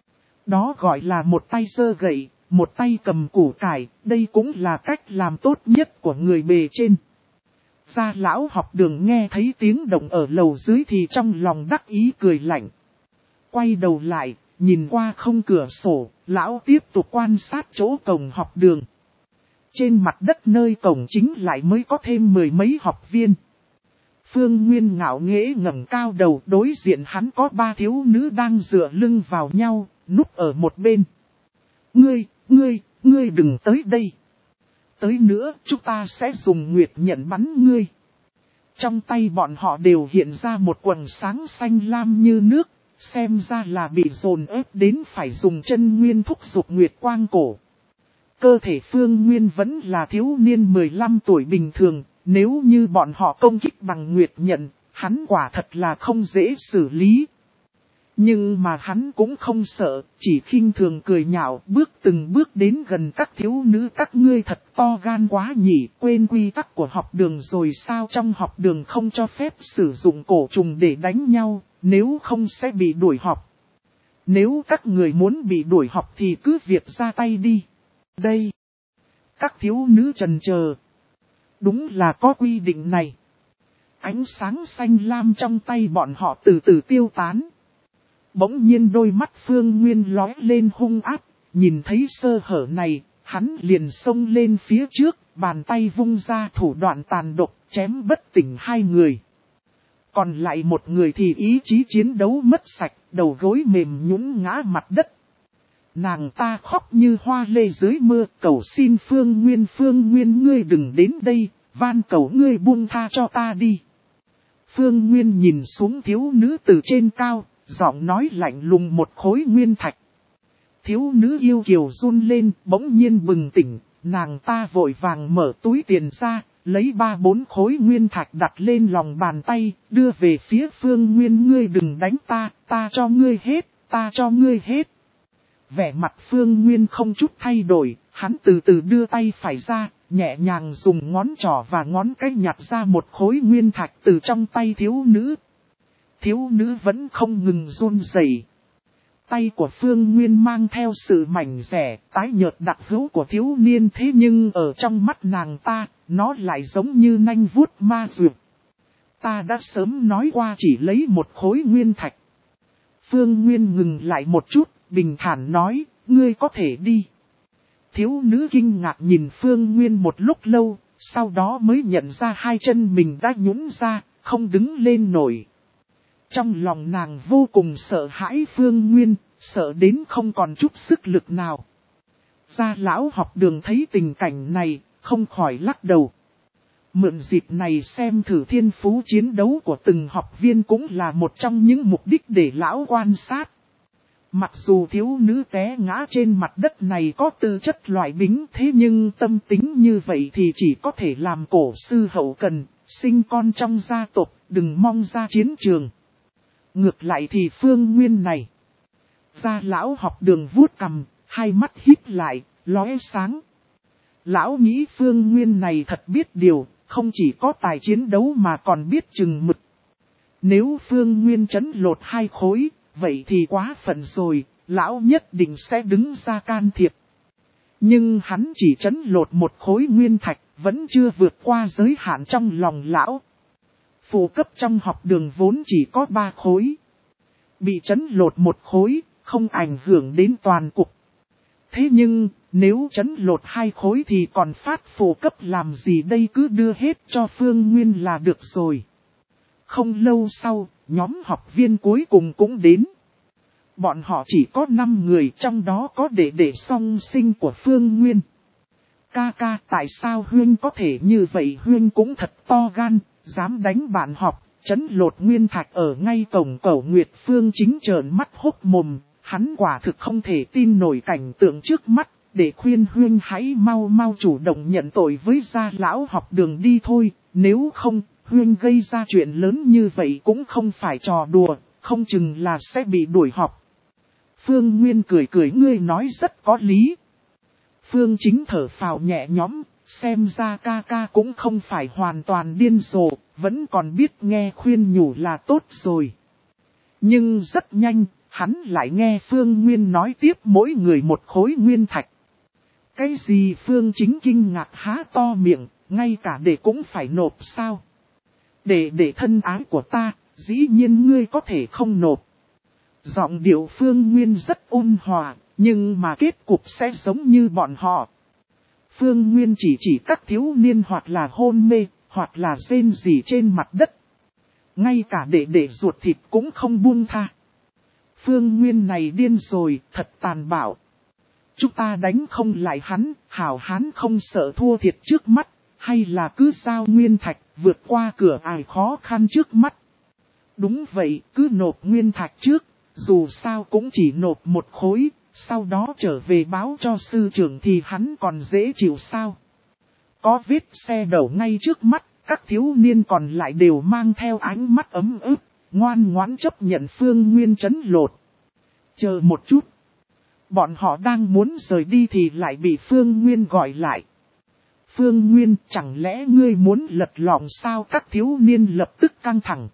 Đó gọi là một tay giơ gậy, một tay cầm củ cải, đây cũng là cách làm tốt nhất của người bề trên. Gia Lão học Đường nghe thấy tiếng động ở lầu dưới thì trong lòng đắc ý cười lạnh. Quay đầu lại, nhìn qua không cửa sổ, Lão tiếp tục quan sát chỗ cổng học đường. Trên mặt đất nơi cổng chính lại mới có thêm mười mấy học viên. Phương Nguyên ngạo nghễ ngẩng cao đầu, đối diện hắn có ba thiếu nữ đang dựa lưng vào nhau, núp ở một bên. Ngươi, ngươi, ngươi đừng tới đây. Tới nữa, chúng ta sẽ dùng nguyệt nhận bắn ngươi. Trong tay bọn họ đều hiện ra một quần sáng xanh lam như nước, xem ra là bị dồn ép đến phải dùng chân nguyên thúc giục nguyệt quang cổ. Cơ thể Phương Nguyên vẫn là thiếu niên mười lăm tuổi bình thường, nếu như bọn họ công kích bằng nguyệt nhận, hắn quả thật là không dễ xử lý. Nhưng mà hắn cũng không sợ, chỉ khinh thường cười nhạo, bước từng bước đến gần các thiếu nữ. Các ngươi thật to gan quá nhỉ, quên quy tắc của học đường rồi sao? Trong học đường không cho phép sử dụng cổ trùng để đánh nhau, nếu không sẽ bị đuổi học. Nếu các người muốn bị đuổi học thì cứ việc ra tay đi. Đây, các thiếu nữ trần chờ. Đúng là có quy định này. Ánh sáng xanh lam trong tay bọn họ từ từ tiêu tán. Bỗng nhiên đôi mắt Phương Nguyên lóe lên hung ác, nhìn thấy sơ hở này, hắn liền xông lên phía trước, bàn tay vung ra thủ đoạn tàn độc, chém bất tỉnh hai người. Còn lại một người thì ý chí chiến đấu mất sạch, đầu gối mềm nhũn ngã mặt đất. Nàng ta khóc như hoa lê dưới mưa, cầu xin Phương Nguyên, Phương Nguyên ngươi đừng đến đây, van cầu ngươi buông tha cho ta đi. Phương Nguyên nhìn xuống thiếu nữ từ trên cao, giọng nói lạnh lùng một khối nguyên thạch. Thiếu nữ yêu kiều run lên, bỗng nhiên bừng tỉnh, nàng ta vội vàng mở túi tiền ra, lấy ba bốn khối nguyên thạch đặt lên lòng bàn tay, đưa về phía Phương Nguyên, ngươi đừng đánh ta, ta cho ngươi hết, ta cho ngươi hết. Vẻ mặt Phương Nguyên không chút thay đổi, hắn từ từ đưa tay phải ra, nhẹ nhàng dùng ngón trỏ và ngón cái nhặt ra một khối nguyên thạch từ trong tay thiếu nữ. Thiếu nữ vẫn không ngừng run rẩy. Tay của Phương Nguyên mang theo sự mảnh rẻ, tái nhợt đặc hữu của thiếu niên, thế nhưng ở trong mắt nàng ta, nó lại giống như nanh vuốt ma dược. Ta đã sớm nói qua chỉ lấy một khối nguyên thạch. Phương Nguyên ngừng lại một chút, bình thản nói, ngươi có thể đi. Thiếu nữ kinh ngạc nhìn Phương Nguyên một lúc lâu, sau đó mới nhận ra hai chân mình đã nhũn ra, không đứng lên nổi. Trong lòng nàng vô cùng sợ hãi Phương Nguyên, sợ đến không còn chút sức lực nào. Gia lão học đường thấy tình cảnh này, không khỏi lắc đầu. Mượn dịp này xem thử thiên phú chiến đấu của từng học viên cũng là một trong những mục đích để lão quan sát. Mặc dù thiếu nữ té ngã trên mặt đất này có tư chất loại bính, thế nhưng tâm tính như vậy thì chỉ có thể làm cổ sư hậu cần, sinh con trong gia tộc, đừng mong ra chiến trường. Ngược lại thì Phương Nguyên này. Gia lão học đường vuốt cằm, hai mắt híp lại, lóe sáng. Lão nghĩ Phương Nguyên này thật biết điều, không chỉ có tài chiến đấu mà còn biết chừng mực. Nếu Phương Nguyên trấn lột hai khối, vậy thì quá phận rồi, lão nhất định sẽ đứng ra can thiệp. Nhưng hắn chỉ trấn lột một khối nguyên thạch, vẫn chưa vượt qua giới hạn trong lòng lão. Phụ cấp trong học đường vốn chỉ có ba khối. Bị trấn lột một khối, không ảnh hưởng đến toàn cục. Thế nhưng, nếu trấn lột hai khối thì còn phát phụ cấp làm gì đây, cứ đưa hết cho Phương Nguyên là được rồi. Không lâu sau, nhóm học viên cuối cùng cũng đến. Bọn họ chỉ có năm người, trong đó có đệ đệ song sinh của Phương Nguyên. Ca ca, tại sao Huyên có thể như vậy? Huyên cũng thật to gan, dám đánh bạn học, trấn lột nguyên thạch ở ngay cổng Cẩu Nguyệt. Phương Chính trợn mắt hốc mồm, hắn quả thực không thể tin nổi cảnh tượng trước mắt, để khuyên Huyên hãy mau mau chủ động nhận tội với gia lão học đường đi thôi, nếu không, Huyên gây ra chuyện lớn như vậy cũng không phải trò đùa, không chừng là sẽ bị đuổi học. Phương Nguyên cười cười, ngươi nói rất có lý. Phương Chính thở phào nhẹ nhõm, xem ra ca ca cũng không phải hoàn toàn điên rồ, vẫn còn biết nghe khuyên nhủ là tốt rồi. Nhưng rất nhanh, hắn lại nghe Phương Nguyên nói tiếp mỗi người một khối nguyên thạch. Cái gì? Phương Chính kinh ngạc há to miệng, ngay cả đệ cũng phải nộp sao? Đệ đệ thân ái của ta, dĩ nhiên ngươi có thể không nộp. Giọng điệu Phương Nguyên rất ôn hòa, nhưng mà kết cục sẽ giống như bọn họ. Phương Nguyên chỉ chỉ các thiếu niên hoặc là hôn mê, hoặc là rên rỉ trên mặt đất. Ngay cả đệ đệ ruột thịt cũng không buông tha. Phương Nguyên này điên rồi, thật tàn bạo. Chúng ta đánh không lại hắn, hảo hán không sợ thua thiệt trước mắt, hay là cứ giao nguyên thạch, vượt qua cửa ải khó khăn trước mắt. Đúng vậy, cứ nộp nguyên thạch trước, dù sao cũng chỉ nộp một khối, sau đó trở về báo cho sư trưởng thì hắn còn dễ chịu sao. Có vết xe đậu ngay trước mắt, các thiếu niên còn lại đều mang theo ánh mắt ấm ức, ngoan ngoãn chấp nhận Phương Nguyên trấn lột. Chờ một chút. Bọn họ đang muốn rời đi thì lại bị Phương Nguyên gọi lại. Phương Nguyên, chẳng lẽ ngươi muốn lật lọng sao? Các thiếu niên lập tức căng thẳng.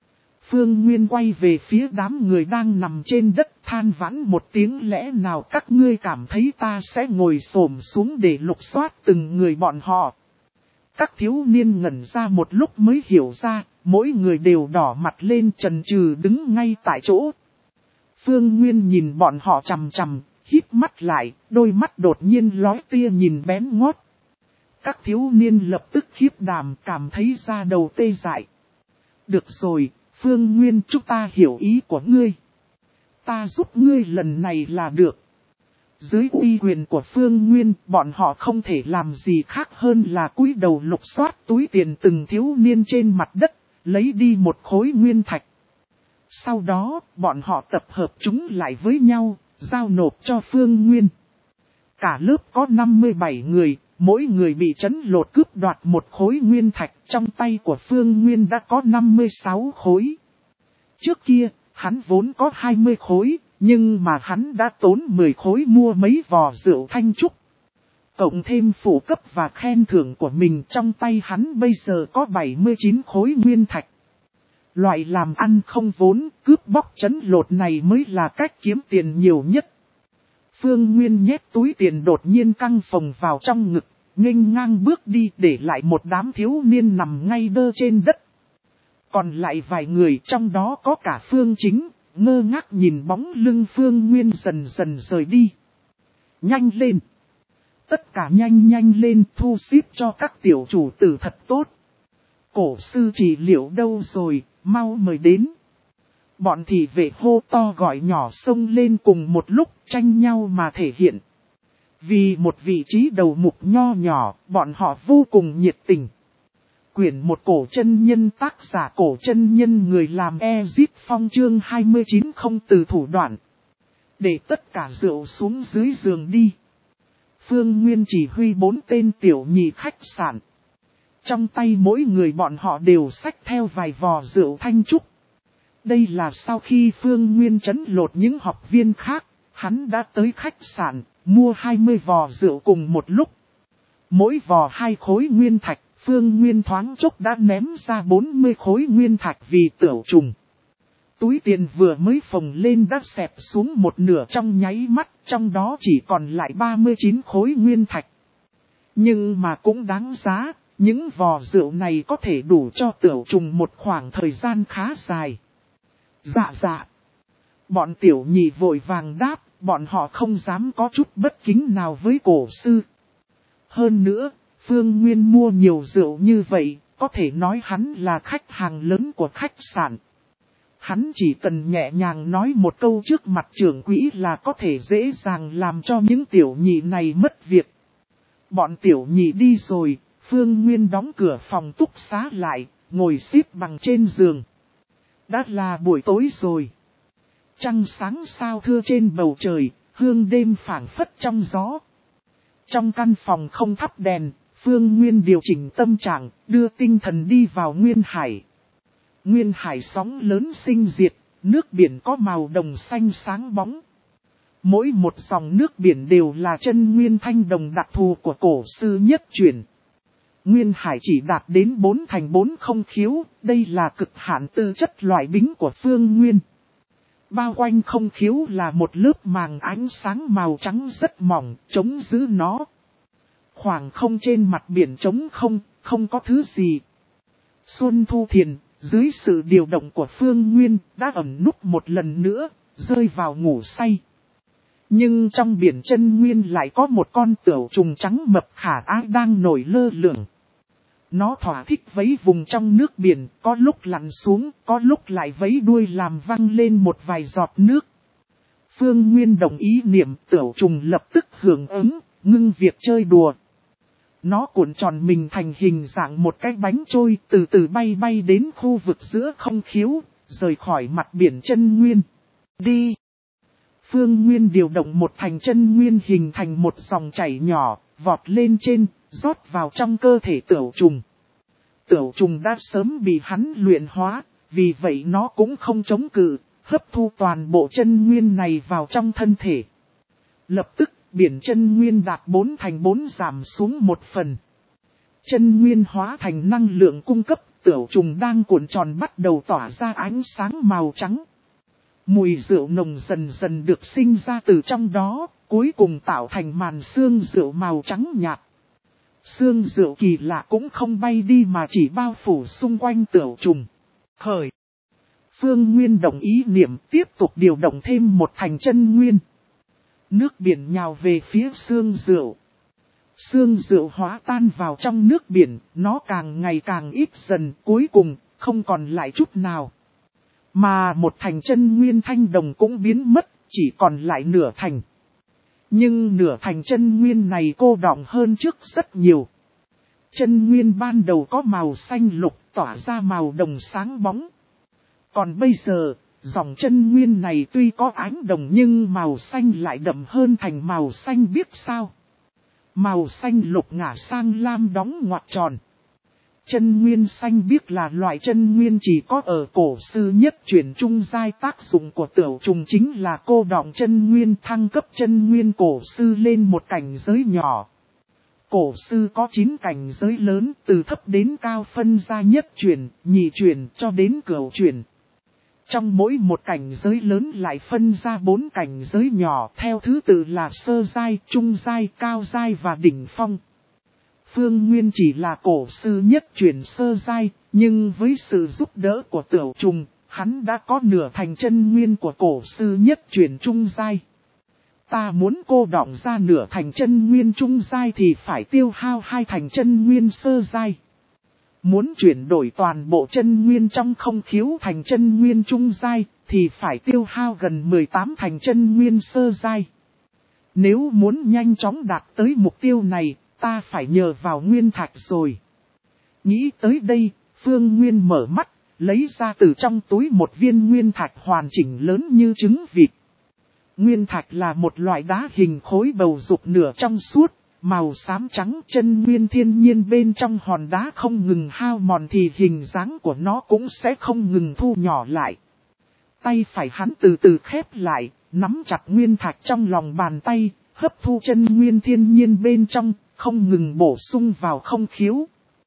Phương Nguyên quay về phía đám người đang nằm trên đất, than vãn một tiếng, lẽ nào các ngươi cảm thấy ta sẽ ngồi xổm xuống để lục soát từng người bọn họ? Các thiếu niên ngẩn ra một lúc mới hiểu ra, mỗi người đều đỏ mặt lên, chần chừ đứng ngay tại chỗ. Phương Nguyên nhìn bọn họ chằm chằm, híp mắt lại, đôi mắt đột nhiên lóe tia nhìn bén ngót. Các thiếu niên lập tức khiếp đảm cảm thấy da đầu tê dại. Được rồi, Phương Nguyên, chúng ta hiểu ý của ngươi. Ta giúp ngươi lần này là được. Dưới uy quyền của Phương Nguyên, bọn họ không thể làm gì khác hơn là cúi đầu lục soát túi tiền từng thiếu niên trên mặt đất, lấy đi một khối nguyên thạch. Sau đó, bọn họ tập hợp chúng lại với nhau, giao nộp cho Phương Nguyên. Cả lớp có năm mươi bảy người, mỗi người bị trấn lột cướp đoạt một khối nguyên thạch, trong tay của Phương Nguyên đã có năm mươi sáu khối. Trước kia, hắn vốn có hai mươi khối, nhưng mà hắn đã tốn mười khối mua mấy vò rượu thanh trúc. Cộng thêm phụ cấp và khen thưởng của mình, trong tay hắn bây giờ có bảy mươi chín khối nguyên thạch. Loại làm ăn không vốn, cướp bóc trấn lột này mới là cách kiếm tiền nhiều nhất. Phương Nguyên nhét túi tiền đột nhiên căng phồng vào trong ngực, nghênh ngang bước đi để lại một đám thiếu niên nằm ngay đơ trên đất. Còn lại vài người trong đó có cả Phương Chính, ngơ ngác nhìn bóng lưng Phương Nguyên dần dần rời đi. Nhanh lên! Tất cả nhanh nhanh lên, thu xếp cho các tiểu chủ tử thật tốt. Cổ sư trị liệu đâu rồi, mau mời đến. Bọn thị vệ hô to gọi nhỏ xông lên cùng một lúc, tranh nhau mà thể hiện. Vì một vị trí đầu mục nho nhỏ, bọn họ vô cùng nhiệt tình. Quyển một cổ chân nhân, tác giả cổ chân nhân, người làm Ezip Phong, chương hai mươi chín, không từ thủ đoạn. Để tất cả rượu xuống dưới giường đi. Phương Nguyên chỉ huy bốn tên tiểu nhị khách sạn. Trong tay mỗi người bọn họ đều xách theo vài vò rượu thanh trúc. Đây là sau khi Phương Nguyên trấn lột những học viên khác, hắn đã tới khách sạn, mua hai mươi vò rượu cùng một lúc. Mỗi vò hai khối nguyên thạch, Phương Nguyên thoáng chốc đã ném ra bốn mươi khối nguyên thạch vì tửu trùng. Túi tiền vừa mới phồng lên đã xẹp xuống một nửa trong nháy mắt, trong đó chỉ còn lại ba mươi chín khối nguyên thạch. Nhưng mà cũng đáng giá, những vò rượu này có thể đủ cho tửu trùng một khoảng thời gian khá dài. Dạ dạ. Bọn tiểu nhị vội vàng đáp, bọn họ không dám có chút bất kính nào với cổ sư. Hơn nữa, Phương Nguyên mua nhiều rượu như vậy, có thể nói hắn là khách hàng lớn của khách sạn. Hắn chỉ cần nhẹ nhàng nói một câu trước mặt trưởng quỹ là có thể dễ dàng làm cho những tiểu nhị này mất việc. Bọn tiểu nhị đi rồi, Phương Nguyên đóng cửa phòng túc xá lại, ngồi xếp bằng trên giường. Đã là buổi tối rồi. Trăng sáng sao thưa trên bầu trời, hương đêm phảng phất trong gió. Trong căn phòng không thắp đèn, Phương Nguyên điều chỉnh tâm trạng, đưa tinh thần đi vào Nguyên Hải. Nguyên Hải sóng lớn sinh diệt, nước biển có màu đồng xanh sáng bóng. Mỗi một dòng nước biển đều là chân nguyên thanh đồng đặc thù của cổ sư nhất truyền. Nguyên Hải chỉ đạt đến bốn thành bốn không khiếu, đây là cực hạn tư chất loại bính của Phương Nguyên. Bao quanh không khiếu là một lớp màng ánh sáng màu trắng rất mỏng, chống giữ nó. Khoảng không trên mặt biển trống không, không có thứ gì. Xuân Thu Thiền, dưới sự điều động của Phương Nguyên, đã ẩn núp một lần nữa, rơi vào ngủ say. Nhưng trong biển chân nguyên lại có một con tửu trùng trắng mập khả ái đang nổi lơ lửng. Nó thỏa thích vấy vùng trong nước biển, có lúc lặn xuống, có lúc lại vấy đuôi làm văng lên một vài giọt nước. Phương Nguyên đồng ý niệm, tửu trùng lập tức hưởng ứng, ngưng việc chơi đùa. Nó cuộn tròn mình thành hình dạng một cái bánh trôi, từ từ bay bay đến khu vực giữa không khiếu, rời khỏi mặt biển chân nguyên. Đi! Phương Nguyên điều động một thành chân nguyên hình thành một dòng chảy nhỏ, vọt lên trên, rót vào trong cơ thể tửu trùng. Tửu trùng đã sớm bị hắn luyện hóa, vì vậy nó cũng không chống cự, hấp thu toàn bộ chân nguyên này vào trong thân thể. Lập tức, biển chân nguyên đạt bốn thành bốn giảm xuống một phần. Chân nguyên hóa thành năng lượng cung cấp, tửu trùng đang cuộn tròn bắt đầu tỏa ra ánh sáng màu trắng. Mùi rượu nồng dần dần được sinh ra từ trong đó, cuối cùng tạo thành màn sương rượu màu trắng nhạt. Sương rượu kỳ lạ cũng không bay đi mà chỉ bao phủ xung quanh tửu trùng. Khởi! Phương Nguyên đồng ý niệm tiếp tục điều động thêm một thành chân nguyên. Nước biển nhào về phía xương rượu. Xương rượu hóa tan vào trong nước biển, nó càng ngày càng ít dần, cuối cùng, không còn lại chút nào. Mà một thành chân nguyên thanh đồng cũng biến mất, chỉ còn lại nửa thành. Nhưng nửa thành chân nguyên này cô đọng hơn trước rất nhiều. Chân nguyên ban đầu có màu xanh lục tỏa ra màu đồng sáng bóng. Còn bây giờ, dòng chân nguyên này tuy có ánh đồng nhưng màu xanh lại đậm hơn thành màu xanh biếc sao. Màu xanh lục ngả sang lam đóng ngoặc tròn. Chân nguyên xanh biếc là loại chân nguyên chỉ có ở cổ sư nhất chuyển trung giai, tác dụng của tiểu trùng chính là cô đọng chân nguyên, thăng cấp chân nguyên cổ sư lên một cảnh giới nhỏ. Cổ sư có chín cảnh giới lớn, từ thấp đến cao phân ra nhất chuyển, nhị chuyển cho đến cửu chuyển. Trong mỗi một cảnh giới lớn lại phân ra bốn cảnh giới nhỏ, theo thứ tự là sơ giai, trung giai, cao giai và đỉnh phong. Phương Nguyên chỉ là cổ sư nhất chuyển sơ giai, nhưng với sự giúp đỡ của tiểu trùng, hắn đã có nửa thành chân nguyên của cổ sư nhất chuyển trung giai. Ta muốn cô đọng ra nửa thành chân nguyên trung giai thì phải tiêu hao hai thành chân nguyên sơ giai. Muốn chuyển đổi toàn bộ chân nguyên trong không khiếu thành chân nguyên trung giai thì phải tiêu hao gần mười tám thành chân nguyên sơ giai. Nếu muốn nhanh chóng đạt tới mục tiêu này, ta phải nhờ vào nguyên thạch rồi. Nghĩ tới đây, Phương Nguyên mở mắt, lấy ra từ trong túi một viên nguyên thạch hoàn chỉnh lớn như trứng vịt. Nguyên thạch là một loại đá hình khối bầu dục nửa trong suốt, màu xám trắng, chân nguyên thiên nhiên bên trong hòn đá không ngừng hao mòn thì hình dáng của nó cũng sẽ không ngừng thu nhỏ lại. Tay phải hắn từ từ khép lại, nắm chặt nguyên thạch trong lòng bàn tay, hấp thu chân nguyên thiên nhiên bên trong, không ngừng bổ sung vào không khiếu.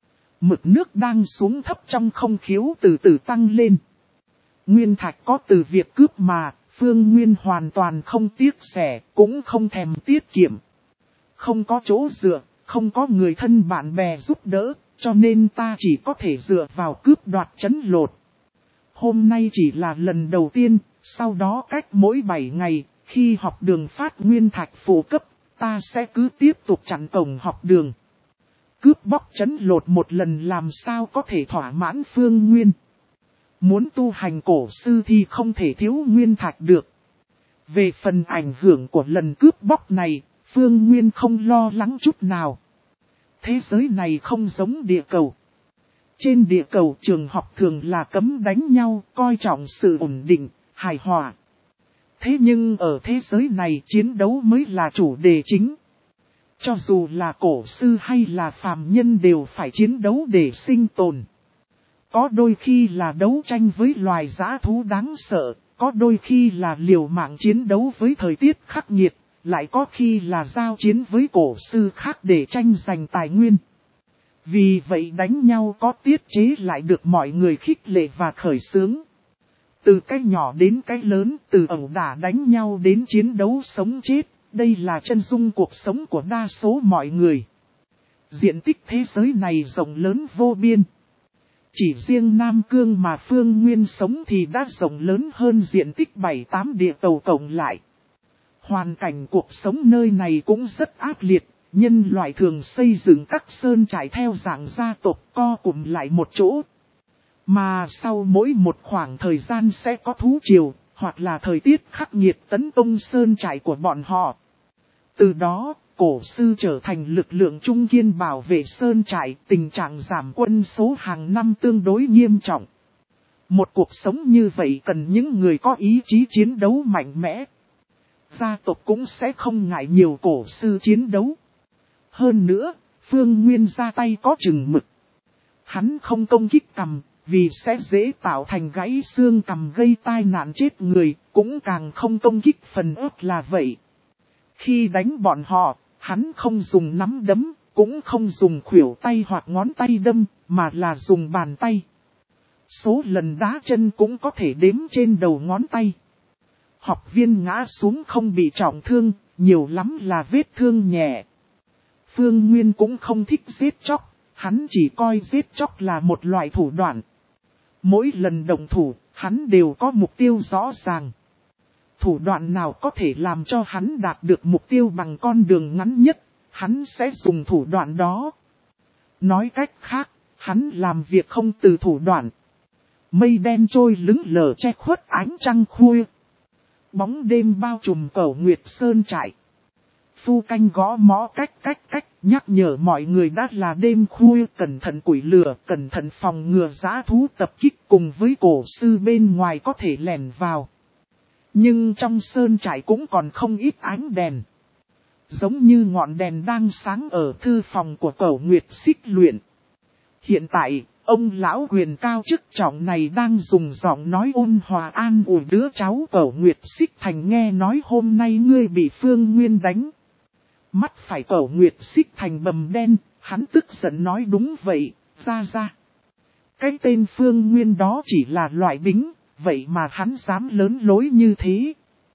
Mực nước đang xuống thấp trong không khiếu từ từ tăng lên. Nguyên thạch có từ việc cướp mà, Phương Nguyên hoàn toàn không tiếc rẻ, cũng không thèm tiết kiệm. Không có chỗ dựa, không có người thân bạn bè giúp đỡ, cho nên ta chỉ có thể dựa vào cướp đoạt trấn lột. Hôm nay chỉ là lần đầu tiên, sau đó cách mỗi bảy ngày, khi học đường phát nguyên thạch phổ cấp, ta sẽ cứ tiếp tục chặn cổng học đường. Cướp bóc trấn lột một lần làm sao có thể thỏa mãn Phương Nguyên. Muốn tu hành cổ sư thì không thể thiếu nguyên thạch được. Về phần ảnh hưởng của lần cướp bóc này, Phương Nguyên không lo lắng chút nào. Thế giới này không giống địa cầu. Trên địa cầu trường học thường là cấm đánh nhau, coi trọng sự ổn định, hài hòa. Thế nhưng ở thế giới này chiến đấu mới là chủ đề chính. Cho dù là cổ sư hay là phàm nhân đều phải chiến đấu để sinh tồn. Có đôi khi là đấu tranh với loài dã thú đáng sợ, có đôi khi là liều mạng chiến đấu với thời tiết khắc nghiệt, lại có khi là giao chiến với cổ sư khác để tranh giành tài nguyên. Vì vậy đánh nhau có tiết chế lại được mọi người khích lệ và khởi xướng. Từ cái nhỏ đến cái lớn, từ ẩu đả đánh nhau đến chiến đấu sống chết, đây là chân dung cuộc sống của đa số mọi người. Diện tích thế giới này rộng lớn vô biên. Chỉ riêng Nam Cương mà Phương Nguyên sống thì đã rộng lớn hơn diện tích bảy tám địa cầu cộng lại. Hoàn cảnh cuộc sống nơi này cũng rất ác liệt, nhân loại thường xây dựng các sơn trại theo dạng gia tộc co cụm lại một chỗ. Mà sau mỗi một khoảng thời gian sẽ có thú triều, hoặc là thời tiết khắc nghiệt tấn công sơn trại của bọn họ. Từ đó, cổ sư trở thành lực lượng trung kiên bảo vệ sơn trại, tình trạng giảm quân số hàng năm tương đối nghiêm trọng. Một cuộc sống như vậy cần những người có ý chí chiến đấu mạnh mẽ. Gia tộc cũng sẽ không ngại nhiều cổ sư chiến đấu. Hơn nữa, Phương Nguyên ra tay có chừng mực. Hắn không công kích cằm, vì sẽ dễ tạo thành gãy xương cằm gây tai nạn chết người, cũng càng không công kích phần ớt là vậy. Khi đánh bọn họ, hắn không dùng nắm đấm, cũng không dùng khuỷu tay hoặc ngón tay đâm, mà là dùng bàn tay. Số lần đá chân cũng có thể đếm trên đầu ngón tay. Học viên ngã xuống không bị trọng thương, nhiều lắm là vết thương nhẹ. Phương Nguyên cũng không thích giết chóc, hắn chỉ coi giết chóc là một loại thủ đoạn. Mỗi lần động thủ, hắn đều có mục tiêu rõ ràng. Thủ đoạn nào có thể làm cho hắn đạt được mục tiêu bằng con đường ngắn nhất, hắn sẽ dùng thủ đoạn đó. Nói cách khác, hắn làm việc không từ thủ đoạn. Mây đen trôi lững lờ che khuất ánh trăng khuya. Bóng đêm bao trùm Cẩu Nguyệt Sơn trại. Phu canh gõ mõ cách cách cách, nhắc nhở mọi người đã là đêm khuya, cẩn thận quỷ lửa, cẩn thận phòng ngừa dã thú tập kích, cùng với cổ sư bên ngoài có thể lẻn vào. Nhưng trong sơn trại cũng còn không ít ánh đèn. Giống như ngọn đèn đang sáng ở thư phòng của Cẩu Nguyệt Xích Luyện. Hiện tại, ông lão quyền cao chức trọng này đang dùng giọng nói ôn hòa an ủi đứa cháu Cẩu Nguyệt Xích Thành, nghe nói hôm nay ngươi bị Phương Nguyên đánh. Mắt phải Cẩu Nguyệt Xích Thành bầm đen, hắn tức giận nói đúng vậy, ra ra. Cái tên Phương Nguyên đó chỉ là loại bính, vậy mà hắn dám lớn lối như thế.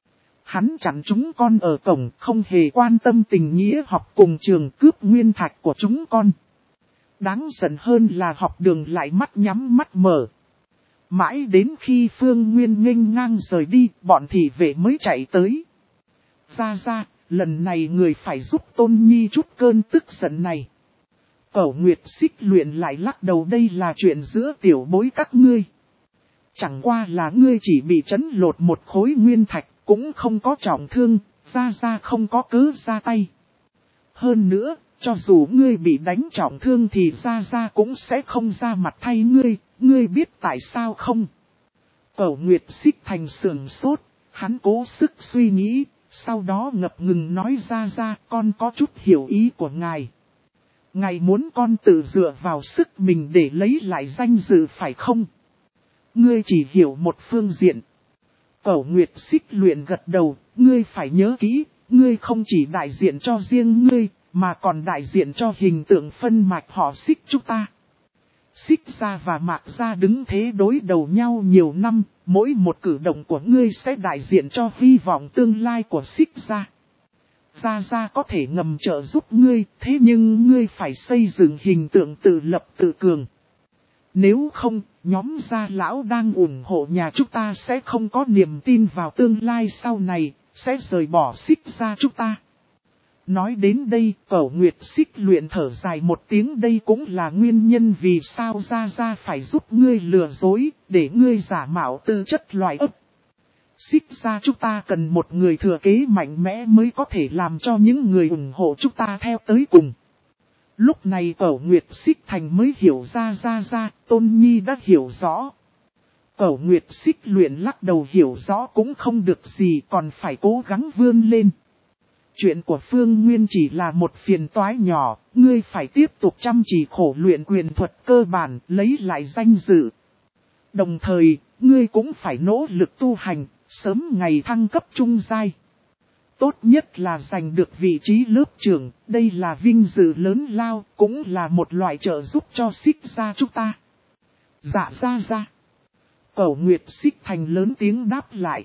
Hắn chặn chúng con ở cổng, không hề quan tâm tình nghĩa học cùng trường, cướp nguyên thạch của chúng con. Đáng giận hơn là học đường lại mắt nhắm mắt mở. Mãi đến khi Phương Nguyên nghênh ngang rời đi, bọn thị vệ mới chạy tới. Ra ra, lần này người phải giúp Tôn Nhi chút cơn tức giận này. Cẩu Nguyệt Xích Luyện lại lắc đầu, đây là chuyện giữa tiểu bối các ngươi. Chẳng qua là ngươi chỉ bị trấn lột một khối nguyên thạch, cũng không có trọng thương, ra ra không có cớ ra tay. Hơn nữa, cho dù ngươi bị đánh trọng thương thì ra ra cũng sẽ không ra mặt thay ngươi, ngươi biết tại sao không? Cẩu Nguyệt Xích Thành sườn sốt, hắn cố sức suy nghĩ, sau đó ngập ngừng nói ra ra, con có chút hiểu ý của ngài. Ngài muốn con tự dựa vào sức mình để lấy lại danh dự phải không? Ngươi chỉ hiểu một phương diện. Cẩu Nguyệt Xích Luyện gật đầu, ngươi phải nhớ kỹ, ngươi không chỉ đại diện cho riêng ngươi, mà còn đại diện cho hình tượng phân mạch họ Xích chúng ta. Xích gia và Mạc gia đứng thế đối đầu nhau nhiều năm, mỗi một cử động của ngươi sẽ đại diện cho hy vọng tương lai của Xích gia. Gia Gia có thể ngầm trợ giúp ngươi, thế nhưng ngươi phải xây dựng hình tượng tự lập tự cường. Nếu không, nhóm Gia Lão đang ủng hộ nhà chúng ta sẽ không có niềm tin vào tương lai sau này, sẽ rời bỏ Xích gia chúng ta. Nói đến đây, Cẩu Nguyệt Xích Luyện thở dài một tiếng, đây cũng là nguyên nhân vì sao Gia Gia phải giúp ngươi lừa dối, để ngươi giả mạo tư chất loài ấp. Xích gia chúng ta cần một người thừa kế mạnh mẽ mới có thể làm cho những người ủng hộ chúng ta theo tới cùng. Lúc này Cẩu Nguyệt Xích Thành mới hiểu ra ra ra, Tôn Nhi đã hiểu rõ. Cẩu Nguyệt Xích Luyện lắc đầu, hiểu rõ cũng không được gì, còn phải cố gắng vươn lên. Chuyện của Phương Nguyên chỉ là một phiền toái nhỏ, ngươi phải tiếp tục chăm chỉ khổ luyện quyền thuật cơ bản, lấy lại danh dự. Đồng thời, ngươi cũng phải nỗ lực tu hành, sớm ngày thăng cấp trung giai. Tốt nhất là giành được vị trí lớp trưởng, đây là vinh dự lớn lao, cũng là một loại trợ giúp cho Xích gia chúng ta. Dạ ra ra. Cẩu Nguyệt Xích Thành lớn tiếng đáp lại.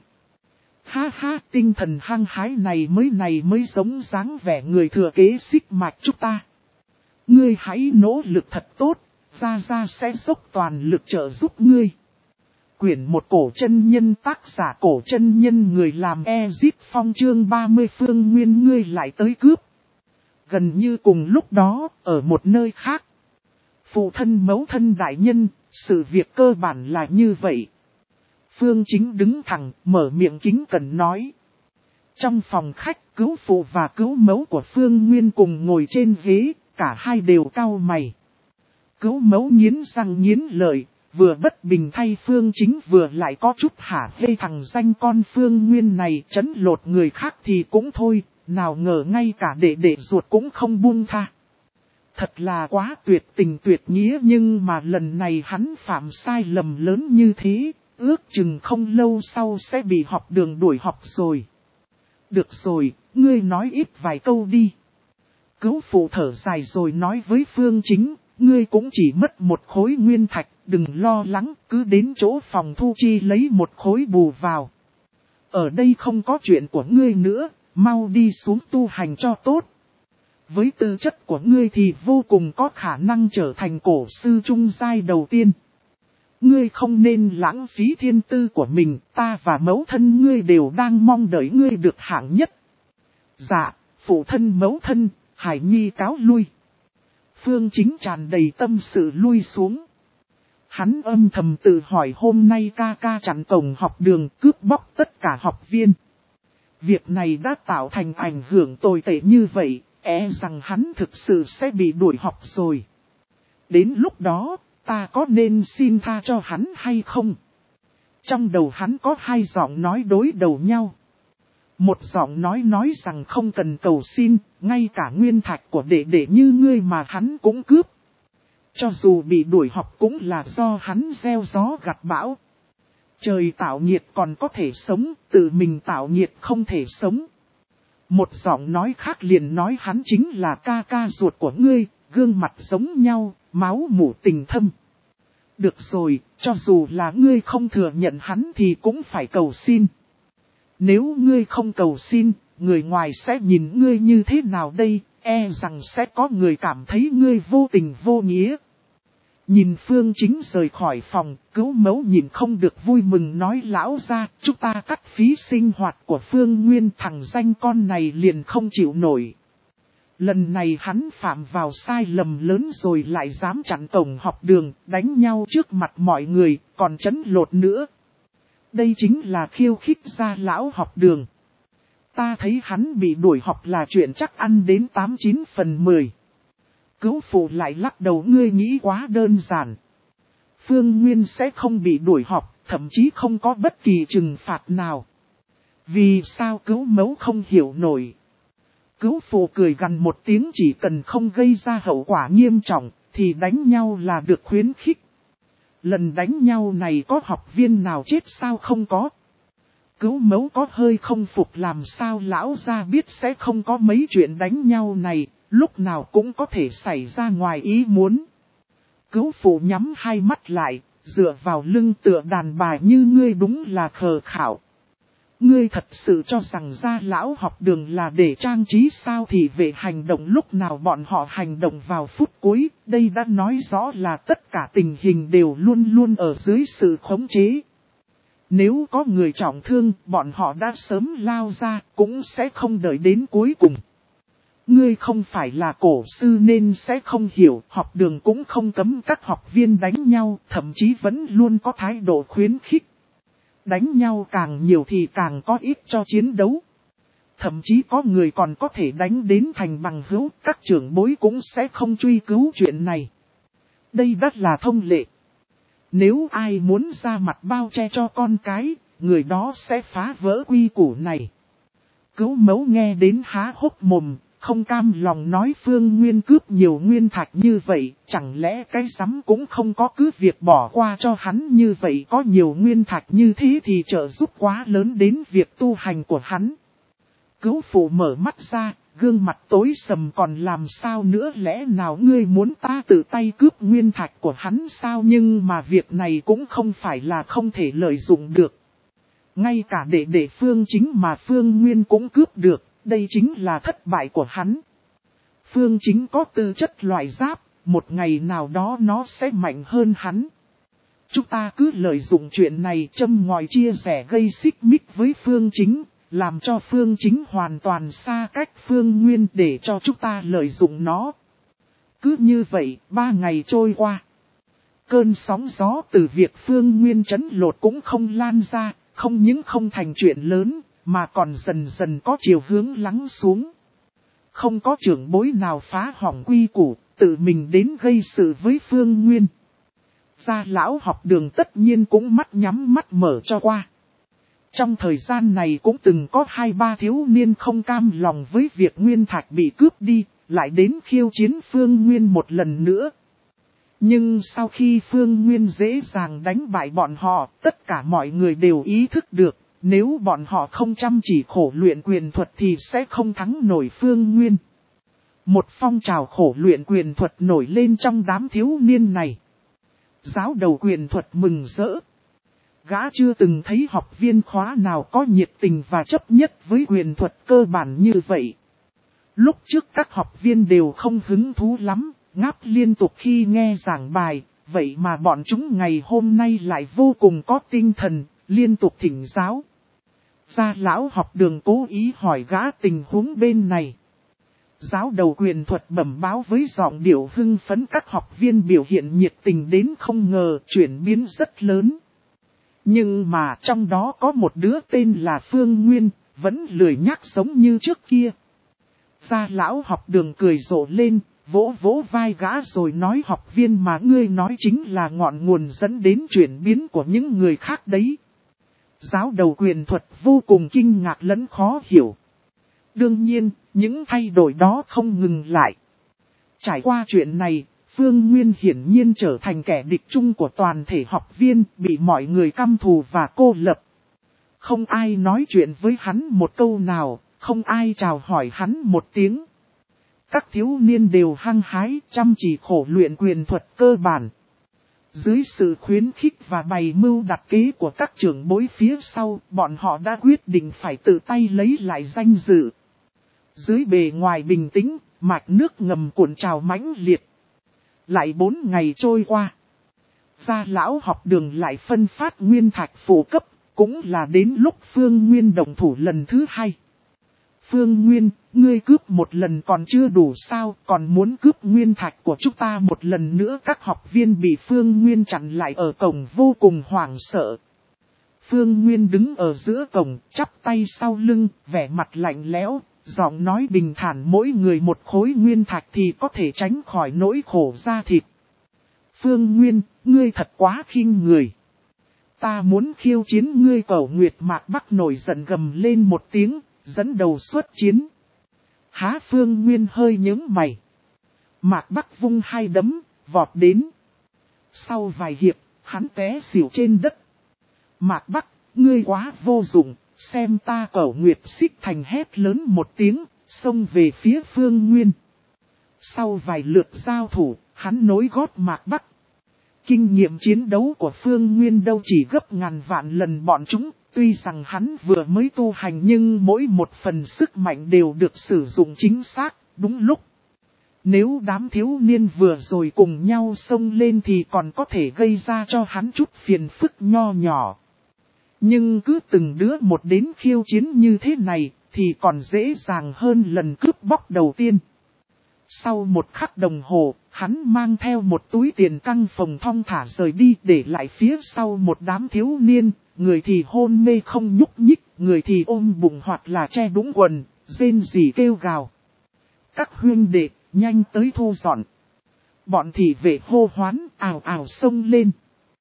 Ha ha, tinh thần hăng hái này mới này mới giống dáng vẻ người thừa kế Xích mạch chúng ta. Ngươi hãy nỗ lực thật tốt, ra ra sẽ dốc toàn lực trợ giúp ngươi. Quyển một cổ chân nhân, tác giả cổ chân nhân, người làm Ezit Phong, chương ba mươi Phương Nguyên ngươi lại tới cướp. Gần như cùng lúc đó, ở một nơi khác. Phụ thân mẫu thân đại nhân, sự việc cơ bản là như vậy. Phương Chính đứng thẳng, mở miệng kính cẩn nói. Trong phòng khách, cứu phụ và cứu mẫu của Phương Nguyên cùng ngồi trên ghế, cả hai đều cau mày. Cứu mẫu nghiến răng nghiến lợi. Vừa bất bình thay Phương Chính, vừa lại có chút hả hê, thằng danh con Phương Nguyên này trấn lột người khác thì cũng thôi, nào ngờ ngay cả đệ đệ ruột cũng không buông tha. Thật là quá tuyệt tình tuyệt nghĩa, nhưng mà lần này hắn phạm sai lầm lớn như thế, ước chừng không lâu sau sẽ bị học đường đuổi học rồi. Được rồi, ngươi nói ít vài câu đi. Cứu phụ thở dài rồi nói với Phương Chính, ngươi cũng chỉ mất một khối nguyên thạch. Đừng lo lắng, cứ đến chỗ phòng thu chi lấy một khối bù vào. Ở đây không có chuyện của ngươi nữa, mau đi xuống tu hành cho tốt. Với tư chất của ngươi thì vô cùng có khả năng trở thành cổ sư trung giai đầu tiên. Ngươi không nên lãng phí thiên tư của mình, ta và mẫu thân ngươi đều đang mong đợi ngươi được hạng nhất. Dạ, phụ thân mẫu thân, Hải Nhi cáo lui. Phương Chính tràn đầy tâm sự lui xuống. Hắn âm thầm tự hỏi hôm nay ca ca chặn cổng học đường cướp bóc tất cả học viên. Việc này đã tạo thành ảnh hưởng tồi tệ như vậy, e rằng hắn thực sự sẽ bị đuổi học rồi. Đến lúc đó, ta có nên xin tha cho hắn hay không? Trong đầu hắn có hai giọng nói đối đầu nhau. Một giọng nói nói rằng không cần cầu xin, ngay cả nguyên thạch của đệ đệ như ngươi mà hắn cũng cướp. Cho dù bị đuổi học cũng là do hắn gieo gió gặt bão. Trời tạo nhiệt còn có thể sống, tự mình tạo nhiệt không thể sống. Một giọng nói khác liền nói hắn chính là ca ca ruột của ngươi, gương mặt giống nhau, máu mủ tình thâm. Được rồi, cho dù là ngươi không thừa nhận hắn thì cũng phải cầu xin. Nếu ngươi không cầu xin, người ngoài sẽ nhìn ngươi như thế nào đây, e rằng sẽ có người cảm thấy ngươi vô tình vô nghĩa. Nhìn Phương Chính rời khỏi phòng, Cứu Mẫu nhìn không được vui mừng nói lão ra, chúng ta cắt phí sinh hoạt của Phương Nguyên, thằng danh con này liền không chịu nổi. Lần này hắn phạm vào sai lầm lớn rồi lại dám chặn cổng học đường, đánh nhau trước mặt mọi người, còn trấn lột nữa. Đây chính là khiêu khích gia lão học đường. Ta thấy hắn bị đuổi học là chuyện chắc ăn đến tám chín phần mười. Cứu phụ lại lắc đầu, ngươi nghĩ quá đơn giản. Phương Nguyên sẽ không bị đuổi học, thậm chí không có bất kỳ trừng phạt nào. Vì sao Cứu Mẫu không hiểu nổi? Cứu phụ cười gằn một tiếng, chỉ cần không gây ra hậu quả nghiêm trọng, thì đánh nhau là được khuyến khích. Lần đánh nhau này có học viên nào chết sao không có? Cứu Mẫu có hơi không phục, làm sao lão gia biết sẽ không có mấy chuyện đánh nhau này, lúc nào cũng có thể xảy ra ngoài ý muốn. Cứu phụ nhắm hai mắt lại, dựa vào lưng tựa đàn bà như ngươi đúng là khờ khảo. Ngươi thật sự cho rằng gia lão học đường là để trang trí sao? Thì về hành động lúc nào bọn họ hành động vào phút cuối, đây đã nói rõ là tất cả tình hình đều luôn luôn ở dưới sự khống chế. Nếu có người trọng thương, bọn họ đã sớm lao ra, cũng sẽ không đợi đến cuối cùng. Ngươi không phải là cổ sư nên sẽ không hiểu, học đường cũng không cấm các học viên đánh nhau, thậm chí vẫn luôn có thái độ khuyến khích. Đánh nhau càng nhiều thì càng có ích cho chiến đấu. Thậm chí có người còn có thể đánh đến thành bằng hữu, các trưởng bối cũng sẽ không truy cứu chuyện này. Đây đắt là thông lệ. Nếu ai muốn ra mặt bao che cho con cái, người đó sẽ phá vỡ quy củ này. Cứu Mẫu nghe đến há hốc mồm, không cam lòng nói Phương Nguyên cướp nhiều nguyên thạch như vậy, chẳng lẽ cái rắm cũng không có cứ việc bỏ qua cho hắn như vậy, có nhiều nguyên thạch như thế thì trợ giúp quá lớn đến việc tu hành của hắn. Cứu phụ mở mắt ra, gương mặt tối sầm, còn làm sao nữa, lẽ nào ngươi muốn ta tự tay cướp nguyên thạch của hắn sao? Nhưng mà việc này cũng không phải là không thể lợi dụng được. Ngay cả đệ đệ Phương Chính mà Phương Nguyên cũng cướp được, đây chính là thất bại của hắn. Phương Chính có tư chất loại giáp, một ngày nào đó nó sẽ mạnh hơn hắn. Chúng ta cứ lợi dụng chuyện này châm ngòi chia rẽ gây xích mích với Phương Chính, làm cho Phương Chính hoàn toàn xa cách Phương Nguyên để cho chúng ta lợi dụng nó. Cứ như vậy, ba ngày trôi qua. Cơn sóng gió từ việc Phương Nguyên trấn lột cũng không lan ra, không những không thành chuyện lớn, mà còn dần dần có chiều hướng lắng xuống. Không có trưởng bối nào phá hỏng quy củ, tự mình đến gây sự với Phương Nguyên. Gia lão học đường tất nhiên cũng mắt nhắm mắt mở cho qua. Trong thời gian này cũng từng có hai ba thiếu niên không cam lòng với việc nguyên thạch bị cướp đi, lại đến khiêu chiến Phương Nguyên một lần nữa. Nhưng sau khi Phương Nguyên dễ dàng đánh bại bọn họ, tất cả mọi người đều ý thức được, nếu bọn họ không chăm chỉ khổ luyện quyền thuật thì sẽ không thắng nổi Phương Nguyên. Một phong trào khổ luyện quyền thuật nổi lên trong đám thiếu niên này. Giáo đầu quyền thuật mừng rỡ. Gã chưa từng thấy học viên khóa nào có nhiệt tình và chấp nhất với quyền thuật cơ bản như vậy. Lúc trước các học viên đều không hứng thú lắm, ngáp liên tục khi nghe giảng bài, vậy mà bọn chúng ngày hôm nay lại vô cùng có tinh thần, liên tục thỉnh giáo. Gia lão học đường cố ý hỏi gã tình huống bên này. Giáo đầu quyền thuật bẩm báo với giọng điệu hưng phấn, các học viên biểu hiện nhiệt tình đến không ngờ, chuyển biến rất lớn. Nhưng mà trong đó có một đứa tên là Phương Nguyên, vẫn lười nhác giống như trước kia. Gia lão học đường cười rộ lên, vỗ vỗ vai gã rồi nói, học viên mà ngươi nói chính là ngọn nguồn dẫn đến chuyển biến của những người khác đấy. Giáo đầu quyền thuật vô cùng kinh ngạc lẫn khó hiểu. Đương nhiên, những thay đổi đó không ngừng lại. Trải qua chuyện này, Phương Nguyên hiển nhiên trở thành kẻ địch chung của toàn thể học viên, bị mọi người căm thù và cô lập. Không ai nói chuyện với hắn một câu nào, không ai chào hỏi hắn một tiếng. Các thiếu niên đều hăng hái, chăm chỉ khổ luyện quyền thuật cơ bản. Dưới sự khuyến khích và bày mưu đặt kế của các trưởng bối phía sau, bọn họ đã quyết định phải tự tay lấy lại danh dự. Dưới bề ngoài bình tĩnh, mạch nước ngầm cuộn trào mãnh liệt. Lại bốn ngày trôi qua. Gia lão học đường lại phân phát nguyên thạch phổ cấp, cũng là đến lúc Phương Nguyên động thủ lần thứ hai. Phương Nguyên, ngươi cướp một lần còn chưa đủ sao, còn muốn cướp nguyên thạch của chúng ta một lần nữa. Các học viên bị Phương Nguyên chặn lại ở cổng vô cùng hoảng sợ. Phương Nguyên đứng ở giữa cổng, chắp tay sau lưng, vẻ mặt lạnh lẽo, giọng nói bình thản, mỗi người một khối nguyên thạch thì có thể tránh khỏi nỗi khổ da thịt. Phương Nguyên, ngươi thật quá khinh người. Ta muốn khiêu chiến ngươi. Cẩu Nguyệt Mạc Bắc nổi giận gầm lên một tiếng, dẫn đầu xuất chiến. Há Phương Nguyên hơi nhướng mày. Mạc Bắc vung hai đấm, vọt đến. Sau vài hiệp, hắn té xỉu trên đất. Mạc Bắc, ngươi quá vô dụng, xem ta. Cẩu Nguyệt Xích Thành hét lớn một tiếng, xông về phía Phương Nguyên. Sau vài lượt giao thủ, hắn nối gót Mạc Bắc. Kinh nghiệm chiến đấu của Phương Nguyên đâu chỉ gấp ngàn vạn lần bọn chúng, tuy rằng hắn vừa mới tu hành nhưng mỗi một phần sức mạnh đều được sử dụng chính xác, đúng lúc. Nếu đám thiếu niên vừa rồi cùng nhau xông lên thì còn có thể gây ra cho hắn chút phiền phức nho nhỏ. Nhưng cứ từng đứa một đến khiêu chiến như thế này thì còn dễ dàng hơn lần cướp bóc đầu tiên. Sau một khắc đồng hồ, hắn mang theo một túi tiền căng phồng thong thả rời đi, để lại phía sau một đám thiếu niên, người thì hôn mê không nhúc nhích, người thì ôm bụng hoặc là che đũng quần, rên rỉ kêu gào. Các huynh đệ, nhanh tới thu dọn. Bọn thị vệ hô hoán, ào ào xông lên.